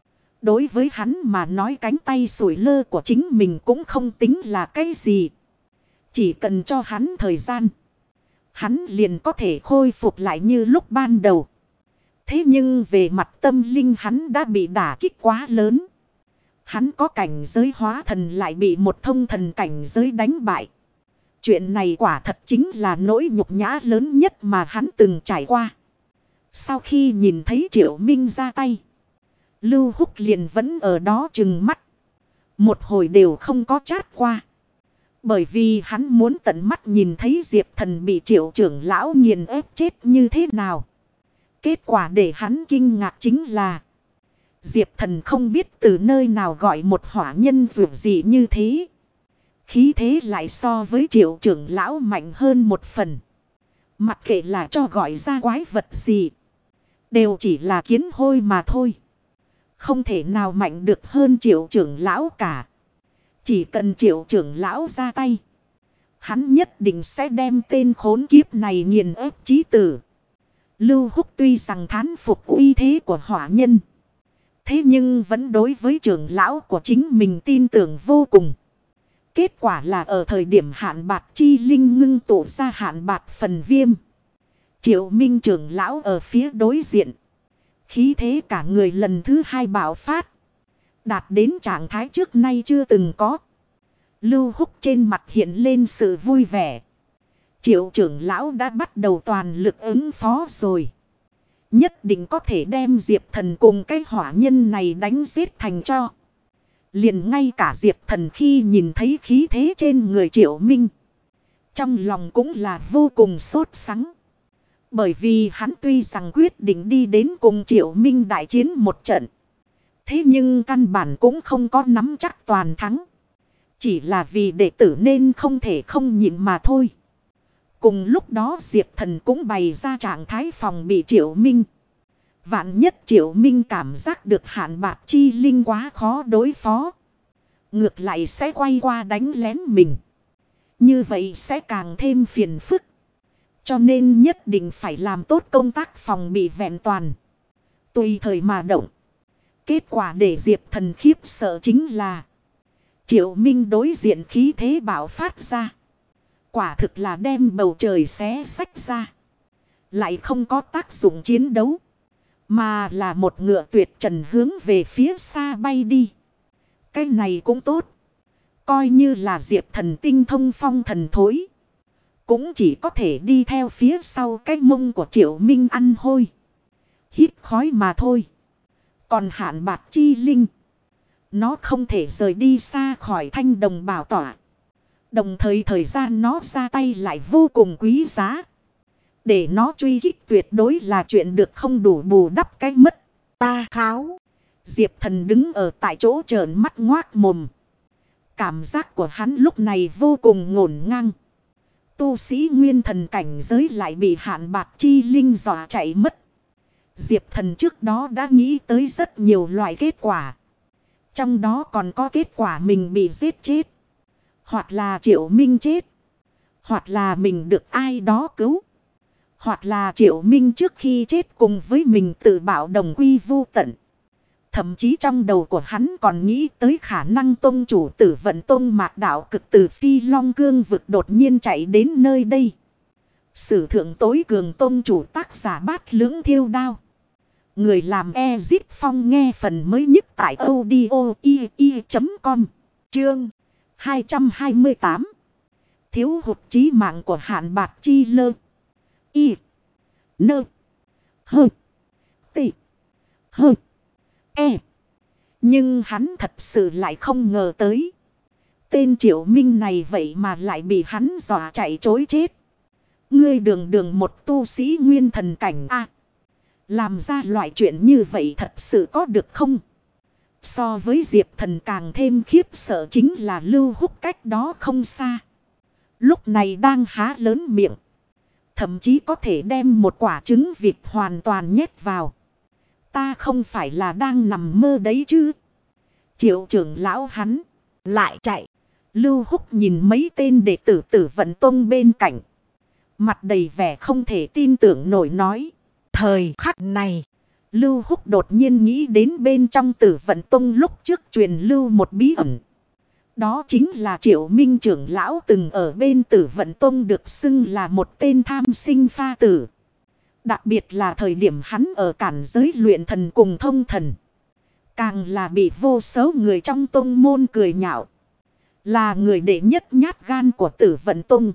Đối với hắn mà nói cánh tay sủi lơ của chính mình cũng không tính là cái gì. Chỉ cần cho hắn thời gian, hắn liền có thể khôi phục lại như lúc ban đầu. Thế nhưng về mặt tâm linh hắn đã bị đả kích quá lớn. Hắn có cảnh giới hóa thần lại bị một thông thần cảnh giới đánh bại. Chuyện này quả thật chính là nỗi nhục nhã lớn nhất mà hắn từng trải qua. Sau khi nhìn thấy Triệu Minh ra tay, Lưu Húc liền vẫn ở đó trừng mắt. Một hồi đều không có chát qua. Bởi vì hắn muốn tận mắt nhìn thấy Diệp Thần bị Triệu trưởng lão nghiền ép chết như thế nào. Kết quả để hắn kinh ngạc chính là Diệp Thần không biết từ nơi nào gọi một hỏa nhân dù gì như thế. Khí thế lại so với Triệu trưởng lão mạnh hơn một phần. Mặc kệ là cho gọi ra quái vật gì, đều chỉ là kiến hôi mà thôi. Không thể nào mạnh được hơn Triệu trưởng lão cả. Chỉ cần Triệu trưởng lão ra tay, hắn nhất định sẽ đem tên khốn kiếp này nghiền ép chí tử. Lưu Húc tuy rằng thán phục uy thế của hỏa nhân, thế nhưng vẫn đối với trưởng lão của chính mình tin tưởng vô cùng. Kết quả là ở thời điểm hạn bạc chi linh ngưng tụ ra hạn bạc phần viêm, Triệu Minh trưởng lão ở phía đối diện, khí thế cả người lần thứ hai bạo phát, đạt đến trạng thái trước nay chưa từng có. Lưu Húc trên mặt hiện lên sự vui vẻ. Triệu trưởng lão đã bắt đầu toàn lực ứng phó rồi. Nhất định có thể đem Diệp Thần cùng cái hỏa nhân này đánh giết thành cho. Liền ngay cả Diệp Thần khi nhìn thấy khí thế trên người Triệu Minh, trong lòng cũng là vô cùng sốt sắng. Bởi vì hắn tuy rằng quyết định đi đến cùng Triệu Minh đại chiến một trận, thế nhưng căn bản cũng không có nắm chắc toàn thắng. Chỉ là vì đệ tử nên không thể không nhịn mà thôi. Cùng lúc đó Diệp Thần cũng bày ra trạng thái phòng bị Triệu Minh. Vạn nhất Triệu Minh cảm giác được hạn bạc chi linh quá khó đối phó, ngược lại sẽ quay qua đánh lén mình. Như vậy sẽ càng thêm phiền phức. Cho nên nhất định phải làm tốt công tác phòng bị vẹn toàn, tùy thời mà động. Kết quả để Diệp Thần khiếp sợ chính là Triệu Minh đối diện khí thế bạo phát ra, quả thực là đem bầu trời xé xách ra. Lại không có tác dụng chiến đấu, mà là một ngựa tuyệt trần hướng về phía xa bay đi. Cái này cũng tốt. Coi như là Diệp Thần tinh thông phong thần thối, cũng chỉ có thể đi theo phía sau cái mông của Triệu Minh ăn hôi, hít khói mà thôi. Còn hạn bạc chi linh, nó không thể rời đi xa khỏi Thanh Đồng bảo tỏa. Đồng thời thời gian nó ra tay lại vô cùng quý giá. Để nó truy kích tuyệt đối là chuyện được không đủ bù đắp cái mất. Ta kháo. Diệp Thần đứng ở tại chỗ trợn mắt ngoác mồm. Cảm giác của hắn lúc này vô cùng ngổn ngang. Tu sĩ nguyên thần cảnh giới lại bị hạn bạc chi linh dọa chạy mất. Diệp Thần trước đó đã nghĩ tới rất nhiều loại kết quả. Trong đó còn có kết quả mình bị giết chết, hoặc là Triệu Minh chết, hoặc là mình được ai đó cứu, hoặc là Triệu Minh trước khi chết cùng với mình tự bảo đồng quy vu tận. Thậm chí trong đầu của hắn còn nghĩ tới khả năng tông chủ Tử Vận Tông Mạc Đạo Cực từ Phi Long Cương vực đột nhiên chạy đến nơi đây. Sử thượng tối cường tông chủ tác giả Bát Lưỡng Thiêu Đao. Người làm Ezit Phong nghe phần mới nhất tại audio.com. Chương 228. Thiếu hụt chí mạng của hạn bạc chi lơ. Y. Nơ. Hơ. Tị. Hơ. E. Nhưng hắn thật sự lại không ngờ tới. Tên Triệu Minh này vậy mà lại bị hắn dọa chạy trối chết. Ngươi đường đường một tu sĩ nguyên thần cảnh A. Làm ra loại chuyện như vậy thật sự có được không? So với Diệp Thần càng thêm khiếp sợ chính là Lưu Húc cách đó không xa. Lúc này đang há lớn miệng. Thậm chí có thể đem một quả trứng vịt hoàn toàn nhét vào. Ta không phải là đang nằm mơ đấy chứ? Triệu trưởng lão hắn lại chạy. Lưu Húc nhìn mấy tên đệ tử Tử Vận Tông bên cạnh, mặt đầy vẻ không thể tin tưởng nổi nói. Thời khắc này, Lưu Húc đột nhiên nghĩ đến bên trong Tử Vận Tông lúc trước truyền lưu một bí ẩn. Đó chính là Triệu Minh trưởng lão từng ở bên Tử Vận Tông được xưng là một tên tham sinh pha tử. Đặc biệt là thời điểm hắn ở cản giới luyện thần cùng thông thần. Càng là bị vô số người trong tông môn cười nhạo. Là người đệ nhất nhát gan của Tử Vận Tông.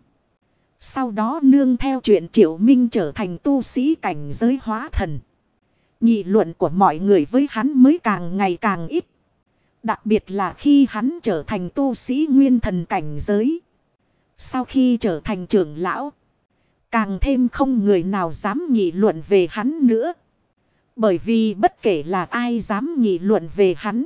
Sau đó nương theo chuyện Triệu Minh trở thành tu sĩ cảnh giới hóa thần. Nghị luận của mọi người với hắn mới càng ngày càng ít. Đặc biệt là khi hắn trở thành tu sĩ nguyên thần cảnh giới. Sau khi trở thành trưởng lão, càng thêm không người nào dám nghị luận về hắn nữa. Bởi vì bất kể là ai dám nghị luận về hắn,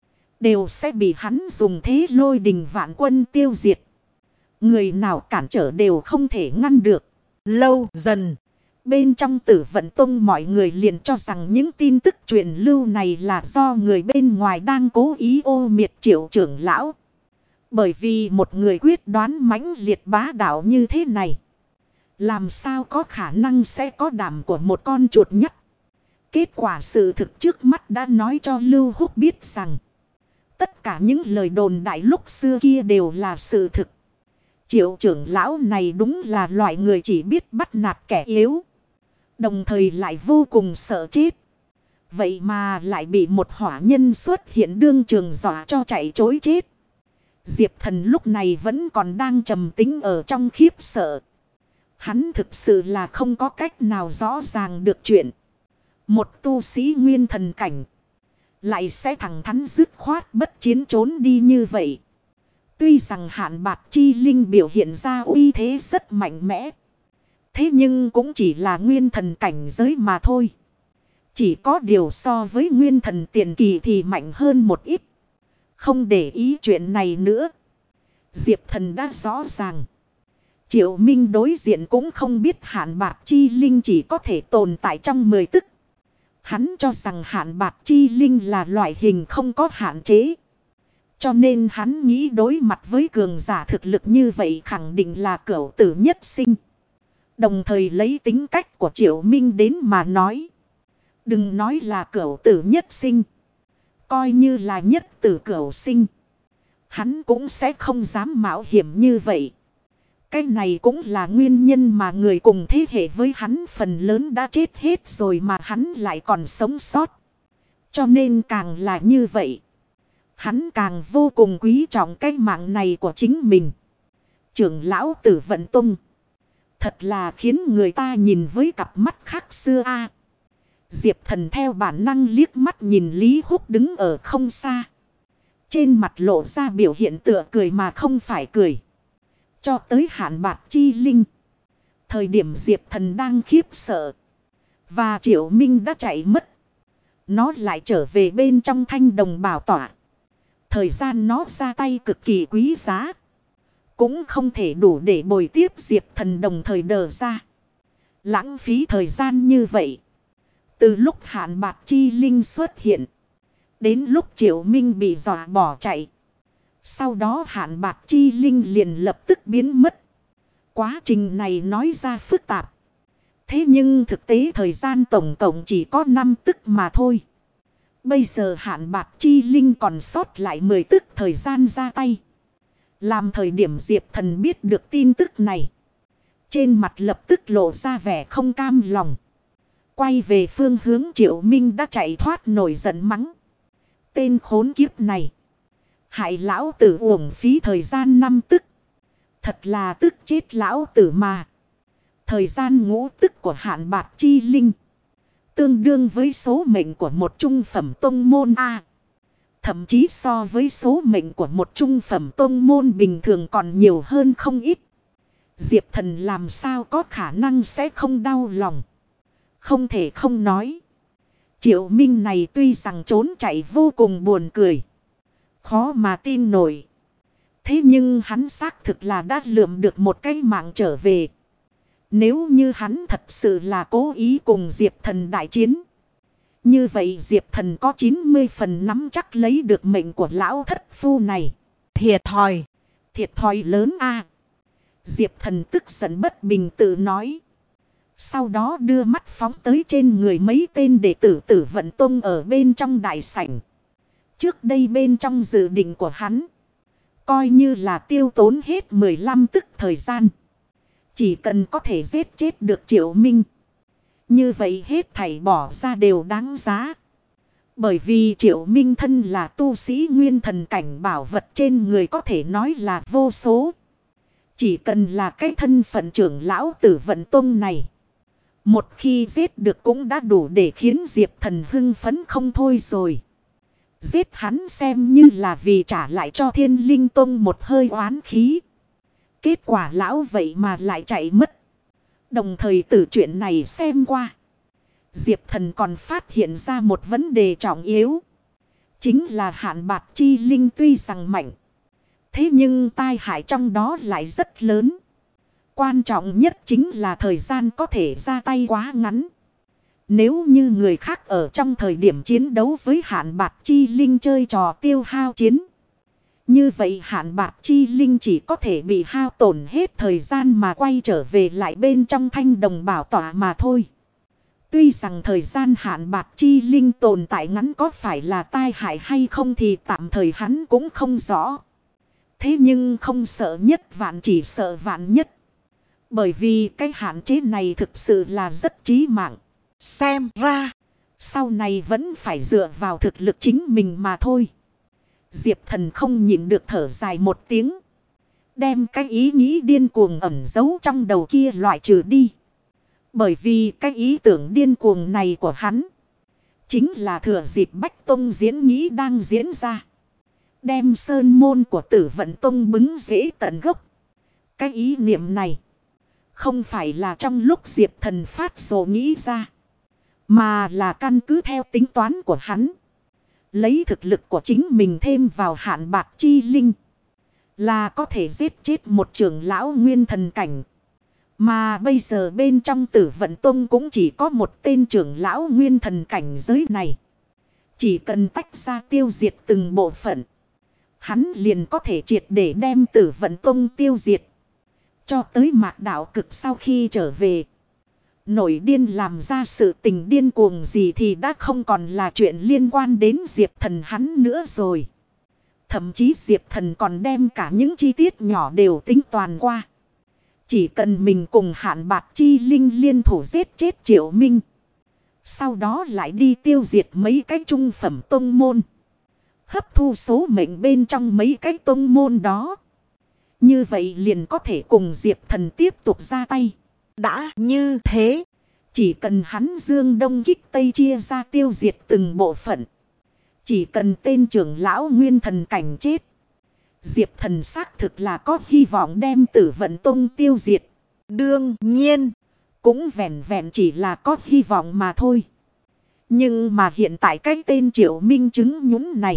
đều sẽ bị hắn dùng thế lôi đình vạn quân tiêu diệt. Người nào cản trở đều không thể ngăn được. Lâu dần, bên trong Tử Vận Tông mọi người liền cho rằng những tin tức truyền lưu này là do người bên ngoài đang cố ý ô miệt Triệu trưởng lão. Bởi vì một người quyết đoán mãnh liệt bá đạo như thế này, làm sao có khả năng sẽ có đảm của một con chuột nhắt. Kết quả sự thực trước mắt đã nói cho Lưu Húc biết rằng tất cả những lời đồn đại lúc xưa kia đều là sự thực. Triệu trưởng lão này đúng là loại người chỉ biết bắt nạt kẻ yếu, đồng thời lại vô cùng sợ chết. Vậy mà lại bị một hỏa nhân xuất hiện đương trường dọa cho chạy trối chết. Diệp Thần lúc này vẫn còn đang trầm tĩnh ở trong khiếp sợ. Hắn thực sự là không có cách nào rõ ràng được chuyện. Một tu sĩ nguyên thần cảnh lại sẽ thẳng thắn dứt khoát bất chiến trốn đi như vậy. Tuy rằng Hạn Bạc Chi Linh biểu hiện ra uy thế rất mạnh mẽ, thế nhưng cũng chỉ là nguyên thần cảnh giới mà thôi. Chỉ có điều so với nguyên thần tiền kỳ thì mạnh hơn một ít. Không để ý chuyện này nữa. Diệp Thần đã rõ ràng. Triệu Minh đối diện cũng không biết Hạn Bạc Chi Linh chỉ có thể tồn tại trong 10 tức. Hắn cho rằng Hạn Bạc Chi Linh là loại hình không có hạn chế. Cho nên hắn nghĩ đối mặt với cường giả thực lực như vậy khẳng định là cửu tử nhất sinh. Đồng thời lấy tính cách của Triệu Minh đến mà nói. Đừng nói là cửu tử nhất sinh. Coi như là nhất tử cửu sinh, hắn cũng sẽ không dám mạo hiểm như vậy. Cái này cũng là nguyên nhân mà người cùng thế hệ với hắn phần lớn đã chết hết rồi mà hắn lại còn sống sót. Cho nên càng là như vậy, hắn càng vô cùng quý trọng cái mạng này của chính mình. Trưởng lão Tử Vận Tông, thật là khiến người ta nhìn với cặp mắt khác xưa a. Diệp Thần theo bản năng liếc mắt nhìn Lý Húc đứng ở không xa. Trên mặt lộ ra biểu hiện tựa cười mà không phải cười. Cho tới Hạn Bạc Chi Linh, thời điểm Diệp Thần đang khiếp sợ và Triệu Minh đã chạy mất, nó lại trở về bên trong thanh đồng bảo tỏa. Thời gian nó ra tay cực kỳ quý giá, cũng không thể đủ để bồi tiếp Diệp Thần đồng thời đờ ra. Lãng phí thời gian như vậy. Từ lúc Hạn Bạc Chi Linh xuất hiện, đến lúc Triệu Minh bị dọa bỏ chạy, sau đó Hạn Bạc Chi Linh liền lập tức biến mất. Quá trình này nói ra phức tạp. Thế nhưng thực tế thời gian tổng cộng chỉ có 5 tức mà thôi. Bây giờ Hạn Bạc Chi Linh còn sót lại 10 tức thời gian ra tay. Làm thời điểm Diệp Thần biết được tin tức này, trên mặt lập tức lộ ra vẻ không cam lòng. Quay về phương hướng Triệu Minh đã chạy thoát nổi giận mắng. Tên khốn kiếp này, hại lão tử uổng phí thời gian 5 tức. Thật là tức chết lão tử mà. Thời gian ngũ tức của Hạn Bạc Chi Linh tương đương với số mệnh của một trung phẩm tông môn A. Thậm chí so với số mệnh của một trung phẩm tông môn bình thường còn nhiều hơn không ít. Diệp Thần làm sao có khả năng sẽ không đau lòng. Không thể không nói, Triệu Minh này tuy rằng trốn chạy vô cùng buồn cười, khó mà tin nổi. Thế nhưng hắn xác thực là đã lượm được một cái mạng trở về. Nếu như hắn thật sự là cố ý cùng Diệp Thần đại chiến, như vậy Diệp Thần có 90 phần nắm chắc lấy được mệnh của lão thất phu này. Thiệt thòi lớn a. Diệp Thần tức giận bất bình tự nói. Sau đó đưa mắt phóng tới trên người mấy tên đệ tử Tử Vận Tông ở bên trong đại sảnh. Trước đây bên trong dự định của hắn, coi như là tiêu tốn hết 15 tức thời gian. Chỉ cần có thể giết chết được Triệu Minh, như vậy hết thảy bỏ ra đều đáng giá. Bởi vì Triệu Minh thân là tu sĩ nguyên thần cảnh, bảo vật trên người có thể nói là vô số. Chỉ cần là cái thân phận trưởng lão Tử Vận Tông này, một khi giết được cũng đã đủ để khiến Diệp Thần hưng phấn không thôi rồi. Giết hắn xem như là vì trả lại cho Thiên Linh Tông một hơi oán khí. Kết quả lão vậy mà lại chạy mất. Đồng thời từ chuyện này xem qua, Diệp Thần còn phát hiện ra một vấn đề trọng yếu. Chính là Hạn Bạc Chi Linh tuy rằng mạnh, thế nhưng tai hại trong đó lại rất lớn. Quan trọng nhất chính là thời gian có thể ra tay quá ngắn. Nếu như người khác ở trong thời điểm chiến đấu với Hạn Bạc Chi Linh chơi trò tiêu hao chiến, như vậy Hạn Bạc Chi Linh chỉ có thể bị hao tổn hết thời gian mà quay trở về lại bên trong Thanh Đồng Bảo Tọa mà thôi. Tuy rằng thời gian Hạn Bạc Chi Linh tồn tại ngắn có phải là tai hại hay không thì tạm thời hắn cũng không rõ. Thế nhưng không sợ nhất vạn chỉ sợ vạn nhất. Bởi vì cái hạn chế này thực sự là rất chí mạng. Xem ra, sau này vẫn phải dựa vào thực lực chính mình mà thôi. Diệp Thần không nhịn được thở dài một tiếng, đem cái ý nghĩ điên cuồng ẩn giấu trong đầu kia loại trừ đi. Bởi vì cái ý tưởng điên cuồng này của hắn, chính là thừa dịp Bách Tông diễn nghĩ đang diễn ra, đem sơn môn của Tử Vận Tông bứng rễ tận gốc. Cái ý niệm này, không phải là trong lúc Diệp Thần phát rồ nghĩ ra, mà là căn cứ theo tính toán của hắn. Lấy thực lực của chính mình thêm vào Hạn Bạc Chi Linh, là có thể giết chết một trưởng lão nguyên thần cảnh. Mà bây giờ bên trong Tử Vận Tông cũng chỉ có một tên trưởng lão nguyên thần cảnh giới này. Chỉ cần tách ra tiêu diệt từng bộ phận, hắn liền có thể triệt để đem Tử Vận Tông tiêu diệt. Cho tới Mạc Đạo Cực sau khi trở về, nổi điên làm ra sự tình điên cuồng gì thì đã không còn là chuyện liên quan đến Diệp Thần hắn nữa rồi. Thậm chí Diệp Thần còn đem cả những chi tiết nhỏ đều tính toàn qua. Chỉ cần mình cùng Hạn Bạc Chi Linh liên thủ giết chết Triệu Minh, sau đó lại đi tiêu diệt mấy cái trung phẩm tông môn, hấp thu số mệnh bên trong mấy cái tông môn đó, như vậy liền có thể cùng Diệp Thần tiếp tục ra tay. Đã như thế, chỉ cần hắn dương đông kích tây chia ra tiêu diệt từng bộ phận, chỉ cần tên trưởng lão nguyên thần cảnh chết, Diệp Thần xác thực là có hy vọng đem Tử Vận Tông tiêu diệt. Đương nhiên, cũng vẹn vẹn chỉ là có hy vọng mà thôi. Nhưng mà hiện tại cái tên Triệu Minh chứng nhúng này,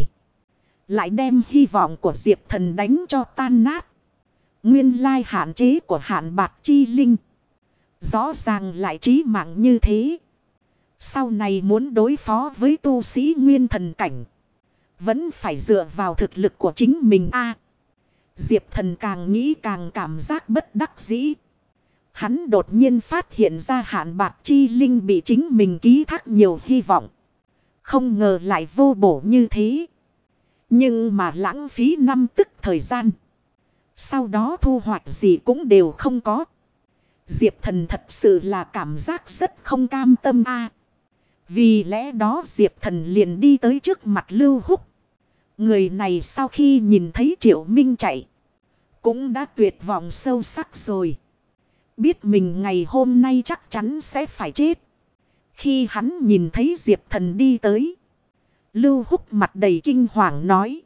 lại đem hy vọng của Diệp Thần đánh cho tan nát. Nguyên lai hạn chế của Hạn Bạc Chi Linh, rõ ràng lại chí mạng như thế. Sau này muốn đối phó với tu sĩ nguyên thần cảnh, vẫn phải dựa vào thực lực của chính mình a. Diệp Thần càng nghĩ càng cảm giác bất đắc dĩ. Hắn đột nhiên phát hiện ra Hạn Bạc Chi Linh bị chính mình ký thác nhiều hy vọng, không ngờ lại vô bổ như thế. Nhưng mà lãng phí 5 tức thời gian, sau đó thu hoạch gì cũng đều không có. Diệp Thần thật sự là cảm giác rất không cam tâm a. Vì lẽ đó Diệp Thần liền đi tới trước mặt Lưu Húc. Người này sau khi nhìn thấy Triệu Minh chạy, cũng đã tuyệt vọng sâu sắc rồi. Biết mình ngày hôm nay chắc chắn sẽ phải chết. Khi hắn nhìn thấy Diệp Thần đi tới, Lưu Húc mặt đầy kinh hoàng nói: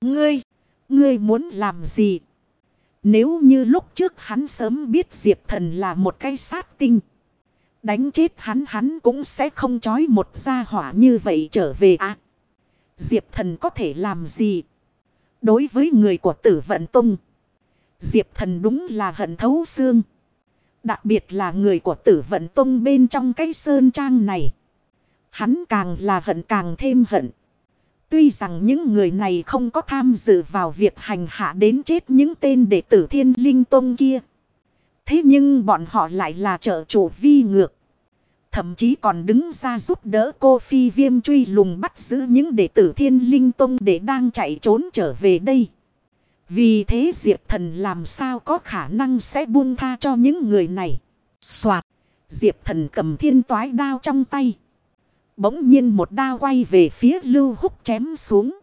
Ngươi muốn làm gì? Nếu như lúc trước hắn sớm biết Diệp Thần là một cái sát tinh, đánh chết hắn cũng sẽ không trói một gia hỏa như vậy trở về à. Diệp Thần có thể làm gì? Đối với người của Tử Vận Tông, Diệp Thần đúng là hận thấu xương. Đặc biệt là người của Tử Vận Tông bên trong cái sơn trang này, hắn càng là hận càng thêm hận. Tuy rằng những người này không có tham dự vào việc hành hạ đến chết những tên đệ tử Thiên Linh Tông kia, Thế nhưng bọn họ lại là trợ chủ vi ngược. Thậm chí còn đứng ra giúp đỡ cô Phi Viêm truy lùng bắt giữ những đệ tử Thiên Linh Tông để đang chạy trốn trở về đây. Vì thế Diệp Thần làm sao có khả năng sẽ buông tha cho những người này. Soạt, Diệp Thần cầm thiên toái đao trong tay. Bỗng nhiên một đao quay về phía Lưu Húc chém xuống.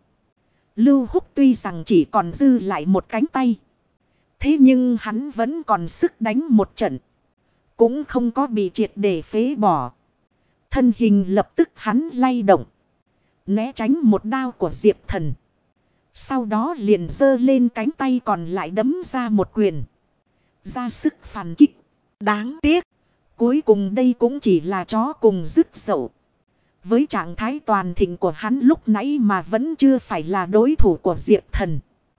Lưu Húc tuy rằng chỉ còn dư lại một cánh tay. Thế nhưng hắn vẫn còn sức đánh một trận. Cũng không có bị triệt để phế bỏ. Thân hình lập tức hắn lay động. Né tránh một đao của Diệp Thần. Sau đó liền giơ lên cánh tay còn lại đấm ra một quyền. Ra sức phản kích. Đáng tiếc. Cuối cùng đây cũng chỉ là chó cùng dứt dậu. Với trạng thái toàn thịnh của hắn lúc nãy mà vẫn chưa phải là đối thủ của Diệp Thần.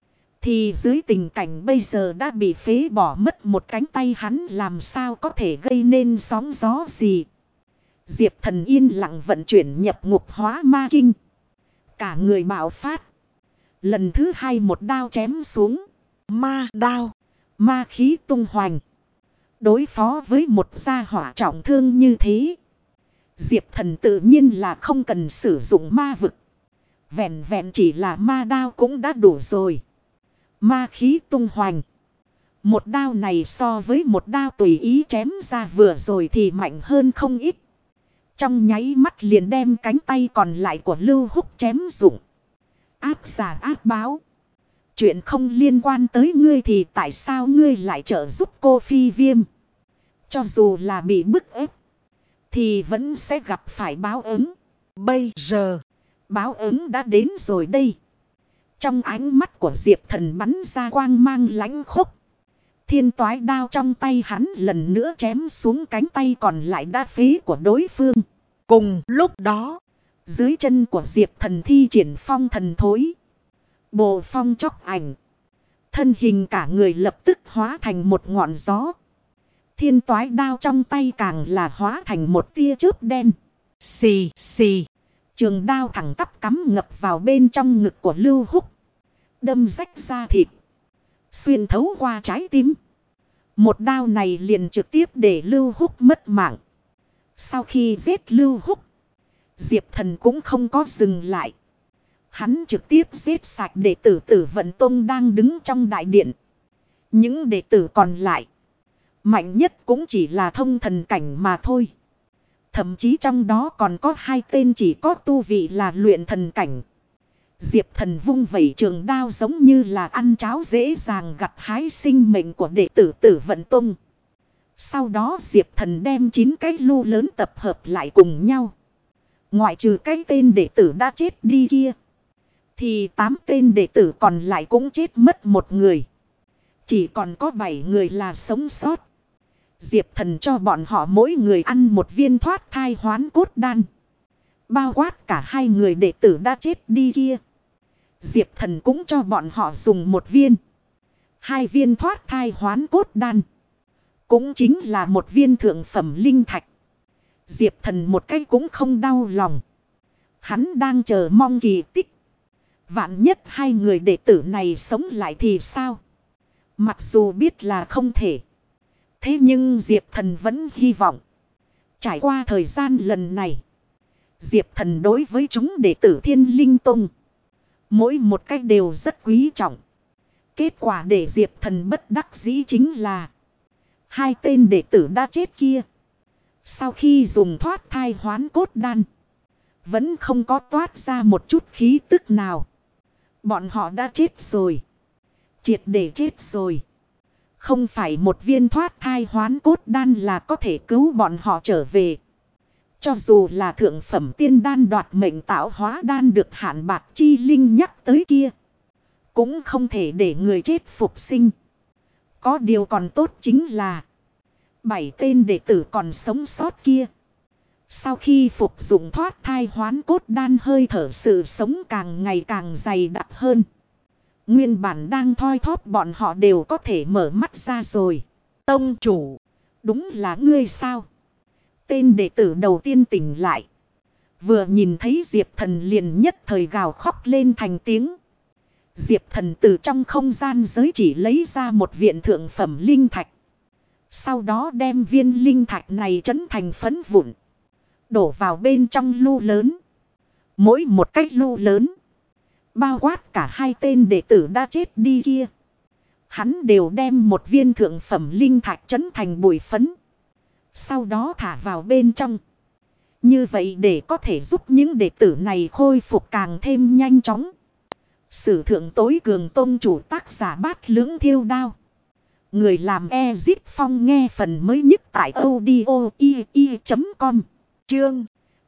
Thì dưới tình cảnh bây giờ đã bị phế bỏ mất một cánh tay, hắn làm sao có thể gây nên sóng gió gì. Diệp Thần yên lặng vận chuyển nhập ngục hóa ma kinh. Cả người bạo phát. Lần thứ hai một đao chém xuống. Ma đao. Ma khí tung hoành. Đối phó với một gia hỏa trọng thương như thế. Diệp Thần tự nhiên là không cần sử dụng ma vực. Vẹn vẹn chỉ là ma đao cũng đã đủ rồi. Ma khí tung hoành. Một đao này so với một đao tùy ý chém ra vừa rồi thì mạnh hơn không ít. Trong nháy mắt liền đem cánh tay còn lại của Lưu Húc chém rụng. Ác giả ác báo. Chuyện không liên quan tới ngươi thì tại sao ngươi lại trợ giúp cô Phi Viêm? Cho dù là bị bức ép thì vẫn sẽ gặp phải báo ứng. Bây giờ báo ứng đã đến rồi đây. Trong ánh mắt của Diệp Thần bắn ra quang mang lãnh khốc. Thiên toái đao trong tay hắn lần nữa chém xuống cánh tay còn lại đã phế của đối phương. Cùng lúc đó, dưới chân của Diệp Thần thi triển phong thần thối. Bồ phong chóc ảnh. Thân hình cả người lập tức hóa thành một ngọn gió. Thiên toái đao trong tay càng là hóa thành một tia chớp đen. Xì xì. Trường đao thẳng tắp cắm ngập vào bên trong ngực của Lưu Húc. Đâm rách da thịt. Xuyên thấu qua trái tim. Một đao này liền trực tiếp để Lưu Húc mất mạng. Sau khi giết Lưu Húc, Diệp Thần cũng không có dừng lại. Hắn trực tiếp giết sạch đệ tử Tử Vận Tông đang đứng trong đại điện. Những đệ tử còn lại, mạnh nhất cũng chỉ là thông thần cảnh mà thôi. Thậm chí trong đó còn có 2 tên chỉ có tu vị là luyện thần cảnh. Diệp Thần vung vẩy trường đao giống như là ăn cháo dễ dàng gặt hái sinh mệnh của đệ tử Tử Vận Tông. Sau đó Diệp Thần đem 9 cái lu lớn tập hợp lại cùng nhau. Ngoại trừ cái tên đệ tử đã chết đi kia, thì 8 tên đệ tử còn lại cũng chết mất một người. Chỉ còn có 7 người là sống sót. Diệp Thần cho bọn họ mỗi người ăn một viên thoát thai hoán cốt đan. Bao quát cả 2 người đệ tử đã chết đi kia. Diệp Thần cũng cho bọn họ dùng một viên. 2 viên thoát thai hoán cốt đan. Cũng chính là một viên thượng phẩm linh thạch. Diệp Thần một cái cũng không đau lòng. Hắn đang chờ mong kỳ tích. Vạn nhất 2 người đệ tử này sống lại thì sao? Mặc dù biết là không thể. Thế nhưng Diệp Thần vẫn hy vọng. Trải qua thời gian lần này, Diệp Thần đối với chúng đệ tử Thiên Linh Tông, mỗi một cách đều rất quý trọng. Kết quả để Diệp Thần bất đắc dĩ chính là 2 tên đệ tử đã chết kia, sau khi dùng thoát thai hoán cốt đan, vẫn không có toát ra một chút khí tức nào. Bọn họ đã chết rồi. Triệt để chết rồi. Không phải một viên thoát thai hoán cốt đan là có thể cứu bọn họ trở về. Cho dù là thượng phẩm tiên đan đoạt mệnh tạo hóa đan được Hạn Bạc Chi Linh nhắc tới kia, cũng không thể để người chết phục sinh. Có điều còn tốt chính là 7 tên đệ tử còn sống sót kia, sau khi phục dụng thoát thai hoán cốt đan, hơi thở sự sống càng ngày càng dày đặc hơn. Nguyên bản đang thoi thóp bọn họ đều có thể mở mắt ra rồi. Tông chủ, đúng là ngươi sao? Tên đệ tử đầu tiên tỉnh lại. Vừa nhìn thấy Diệp Thần liền nhất thời gào khóc lên thành tiếng. Diệp Thần từ trong không gian giới chỉ lấy ra một viện thượng phẩm linh thạch. Sau đó đem viên linh thạch này trấn thành phấn vụn. Đổ vào bên trong lu lớn. Mỗi một cái lu lớn. Bao quát cả hai tên đệ tử đã chết đi kia. Hắn đều đem một viên thượng phẩm linh thạch trấn thành bụi phấn. Sau đó thả vào bên trong. Như vậy để có thể giúp những đệ tử này khôi phục càng thêm nhanh chóng. Sử thượng tối cường tông chủ tác giả Bát Lưỡng Thiêu Đao. Người làm Ezit Phong nghe phần mới nhất tại audio.com. Chương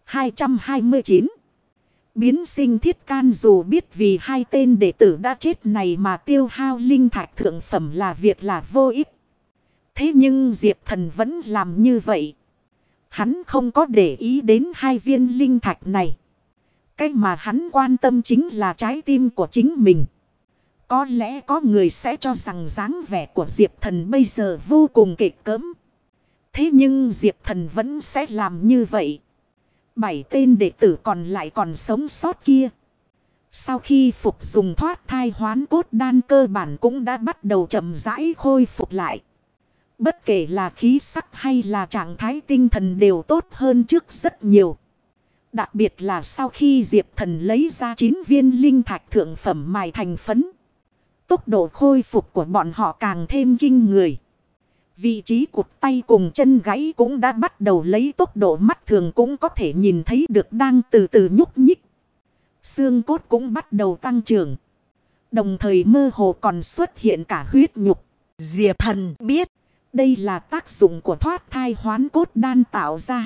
229. Biến sinh thiết can dù biết vì hai tên đệ tử đã chết này mà tiêu hao linh thạch thượng phẩm là việc là vô ích. Thế nhưng Diệp Thần vẫn làm như vậy. Hắn không có để ý đến hai viên linh thạch này. Cái mà hắn quan tâm chính là trái tim của chính mình. Có lẽ có người sẽ cho rằng dáng vẻ của Diệp Thần bây giờ vô cùng kịch cỡm. Thế nhưng Diệp Thần vẫn sẽ làm như vậy. 7 tên đệ tử còn lại còn sống sót kia. Sau khi phục dùng thoát thai hoán cốt đan cơ bản cũng đã bắt đầu chậm rãi khôi phục lại. Bất kể là khí sắc hay là trạng thái tinh thần đều tốt hơn trước rất nhiều. Đặc biệt là sau khi Diệp Thần lấy ra 9 viên linh thạch thượng phẩm mài thành phấn. Tốc độ khôi phục của bọn họ càng thêm kinh người. Vị trí cụt tay cùng chân gãy cũng đã bắt đầu lấy tốc độ mắt thường cũng có thể nhìn thấy được đang từ từ nhúc nhích. Xương cốt cũng bắt đầu tăng trưởng. Đồng thời mơ hồ còn xuất hiện cả huyết nhục. Diệp Thần biết đây là tác dụng của thoát thai hoán cốt đan tạo ra.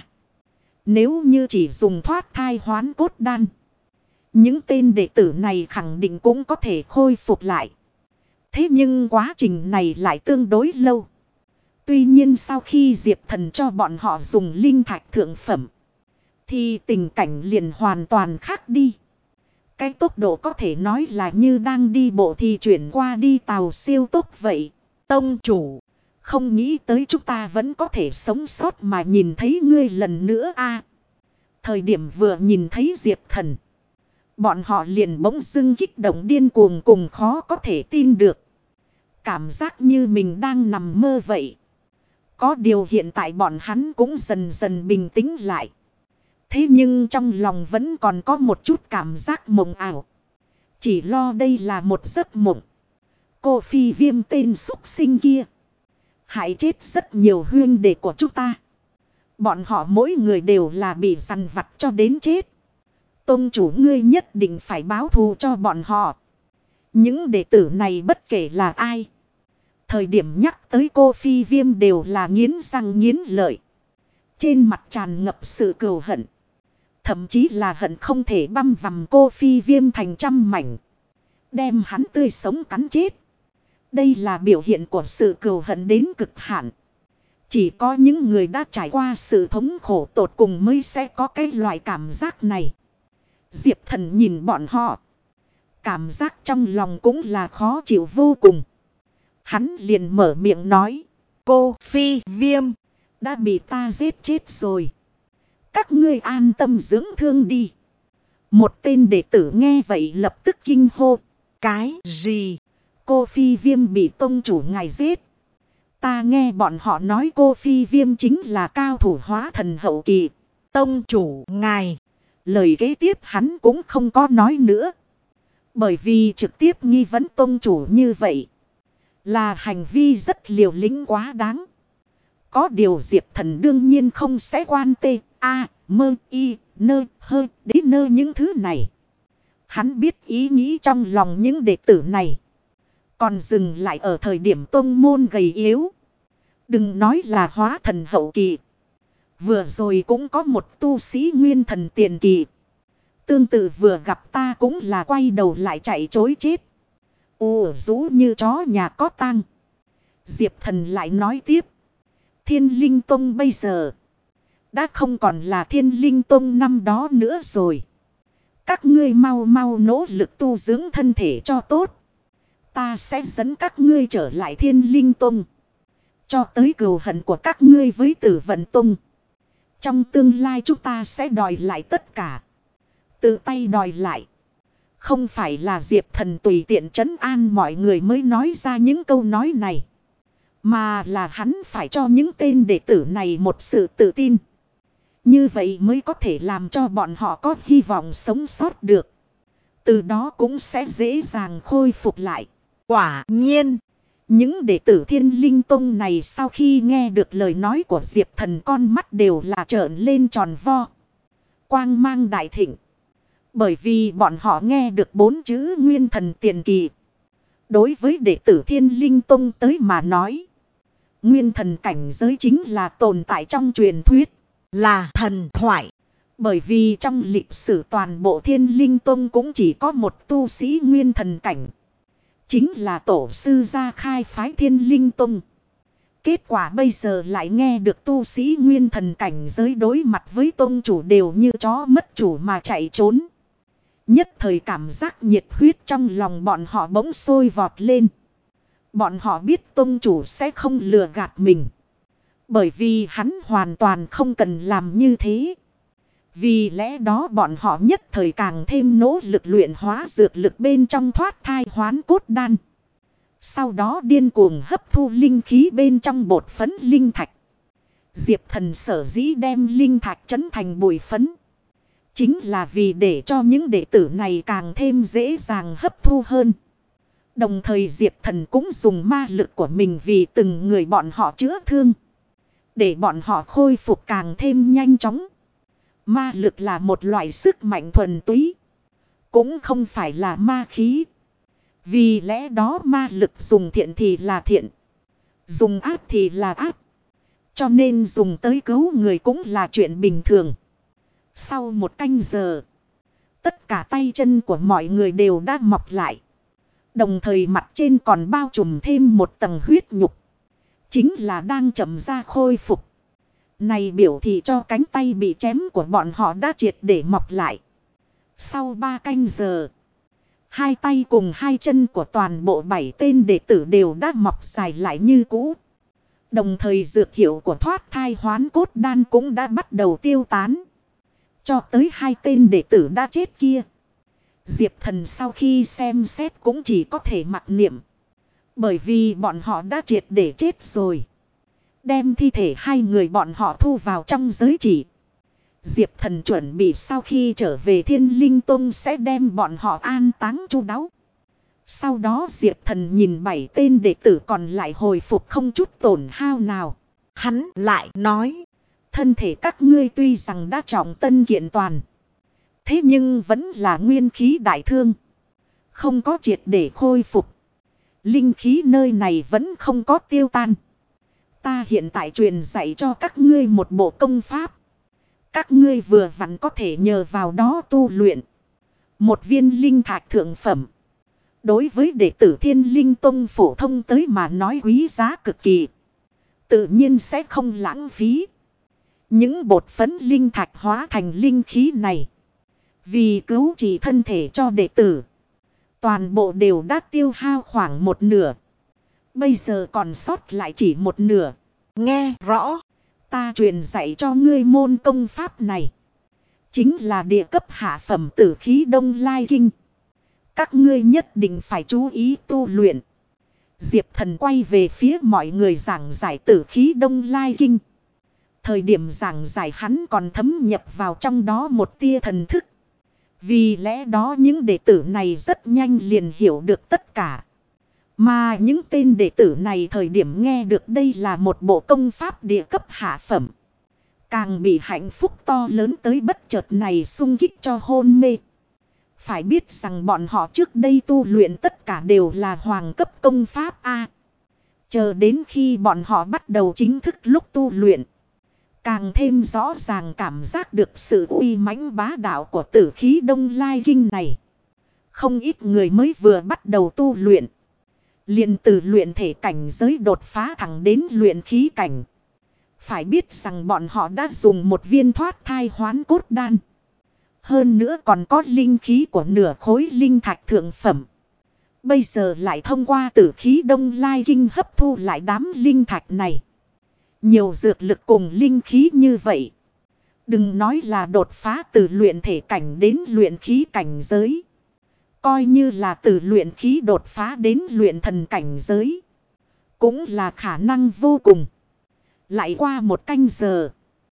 Nếu như chỉ dùng thoát thai hoán cốt đan, những tên đệ tử này khẳng định cũng có thể khôi phục lại. Thế nhưng quá trình này lại tương đối lâu. Tuy nhiên sau khi Diệp Thần cho bọn họ dùng linh thạch thượng phẩm, thì tình cảnh liền hoàn toàn khác đi. Cái tốc độ có thể nói là như đang đi bộ thì chuyển qua đi tàu siêu tốc vậy. Tông chủ, không nghĩ tới chúng ta vẫn có thể sống sót mà nhìn thấy ngươi lần nữa a. Thời điểm vừa nhìn thấy Diệp Thần, bọn họ liền bỗng dưng kích động điên cuồng cùng khó có thể tin được. Cảm giác như mình đang nằm mơ vậy. Có điều hiện tại bọn hắn cũng dần dần bình tĩnh lại. Thế nhưng trong lòng vẫn còn có một chút cảm giác mộng ảo. Chỉ lo đây là một giấc mộng. Cô Phi Viêm tên súc sinh kia hại chết rất nhiều huynh đệ của chúng ta. Bọn họ mỗi người đều là bị dằn vặt cho đến chết. Tông chủ ngươi nhất định phải báo thù cho bọn họ. Những đệ tử này bất kể là ai, thời điểm nhắc tới cô Phi Viêm đều là nghiến răng nghiến lợi. Trên mặt tràn ngập sự cừu hận. Thậm chí là hận không thể băm vằm cô Phi Viêm thành trăm mảnh, đem hắn tươi sống cắn chết. Đây là biểu hiện của sự cừu hận đến cực hạn. Chỉ có những người đã trải qua sự thống khổ tột cùng mới sẽ có cái loại cảm giác này. Diệp Thần nhìn bọn họ, cảm giác trong lòng cũng là khó chịu vô cùng. Hắn liền mở miệng nói, cô Phi Viêm đã bị ta giết chết rồi. Các ngươi an tâm dưỡng thương đi. Một tên đệ tử nghe vậy lập tức kinh hô. Cái gì? Cô Phi Viêm bị tông chủ ngài giết? Ta nghe bọn họ nói cô Phi Viêm chính là cao thủ hóa thần hậu kỳ. Tông chủ ngài. Lời kế tiếp hắn cũng không có nói nữa. Bởi vì trực tiếp nghi vấn tông chủ như vậy là hành vi rất liều lĩnh quá đáng. Có điều Diệp Thần đương nhiên không sẽ quan tê, a, mơ, y, nơ, hơ, đế nơ những thứ này. Hắn biết ý nghĩ trong lòng những đệ tử này. Còn dừng lại ở thời điểm tông môn gầy yếu. Đừng nói là hóa thần hậu kỳ. Vừa rồi cũng có một tu sĩ nguyên thần tiền kỳ. Tương tự vừa gặp ta cũng là quay đầu lại chạy trối chết. Ồ rú như chó nhà có tang. Diệp Thần lại nói tiếp. Thiên Linh Tông bây giờ đã không còn là Thiên Linh Tông năm đó nữa rồi. Các ngươi mau mau nỗ lực tu dưỡng thân thể cho tốt. Ta sẽ dẫn các ngươi trở lại Thiên Linh Tông. Cho tới cừu hận của các ngươi với Tử Vận Tông. Trong tương lai chúng ta sẽ đòi lại tất cả. Tự tay đòi lại. Không phải là Diệp Thần tùy tiện trấn an mọi người mới nói ra những câu nói này. Mà là hắn phải cho những tên đệ tử này một sự tự tin. Như vậy mới có thể làm cho bọn họ có hy vọng sống sót được. Từ đó cũng sẽ dễ dàng khôi phục lại. Quả nhiên, những đệ tử Thiên Linh Tông này sau khi nghe được lời nói của Diệp Thần, con mắt đều là trợn lên tròn vo. Quang mang đại thịnh. Bởi vì bọn họ nghe được 4 chữ Nguyên Thần tiền kỳ. Đối với đệ tử Thiên Linh Tông tới mà nói, Nguyên Thần cảnh giới chính là tồn tại trong truyền thuyết, là thần thoại. Bởi vì trong lịch sử toàn bộ Thiên Linh Tông cũng chỉ có một tu sĩ Nguyên Thần cảnh. Chính là tổ sư gia khai phái Thiên Linh Tông. Kết quả bây giờ lại nghe được tu sĩ Nguyên Thần cảnh giới đối mặt với tông chủ đều như chó mất chủ mà chạy trốn. Nhất thời cảm giác nhiệt huyết trong lòng bọn họ bỗng sôi vọt lên. Bọn họ biết tông chủ sẽ không lừa gạt mình. Bởi vì hắn hoàn toàn không cần làm như thế. Vì lẽ đó bọn họ nhất thời càng thêm nỗ lực luyện hóa dược lực bên trong thoát thai hoán cốt đan. Sau đó điên cuồng hấp thu linh khí bên trong bột phấn linh thạch. Diệp Thần sở dĩ đem linh thạch trấn thành bụi phấn. Chính là vì để cho những đệ tử này càng thêm dễ dàng hấp thu hơn. Đồng thời Diệp Thần cũng dùng ma lực của mình vì từng người bọn họ chữa thương. Để bọn họ khôi phục càng thêm nhanh chóng. Ma lực là một loại sức mạnh thuần túy. Cũng không phải là ma khí. Vì lẽ đó ma lực dùng thiện thì là thiện. Dùng ác thì là ác. Cho nên dùng tới cứu người cũng là chuyện bình thường. Sau 1 canh giờ, tất cả tay chân của mọi người đều đã mọc lại. Đồng thời mặt trên còn bao trùm thêm một tầng huyết nhục. Chính là đang chậm ra khôi phục. Này biểu thị cho cánh tay bị chém của bọn họ đã triệt để mọc lại. Sau 3 canh giờ, 2 tay cùng 2 chân của toàn bộ 7 tên đệ tử đều đã mọc dài lại như cũ. Đồng thời dược hiệu của thoát thai hoán cốt đan cũng đã bắt đầu tiêu tán. Cho tới 2 tên đệ tử đã chết kia, Diệp Thần sau khi xem xét cũng chỉ có thể mặc niệm. Bởi vì bọn họ đã triệt để chết rồi. Đem thi thể 2 người bọn họ thu vào trong giới chỉ. Diệp Thần chuẩn bị sau khi trở về Thiên Linh Tông sẽ đem bọn họ an táng chu đáo. Sau đó Diệp Thần nhìn 7 tên đệ tử còn lại hồi phục không chút tổn hao nào. Hắn lại nói, thân thể các ngươi tuy rằng đã trọng tân kiện toàn. Thế nhưng vẫn là nguyên khí đại thương. Không có triệt để khôi phục. Linh khí nơi này vẫn không có tiêu tan. Ta hiện tại truyền dạy cho các ngươi một bộ công pháp. Các ngươi vừa vặn có thể nhờ vào đó tu luyện. Một viên linh thạch thượng phẩm. Đối với đệ tử Thiên Linh Tông phổ thông tới mà nói quý giá cực kỳ. Tự nhiên sẽ không lãng phí. Những bột phấn linh thạch hóa thành linh khí này. Vì cứu trị thân thể cho đệ tử. Toàn bộ đều đã tiêu hao khoảng 1/2. Bây giờ còn sót lại chỉ 1/2. Nghe rõ. Ta truyền dạy cho ngươi môn công pháp này. Chính là địa cấp hạ phẩm tử khí Đông Lai Kinh. Các ngươi nhất định phải chú ý tu luyện. Diệp Thần quay về phía mọi người giảng giải tử khí Đông Lai Kinh. Thời điểm giảng giải hắn còn thấm nhập vào trong đó một tia thần thức. Vì lẽ đó những đệ tử này rất nhanh liền hiểu được tất cả. Mà những tên đệ tử này thời điểm nghe được đây là một bộ công pháp địa cấp hạ phẩm. Càng bị hạnh phúc to lớn tới bất chợt này xung kích cho hôn mê. Phải biết rằng bọn họ trước đây tu luyện tất cả đều là hoàng cấp công pháp A. Chờ đến khi bọn họ bắt đầu chính thức lúc tu luyện. Càng thêm rõ ràng cảm giác được sự uy mãnh bá đạo của tử khí Đông Lai Kinh này. Không ít người mới vừa bắt đầu tu luyện. Liền từ luyện thể cảnh giới đột phá thẳng đến luyện khí cảnh. Phải biết rằng bọn họ đã dùng một viên thoát thai hoán cốt đan. Hơn nữa còn có linh khí của nửa khối linh thạch thượng phẩm. Bây giờ lại thông qua tử khí Đông Lai Kinh hấp thu lại đám linh thạch này. Nhiều dược lực cùng linh khí như vậy. Đừng nói là đột phá từ luyện thể cảnh đến luyện khí cảnh giới. Coi như là từ luyện khí đột phá đến luyện thần cảnh giới. Cũng là khả năng vô cùng. Lại qua một canh giờ.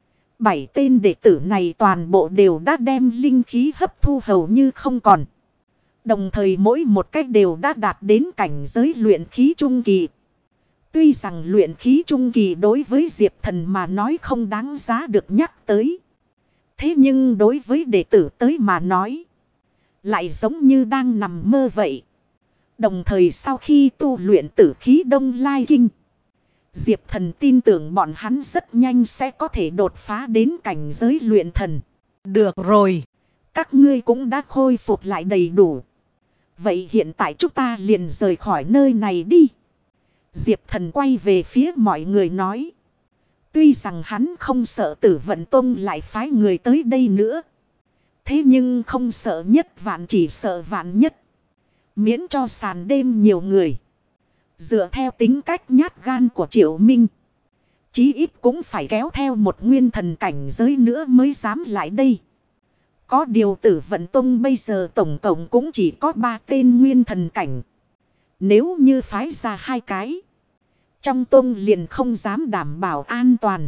7 tên đệ tử này toàn bộ đều đã đem linh khí hấp thu hầu như không còn. Đồng thời mỗi một cách đều đã đạt đến cảnh giới luyện khí trung kỳ. Tuy rằng luyện khí trung kỳ đối với Diệp Thần mà nói không đáng giá được nhắc tới. Thế nhưng đối với đệ tử tới mà nói, lại giống như đang nằm mơ vậy. Đồng thời sau khi tu luyện tử khí Đông Lai Kinh, Diệp Thần tin tưởng bọn hắn rất nhanh sẽ có thể đột phá đến cảnh giới luyện thần. Được rồi, các ngươi cũng đã khôi phục lại đầy đủ. Vậy hiện tại chúng ta liền rời khỏi nơi này đi. Diệp Thần quay về phía mọi người nói. Tuy rằng hắn không sợ Tử Vận Tông lại phái người tới đây nữa. Thế nhưng không sợ nhất vạn, chỉ sợ vạn nhất. Miễn cho sàn đêm nhiều người. Dựa theo tính cách nhát gan của Triệu Minh, chí ít cũng phải kéo theo một nguyên thần cảnh giới nữa mới dám lại đây. Có điều Tử Vận Tông bây giờ tổng cộng cũng chỉ có 3 tên nguyên thần cảnh. Nếu như phái ra 2 cái, trong tông liền không dám đảm bảo an toàn.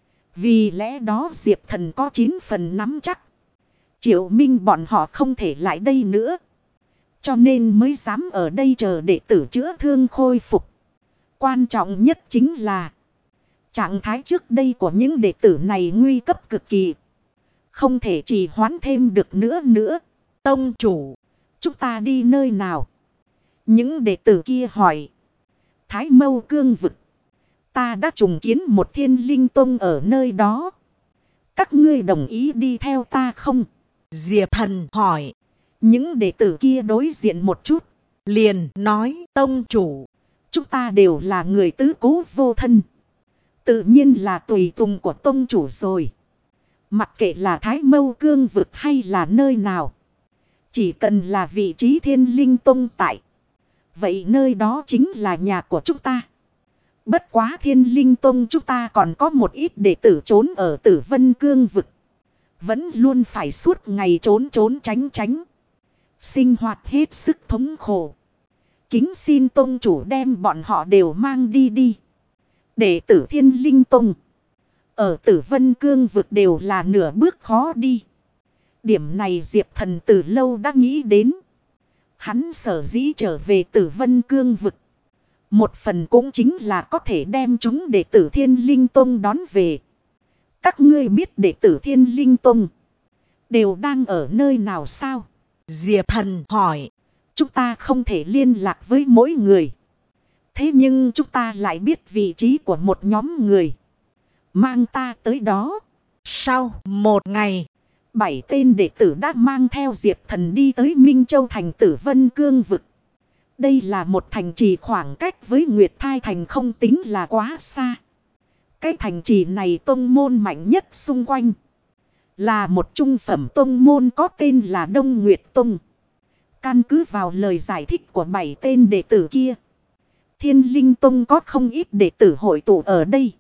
Vì lẽ đó Diệp Thần có 9 phần nắm chắc Triệu Minh bọn họ không thể lại đây nữa. Cho nên mới dám ở đây chờ đệ tử chữa thương khôi phục. Quan trọng nhất chính là trạng thái trước đây của những đệ tử này nguy cấp cực kỳ. Không thể trì hoãn thêm được nữa. Tông chủ, chúng ta đi nơi nào? Những đệ tử kia hỏi. Thái Mâu Cương vực. Ta đã trùng kiến một Thiên Linh Tông ở nơi đó. Các ngươi đồng ý đi theo ta không? Diệp Thần hỏi. Những đệ tử kia đối diện một chút. Liền nói, tông chủ, chúng ta đều là người tứ cố vô thân. Tự nhiên là tùy tùng của tông chủ rồi. Mặc kệ là Thái Mâu Cương vực hay là nơi nào, chỉ cần là vị trí Thiên Linh Tông tại, vậy nơi đó chính là nhà của chúng ta. Bất quá Thiên Linh Tông chúng ta còn có một ít đệ tử trốn ở Tử Vân Cương vực. Vẫn luôn phải suốt ngày trốn tránh. Sinh hoạt hết sức thống khổ. Kính xin tông chủ đem bọn họ đều mang đi. Đệ tử Thiên Linh Tông ở Tử Vân Cương vực đều là nửa bước khó đi. Điểm này Diệp Thần từ lâu đã nghĩ đến. Hắn sở dĩ trở về Tử Vân Cương vực, một phần cũng chính là có thể đem chúng đệ tử Thiên Linh Tông đón về. Các ngươi biết đệ tử Thiên Linh Tông đều đang ở nơi nào sao? Diệp Thần hỏi. Chúng ta không thể liên lạc với mỗi người. Thế nhưng chúng ta lại biết vị trí của một nhóm người. Mang ta tới đó. Sau một ngày, 7 tên đệ tử đã mang theo Diệp Thần đi tới Minh Châu thành Tử Vân Cương vực. Đây là một thành trì khoảng cách với Nguyệt Thai thành không tính là quá xa. Cái thành trì này tông môn mạnh nhất xung quanh. Là một trung phẩm tông môn có tên là Đông Nguyệt Tông. Căn cứ vào lời giải thích của 7 tên đệ tử kia, Thiên Linh Tông có không ít đệ tử hội tụ ở đây.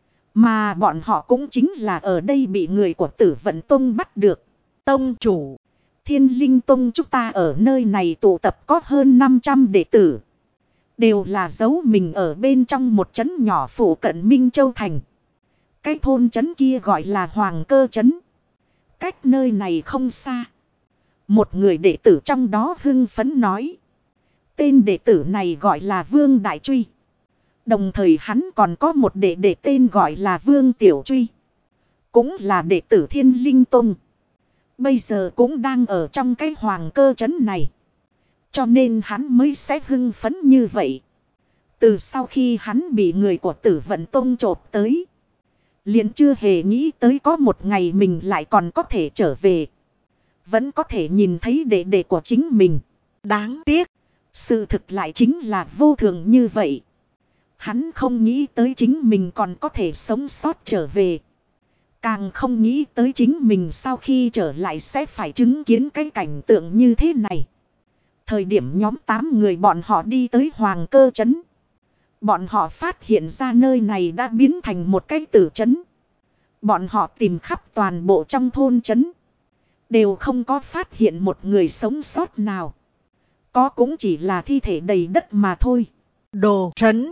Mà bọn họ cũng chính là ở đây bị người của Tử Vận Tông bắt được. Tông chủ, Thiên Linh Tông chúng ta ở nơi này tụ tập có hơn 500 đệ tử. Đều là giấu mình ở bên trong một trấn nhỏ phụ cận Minh Châu thành. Cái thôn trấn kia gọi là Hoàng Cơ trấn. Cách nơi này không xa. Một người đệ tử trong đó hưng phấn nói. Tên đệ tử này gọi là Vương Đại Truy. Đồng thời hắn còn có một đệ đệ tên gọi là Vương Tiểu Truy. Cũng là đệ tử Thiên Linh Tông. Bây giờ cũng đang ở trong cái Hoàng Cơ trấn này. Cho nên hắn mới sẽ hưng phấn như vậy. Từ sau khi hắn bị người của Tử Vận Tông chộp tới, liền chưa hề nghĩ tới có một ngày mình lại còn có thể trở về. Vẫn có thể nhìn thấy đệ đệ của chính mình. Đáng tiếc, sự thực lại chính là vô thường như vậy. Hắn không nghĩ tới chính mình còn có thể sống sót trở về. Càng không nghĩ tới chính mình sau khi trở lại sẽ phải chứng kiến cái cảnh tượng như thế này. Thời điểm nhóm 8 người bọn họ đi tới Hoàng Cơ trấn, bọn họ phát hiện ra nơi này đã biến thành một cái tử trấn. Bọn họ tìm khắp toàn bộ trong thôn trấn, đều không có phát hiện một người sống sót nào. Có cũng chỉ là thi thể đầy đất mà thôi. Đồ trấn,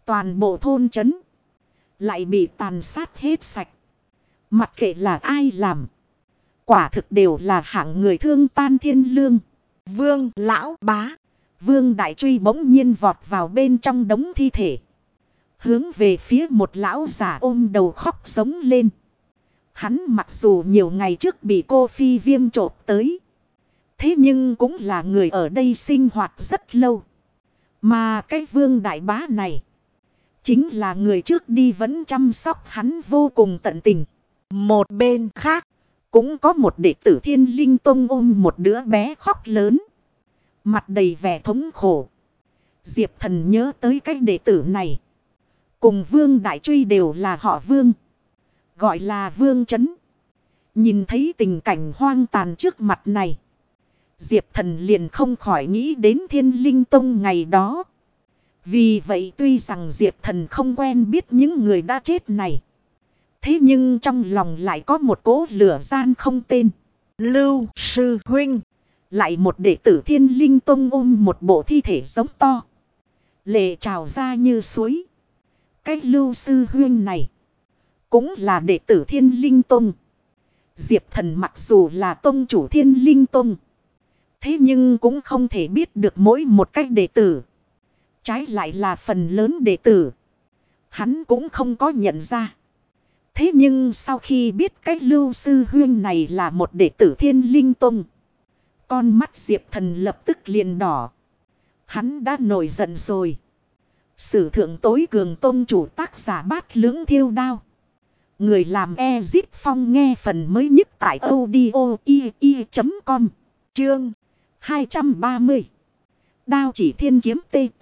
Toàn bộ thôn trấn lại bị tàn sát hết sạch. Mặc kệ là ai làm, quả thực đều là hạng người thương tan thiên lương. Vương lão bá, Vương Đại Truy bỗng nhiên vọt vào bên trong đống thi thể, hướng về phía một lão già ôm đầu khóc sống lên. Hắn mặc dù nhiều ngày trước bị cô Phi Viêm chộp tới, thế nhưng cũng là người ở đây sinh hoạt rất lâu. Mà cái Vương Đại Bá này chính là người trước đi vẫn chăm sóc hắn vô cùng tận tình. Một bên khác, cũng có một đệ tử Thiên Linh Tông ôm một đứa bé khóc lớn, mặt đầy vẻ thống khổ. Diệp Thần nhớ tới cái đệ tử này, cùng Vương Đại Truy đều là họ Vương, gọi là Vương Trấn. Nhìn thấy tình cảnh hoang tàn trước mặt này, Diệp Thần liền không khỏi nghĩ đến Thiên Linh Tông ngày đó. Vì vậy tuy rằng Diệp Thần không quen biết những người đã chết này, thế nhưng trong lòng lại có một cỗ lửa gian không tên. Lưu sư huynh, lại một đệ tử Thiên Linh Tông ôm một bộ thi thể giống to, lệ trào ra như suối. Cái Lưu sư huynh này cũng là đệ tử Thiên Linh Tông. Diệp Thần mặc dù là tông chủ Thiên Linh Tông, thế nhưng cũng không thể biết được mỗi một cách đệ tử. Trái lại là phần lớn đệ tử hắn cũng không có nhận ra. Thế nhưng sau khi biết cách Lưu sư huynh này là một đệ tử Thiên Linh Tông, con mắt Diệp Thần lập tức liền đỏ. Hắn đã nổi giận rồi. Sử thượng tối cường tông chủ tác giả Bát Lưỡng Thiêu Đao. Người làm Ezit Phong nghe phần mới nhất tại audio.com. Chương 230. Đao chỉ thiên kiếm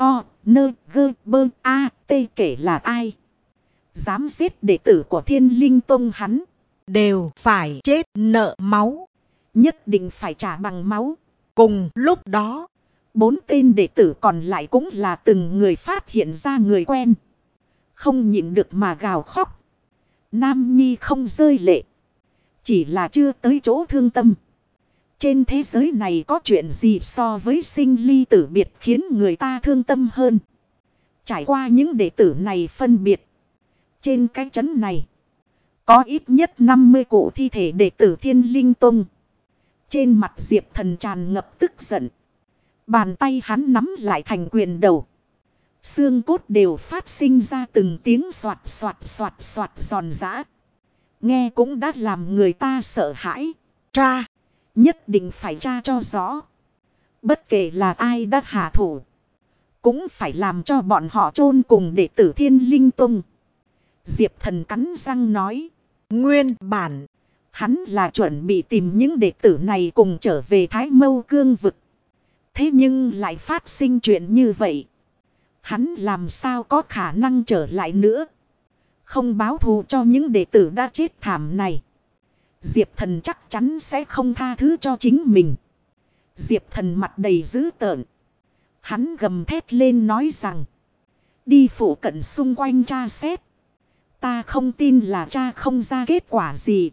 T.O.N.G.B.A.T kể là ai dám giết đệ tử của Thiên Linh Tông hắn đều phải chết nợ máu, nhất định phải trả bằng máu. Cùng lúc đó, 4 tên đệ tử còn lại cũng là từng người phát hiện ra người quen, không nhịn được mà gào khóc. Nam nhi không rơi lệ, chỉ là chưa tới chỗ thương tâm. Trên thế giới này có chuyện gì so với sinh ly tử biệt khiến người ta thương tâm hơn. Trải qua những đệ tử này phân biệt, trên cái trấn này có ít nhất 50 cụ thi thể đệ tử Thiên Linh Tông. Trên mặt Diệp Thần tràn ngập tức giận, bàn tay hắn nắm lại thành quyền đầu, xương cốt đều phát sinh ra từng tiếng xoạt xoạt xoạt xoạt giòn giã, nghe cũng đã làm người ta sợ hãi. Tra, nhất định phải tra cho rõ. Bất kể là ai đã hạ thủ, cũng phải làm cho bọn họ chôn cùng đệ tử Thiên Linh Tông. Diệp Thần cắn răng nói. Nguyên bản, hắn là chuẩn bị tìm những đệ tử này cùng trở về Thái Mâu Cương vực. Thế nhưng lại phát sinh chuyện như vậy, hắn làm sao có khả năng trở lại nữa. Không báo thù cho những đệ tử đã chết thảm này, Diệp Thần chắc chắn sẽ không tha thứ cho chính mình. Diệp Thần mặt đầy dữ tợn, hắn gầm thét lên nói rằng, đi phụ cận xung quanh tra xét. Ta không tin là tra không ra kết quả gì.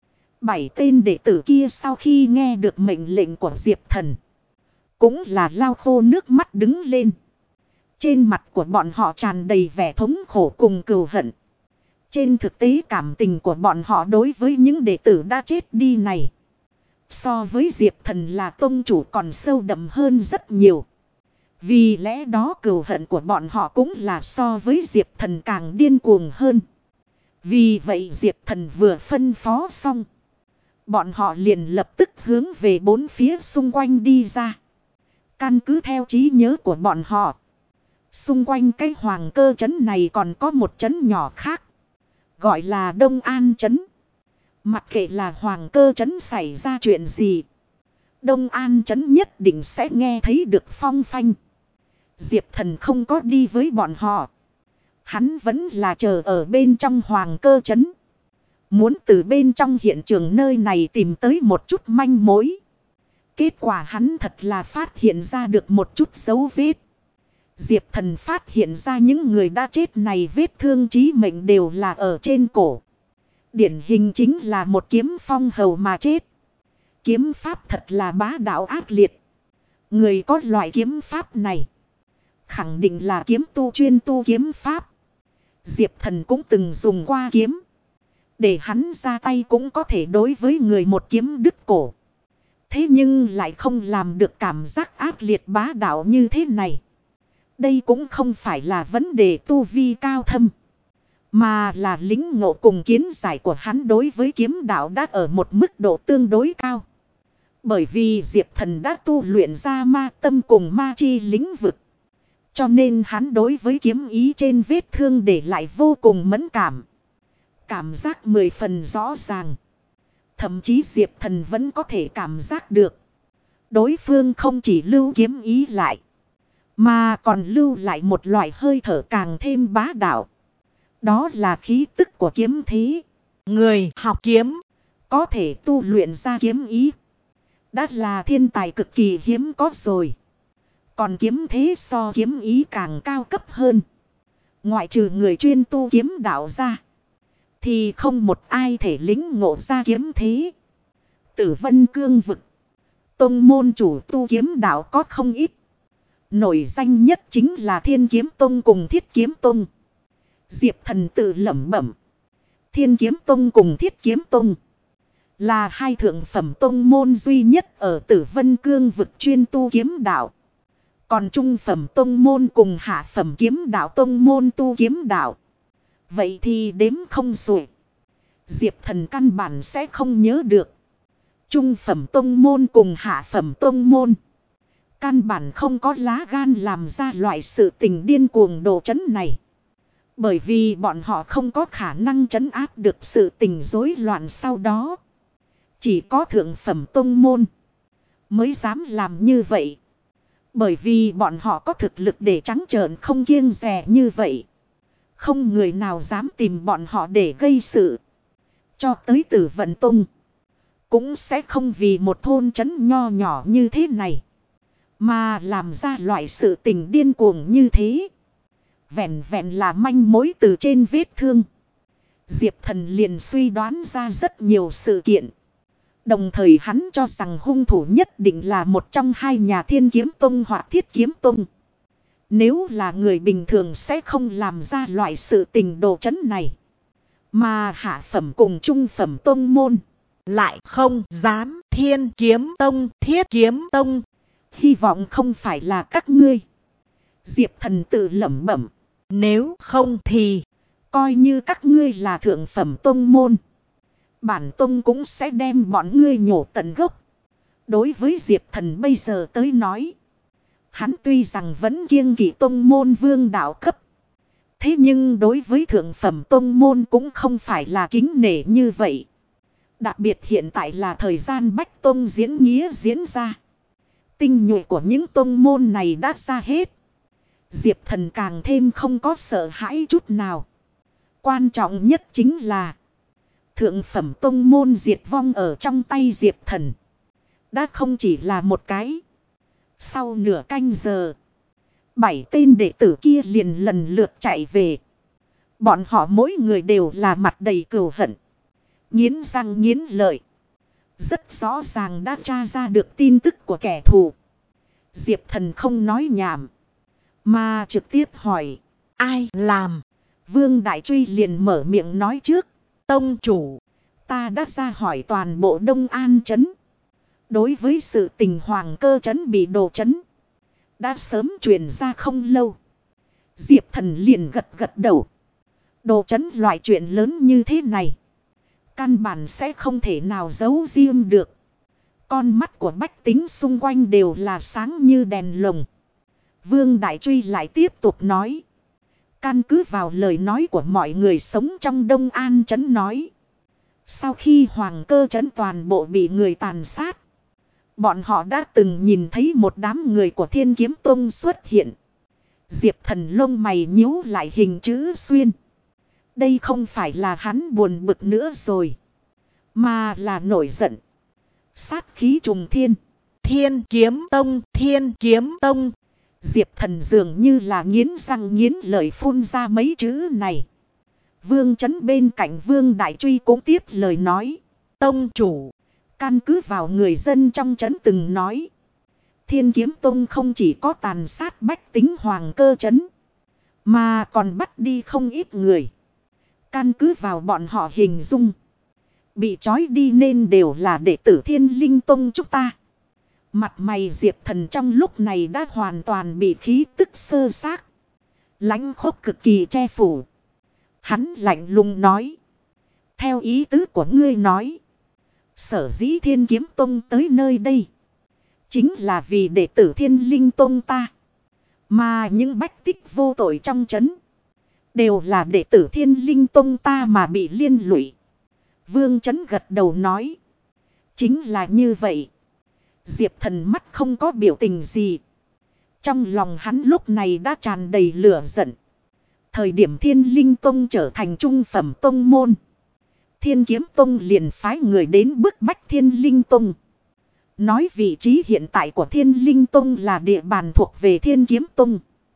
7 tên đệ tử kia sau khi nghe được mệnh lệnh của Diệp Thần, cũng là lau khô nước mắt đứng lên. Trên mặt của bọn họ tràn đầy vẻ thống khổ cùng cừu hận. Trên thực tế cảm tình của bọn họ đối với những đệ tử đã chết đi này, so với Diệp Thần là tông chủ còn sâu đậm hơn rất nhiều. Vì lẽ đó cừu hận của bọn họ cũng là so với Diệp Thần càng điên cuồng hơn. Vì vậy Diệp Thần vừa phân phó xong, bọn họ liền lập tức hướng về 4 phía xung quanh đi ra. Căn cứ theo trí nhớ của bọn họ, xung quanh cái Hoàng Cơ trấn này còn có một trấn nhỏ khác, gọi là Đông An trấn. Mặc kệ là Hoàng Cơ trấn xảy ra chuyện gì, Đông An trấn nhất định sẽ nghe thấy được phong phanh. Diệp Thần không có đi với bọn họ, hắn vẫn là chờ ở bên trong Hoàng Cơ trấn, muốn từ bên trong hiện trường nơi này tìm tới một chút manh mối. Kết quả hắn thật là phát hiện ra được một chút dấu vết. Diệp Thần phát hiện ra những người đã chết này vết thương chí mệnh đều là ở trên cổ. Điển hình chính là một kiếm phong hầu mà chết. Kiếm pháp thật là bá đạo ác liệt. Người có loại kiếm pháp này, khẳng định là kiếm tu chuyên tu kiếm pháp. Diệp Thần cũng từng dùng qua kiếm. Để hắn ra tay cũng có thể đối với người một kiếm đứt cổ. Thế nhưng lại không làm được cảm giác ác liệt bá đạo như thế này. Đây cũng không phải là vấn đề tu vi cao thâm. Mà là lính ngộ cùng kiến giải của hắn đối với kiếm đạo đã ở một mức độ tương đối cao. Bởi vì Diệp Thần đã tu luyện ra ma tâm cùng ma chi lĩnh vực. Cho nên hắn đối với kiếm ý trên vết thương để lại vô cùng mẫn cảm. Cảm giác 10 phần rõ ràng. Thậm chí Diệp Thần vẫn có thể cảm giác được. Đối phương không chỉ lưu kiếm ý lại. Mà còn lưu lại một loại hơi thở càng thêm bá đạo. Đó là khí tức của kiếm thế. Người học kiếm. Có thể tu luyện ra kiếm ý. Đã là thiên tài cực kỳ hiếm có rồi. Còn kiếm thế so kiếm ý càng cao cấp hơn. Ngoại trừ người chuyên tu kiếm đạo ra. Thì không một ai thể lĩnh ngộ ra kiếm thế. Tử Vân Cương vực. Tông môn chủ tu kiếm đạo có không ít. Nổi danh nhất chính là Thiên Kiếm Tông cùng Thiết Kiếm Tông. Diệp Thần tự lẩm bẩm. Thiên Kiếm Tông cùng Thiết Kiếm Tông. Là hai thượng phẩm tông môn duy nhất ở Tử Vân Cương vực chuyên tu kiếm đạo. Còn trung phẩm tông môn cùng hạ phẩm kiếm đạo tông môn tu kiếm đạo. Vậy thì đếm không xuể. Diệp Thần căn bản sẽ không nhớ được. Trung phẩm tông môn cùng hạ phẩm tông môn. Căn bản không có lá gan làm ra loại sự tình điên cuồng đồ trấn này. Bởi vì bọn họ không có khả năng trấn áp được sự tình rối loạn sau đó. Chỉ có thượng phẩm tông môn mới dám làm như vậy. Bởi vì bọn họ có thực lực để trắng trợn không kiêng dè như vậy. Không người nào dám tìm bọn họ để gây sự. Cho tới Tử Vận Tông. Cũng sẽ không vì một thôn trấn nho nhỏ như thế này. Mà làm ra loại sự tình điên cuồng như thế. Vẹn vẹn là manh mối từ trên vết thương. Diệp Thần liền suy đoán ra rất nhiều sự kiện. Đồng thời hắn cho rằng hung thủ nhất định là một trong hai nhà Thiên Kiếm Tông hoặc Thiết Kiếm Tông. Nếu là người bình thường sẽ không làm ra loại sự tình đồ trấn này. Mà hạ phẩm cùng trung phẩm tông môn lại không dám. Thiên Kiếm Tông, Thiết Kiếm Tông. Hy vọng không phải là các ngươi. Diệp Thần tự lẩm bẩm. Nếu không thì coi như các ngươi là thượng phẩm tông môn. Bản tông cũng sẽ đem bọn ngươi nhổ tận gốc. Đối với Diệp Thần bây giờ tới nói. Hắn tuy rằng vẫn kiêng kỵ tông môn vương đạo cấp. Thế nhưng đối với thượng phẩm tông môn cũng không phải là kính nể như vậy. Đặc biệt hiện tại là thời gian bách tông diễn nghĩa diễn ra. Tinh nhuệ của những tông môn này đã ra hết. Diệp Thần càng thêm không có sợ hãi chút nào. Quan trọng nhất chính là thượng phẩm tông môn diệt vong ở trong tay Diệp Thần. Đã không chỉ là một cái. Sau nửa canh giờ, 7 tên đệ tử kia liền lần lượt chạy về. Bọn họ mỗi người đều là mặt đầy cừu hận. Nghiến răng nghiến lợi. Rất rõ ràng đã tra ra được tin tức của kẻ thù. Diệp Thần không nói nhảm. Mà trực tiếp hỏi. Ai làm? Vương Đại Truy liền mở miệng nói trước. Tông chủ. Ta đã ra hỏi toàn bộ Đông An trấn. Đối với sự tình Hoàng Cơ trấn bị đồ trấn. Đã sớm truyền ra không lâu. Diệp Thần liền gật gật đầu. Đồ trấn loại chuyện lớn như thế này. Căn bản sẽ không thể nào giấu riêng được. Con mắt của bách tính xung quanh đều là sáng như đèn lồng. Vương Đại Truy lại tiếp tục nói. Căn cứ vào lời nói của mọi người sống trong Đông An trấn nói. Sau khi Hoàng Cơ trấn toàn bộ bị người tàn sát. Bọn họ đã từng nhìn thấy một đám người của Thiên Kiếm Tông xuất hiện. Diệp Thần lông mày nhíu lại hình chữ xuyên. Đây không phải là hắn buồn bực nữa rồi. Mà là nổi giận. Sát khí trùng thiên. Thiên Kiếm Tông, Thiên Kiếm Tông. Diệp Thần dường như là nghiến răng nghiến lợi phun ra mấy chữ này. Vương trấn bên cạnh Vương Đại Truy cũng tiếp lời nói. Tông chủ. Căn cứ vào người dân trong trấn từng nói. Thiên Kiếm Tông không chỉ có tàn sát bách tính Hoàng Cơ trấn, mà còn bắt đi không ít người. Căn cứ vào bọn họ hình dung, bị trói đi nên đều là đệ tử Thiên Linh Tông chúng ta. Mặt mày Diệp Thần trong lúc này đã hoàn toàn bị khí tức sơ xác, lãnh khốc cực kỳ che phủ. Hắn lạnh lùng nói. Theo ý tứ của ngươi nói, sở dĩ Thiên Kiếm Tông tới nơi đây chính là vì đệ tử Thiên Linh Tông ta. Mà những bách tích vô tội trong trấn đều là đệ tử Thiên Linh Tông ta mà bị liên lụy. Vương Trấn gật đầu nói. Chính là như vậy. Diệp Thần mắt không có biểu tình gì. Trong lòng hắn lúc này đã tràn đầy lửa giận. Thời điểm Thiên Linh Tông trở thành trung phẩm tông môn, Thiên Kiếm Tông liền phái người đến bức bách Thiên Linh Tông. Nói vị trí hiện tại của Thiên Linh Tông là địa bàn thuộc về Thiên Kiếm Tông.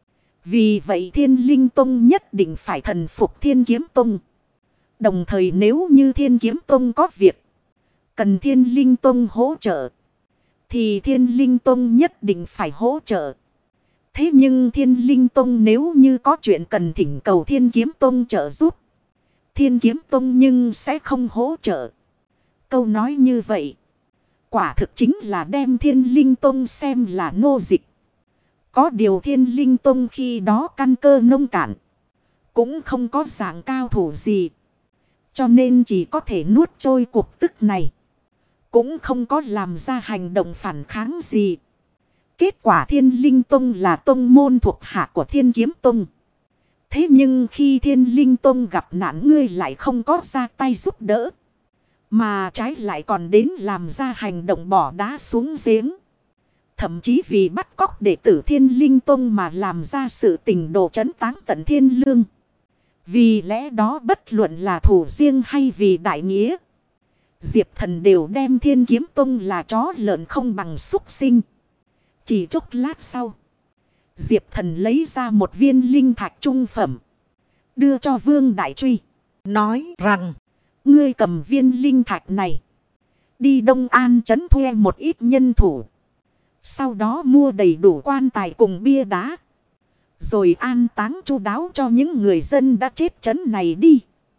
Vì vậy Thiên Linh Tông nhất định phải thần phục Thiên Kiếm Tông. Đồng thời nếu như Thiên Kiếm Tông có việc cần Thiên Linh Tông hỗ trợ, thì Thiên Linh Tông nhất định phải hỗ trợ. Thế nhưng Thiên Linh Tông nếu như có chuyện cần thỉnh cầu Thiên Kiếm Tông trợ giúp, Thiên Kiếm Tông nhưng sẽ không hỗ trợ. Câu nói như vậy, quả thực chính là đem Thiên Linh Tông xem là nô dịch. Có điều Thiên Linh Tông khi đó căn cơ nông cạn, cũng không có dạng cao thủ gì, cho nên chỉ có thể nuốt trôi cuộc tức này, cũng không có làm ra hành động phản kháng gì. Kết quả Thiên Linh Tông là tông môn thuộc hạ của Thiên Kiếm Tông. Thế nhưng khi Thiên Linh Tông gặp nạn, ngươi lại không có ra tay giúp đỡ, mà trái lại còn đến làm ra hành động bỏ đá xuống giếng. Thậm chí vì bắt cóc đệ tử Thiên Linh Tông mà làm ra sự tình đồ trấn táng tận thiên lương. Vì lẽ đó bất luận là thủ riêng hay vì đại nghĩa, Diệp Thần đều đem Thiên Kiếm Tông là chó lợn không bằng súc sinh. Chỉ chốc lát sau, Diệp Thần lấy ra một viên linh thạch trung phẩm, đưa cho Vương Đại Truy, nói rằng, ngươi cầm viên linh thạch này, đi Đông An trấn thuê một ít nhân thủ, sau đó mua đầy đủ quan tài cùng bia đá, rồi an táng chu đáo cho những người dân đã chết trấn này đi.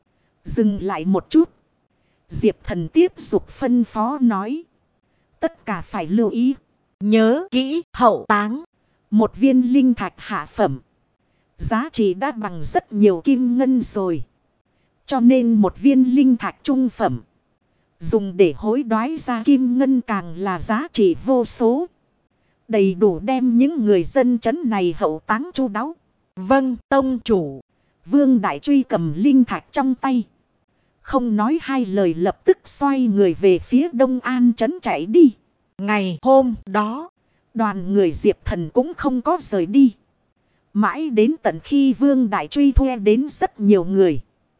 Dừng lại một chút, Diệp Thần tiếp tục phân phó nói, tất cả phải lưu ý, nhớ kỹ hậu táng. Một viên linh thạch hạ phẩm, giá trị đã bằng rất nhiều kim ngân rồi. Cho nên một viên linh thạch trung phẩm, dùng để hối đoái ra kim ngân càng là giá trị vô số. Đầy đủ đem những người dân trấn này hậu táng chu đáo. Vâng, tông chủ. Vương Đại Truy cầm linh thạch trong tay, không nói hai lời lập tức xoay người về phía Đông An trấn chạy đi. Ngày hôm đó, đoàn người Diệp Thần cũng không có rời đi. Mãi đến tận khi Vương Đại Truy thuê đến rất nhiều người,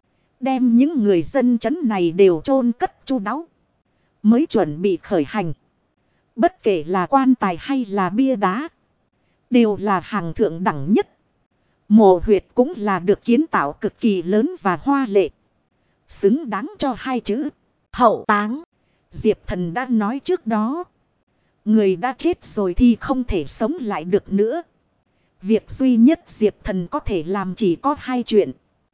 đem những người dân trấn này đều chôn cất chu đáo, mới chuẩn bị khởi hành. Bất kể là quan tài hay là bia đá, đều là hàng thượng đẳng nhất. Mộ huyệt cũng là được kiến tạo cực kỳ lớn và hoa lệ, xứng đáng cho hai chữ hậu táng. Diệp Thần đã nói trước đó, người đã chết rồi thì không thể sống lại được nữa. Việc duy nhất Diệp Thần có thể làm chỉ có hai chuyện.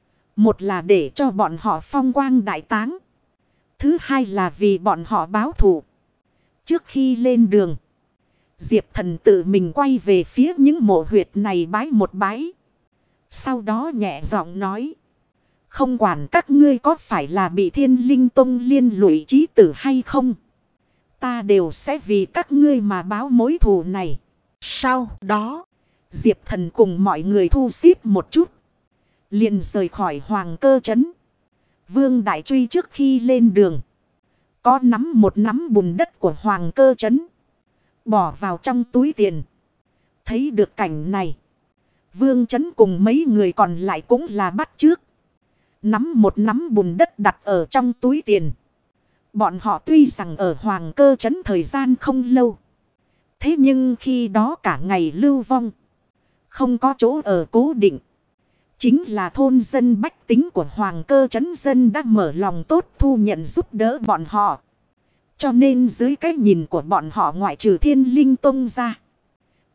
Một là để cho bọn họ phong quang đại táng, thứ hai là vì bọn họ báo thù. Trước khi lên đường, Diệp Thần tự mình quay về phía những mộ huyệt này bái một bái. Sau đó nhẹ giọng nói, không quản các ngươi có phải là bị Thiên Linh Tông liên lụy chí tử hay không, ta đều sẽ vì các ngươi mà báo mối thù này. Sau đó, Diệp Thần cùng mọi người thu xếp một chút, liền rời khỏi Hoàng Cơ trấn. Vương Đại Truy trước khi lên đường, có nắm một nắm bùn đất của Hoàng Cơ trấn, bỏ vào trong túi tiền. Thấy được cảnh này, Vương Trấn cùng mấy người còn lại cũng là bắt chước, nắm một nắm bùn đất đặt ở trong túi tiền. Bọn họ tuy rằng ở Hoàng Cơ trấn thời gian không lâu, thế nhưng khi đó cả ngày lưu vong, không có chỗ ở cố định. Chính là thôn dân bách tính của Hoàng Cơ trấn dân đã mở lòng tốt thu nhận giúp đỡ bọn họ. Cho nên dưới cái nhìn của bọn họ, ngoại trừ Thiên Linh Tông ra,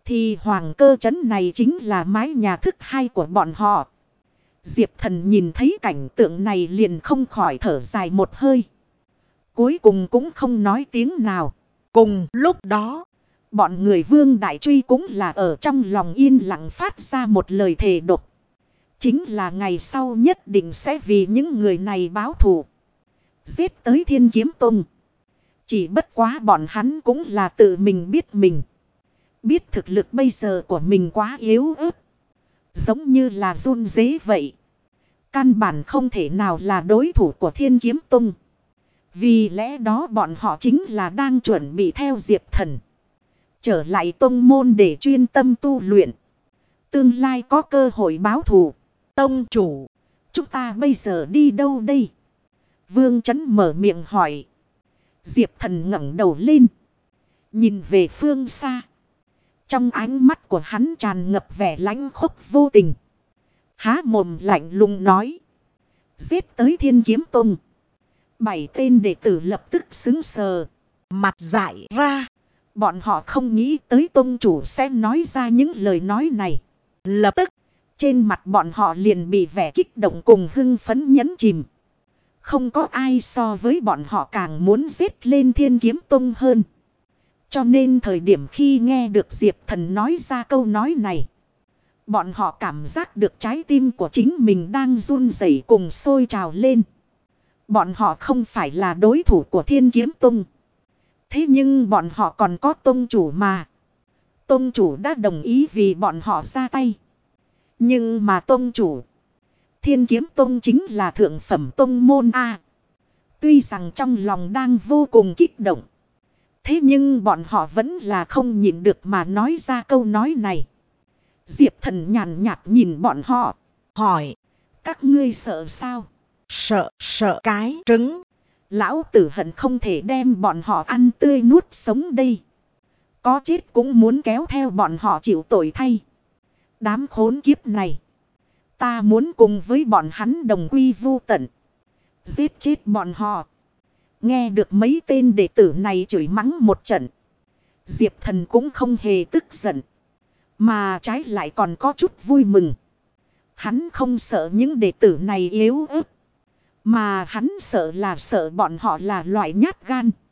Thì Hoàng Cơ trấn này chính là mái nhà thứ hai của bọn họ. Diệp Thần nhìn thấy cảnh tượng này liền không khỏi thở dài một hơi. Cuối cùng cũng không nói tiếng nào. Cùng lúc đó, bọn người Vương Đại Truy cũng là ở trong lòng yên lặng phát ra một lời thề độc. Chính là ngày sau nhất định sẽ vì những người này báo thù. Giết tới Thiên Kiếm Tông. Chỉ bất quá bọn hắn cũng là tự mình biết mình. Biết thực lực bây giờ của mình quá yếu ớt. Giống như là run rế vậy. Căn bản không thể nào là đối thủ của Thiên Kiếm Tông. Vì lẽ đó bọn họ chính là đang chuẩn bị theo Diệp Thần. Trở lại tông môn để chuyên tâm tu luyện. Tương lai có cơ hội báo thù. Tông chủ, chúng ta bây giờ đi đâu đây? Vương Chấn mở miệng hỏi. Diệp Thần ngẩng đầu lên. Nhìn về phương xa. Trong ánh mắt của hắn tràn ngập vẻ lãnh khốc vô tình. Há mồm lạnh lùng nói. Giết tới Thiên Kiếm Tông. 7 tên đệ tử lập tức sững sờ. Mặt dại ra. Bọn họ không nghĩ tới tông chủ sẽ nói ra những lời nói này. Lập tức, trên mặt bọn họ liền bị vẻ kích động cùng hưng phấn nhấn chìm. Không có ai so với bọn họ càng muốn giết lên Thiên Kiếm Tông hơn. Cho nên thời điểm khi nghe được Diệp Thần nói ra câu nói này, bọn họ cảm giác được trái tim của chính mình đang run rẩy cùng sôi trào lên. Bọn họ không phải là đối thủ của Thiên Kiếm Tông. Thế nhưng bọn họ còn có tông chủ mà. Tông chủ đã đồng ý vì bọn họ ra tay. Nhưng mà tông chủ, Thiên Kiếm Tông chính là thượng phẩm tông môn A. Tuy rằng trong lòng đang vô cùng kích động. Thế nhưng bọn họ vẫn là không nhịn được mà nói ra câu nói này. Diệp Thần nhàn nhạt nhìn bọn họ. Hỏi. Các ngươi sợ sao? Sợ cái trứng. Lão tử hận không thể đem bọn họ ăn tươi nuốt sống đây. Có chết cũng muốn kéo theo bọn họ chịu tội thay. Đám khốn kiếp này. Ta muốn cùng với bọn hắn đồng quy vu tận. Giết chết bọn họ. Nghe được mấy tên đệ tử này chửi mắng một trận. Diệp Thần cũng không hề tức giận. Mà trái lại còn có chút vui mừng. Hắn không sợ những đệ tử này yếu ớt. Mà hắn sợ là sợ bọn họ là loại nhát gan.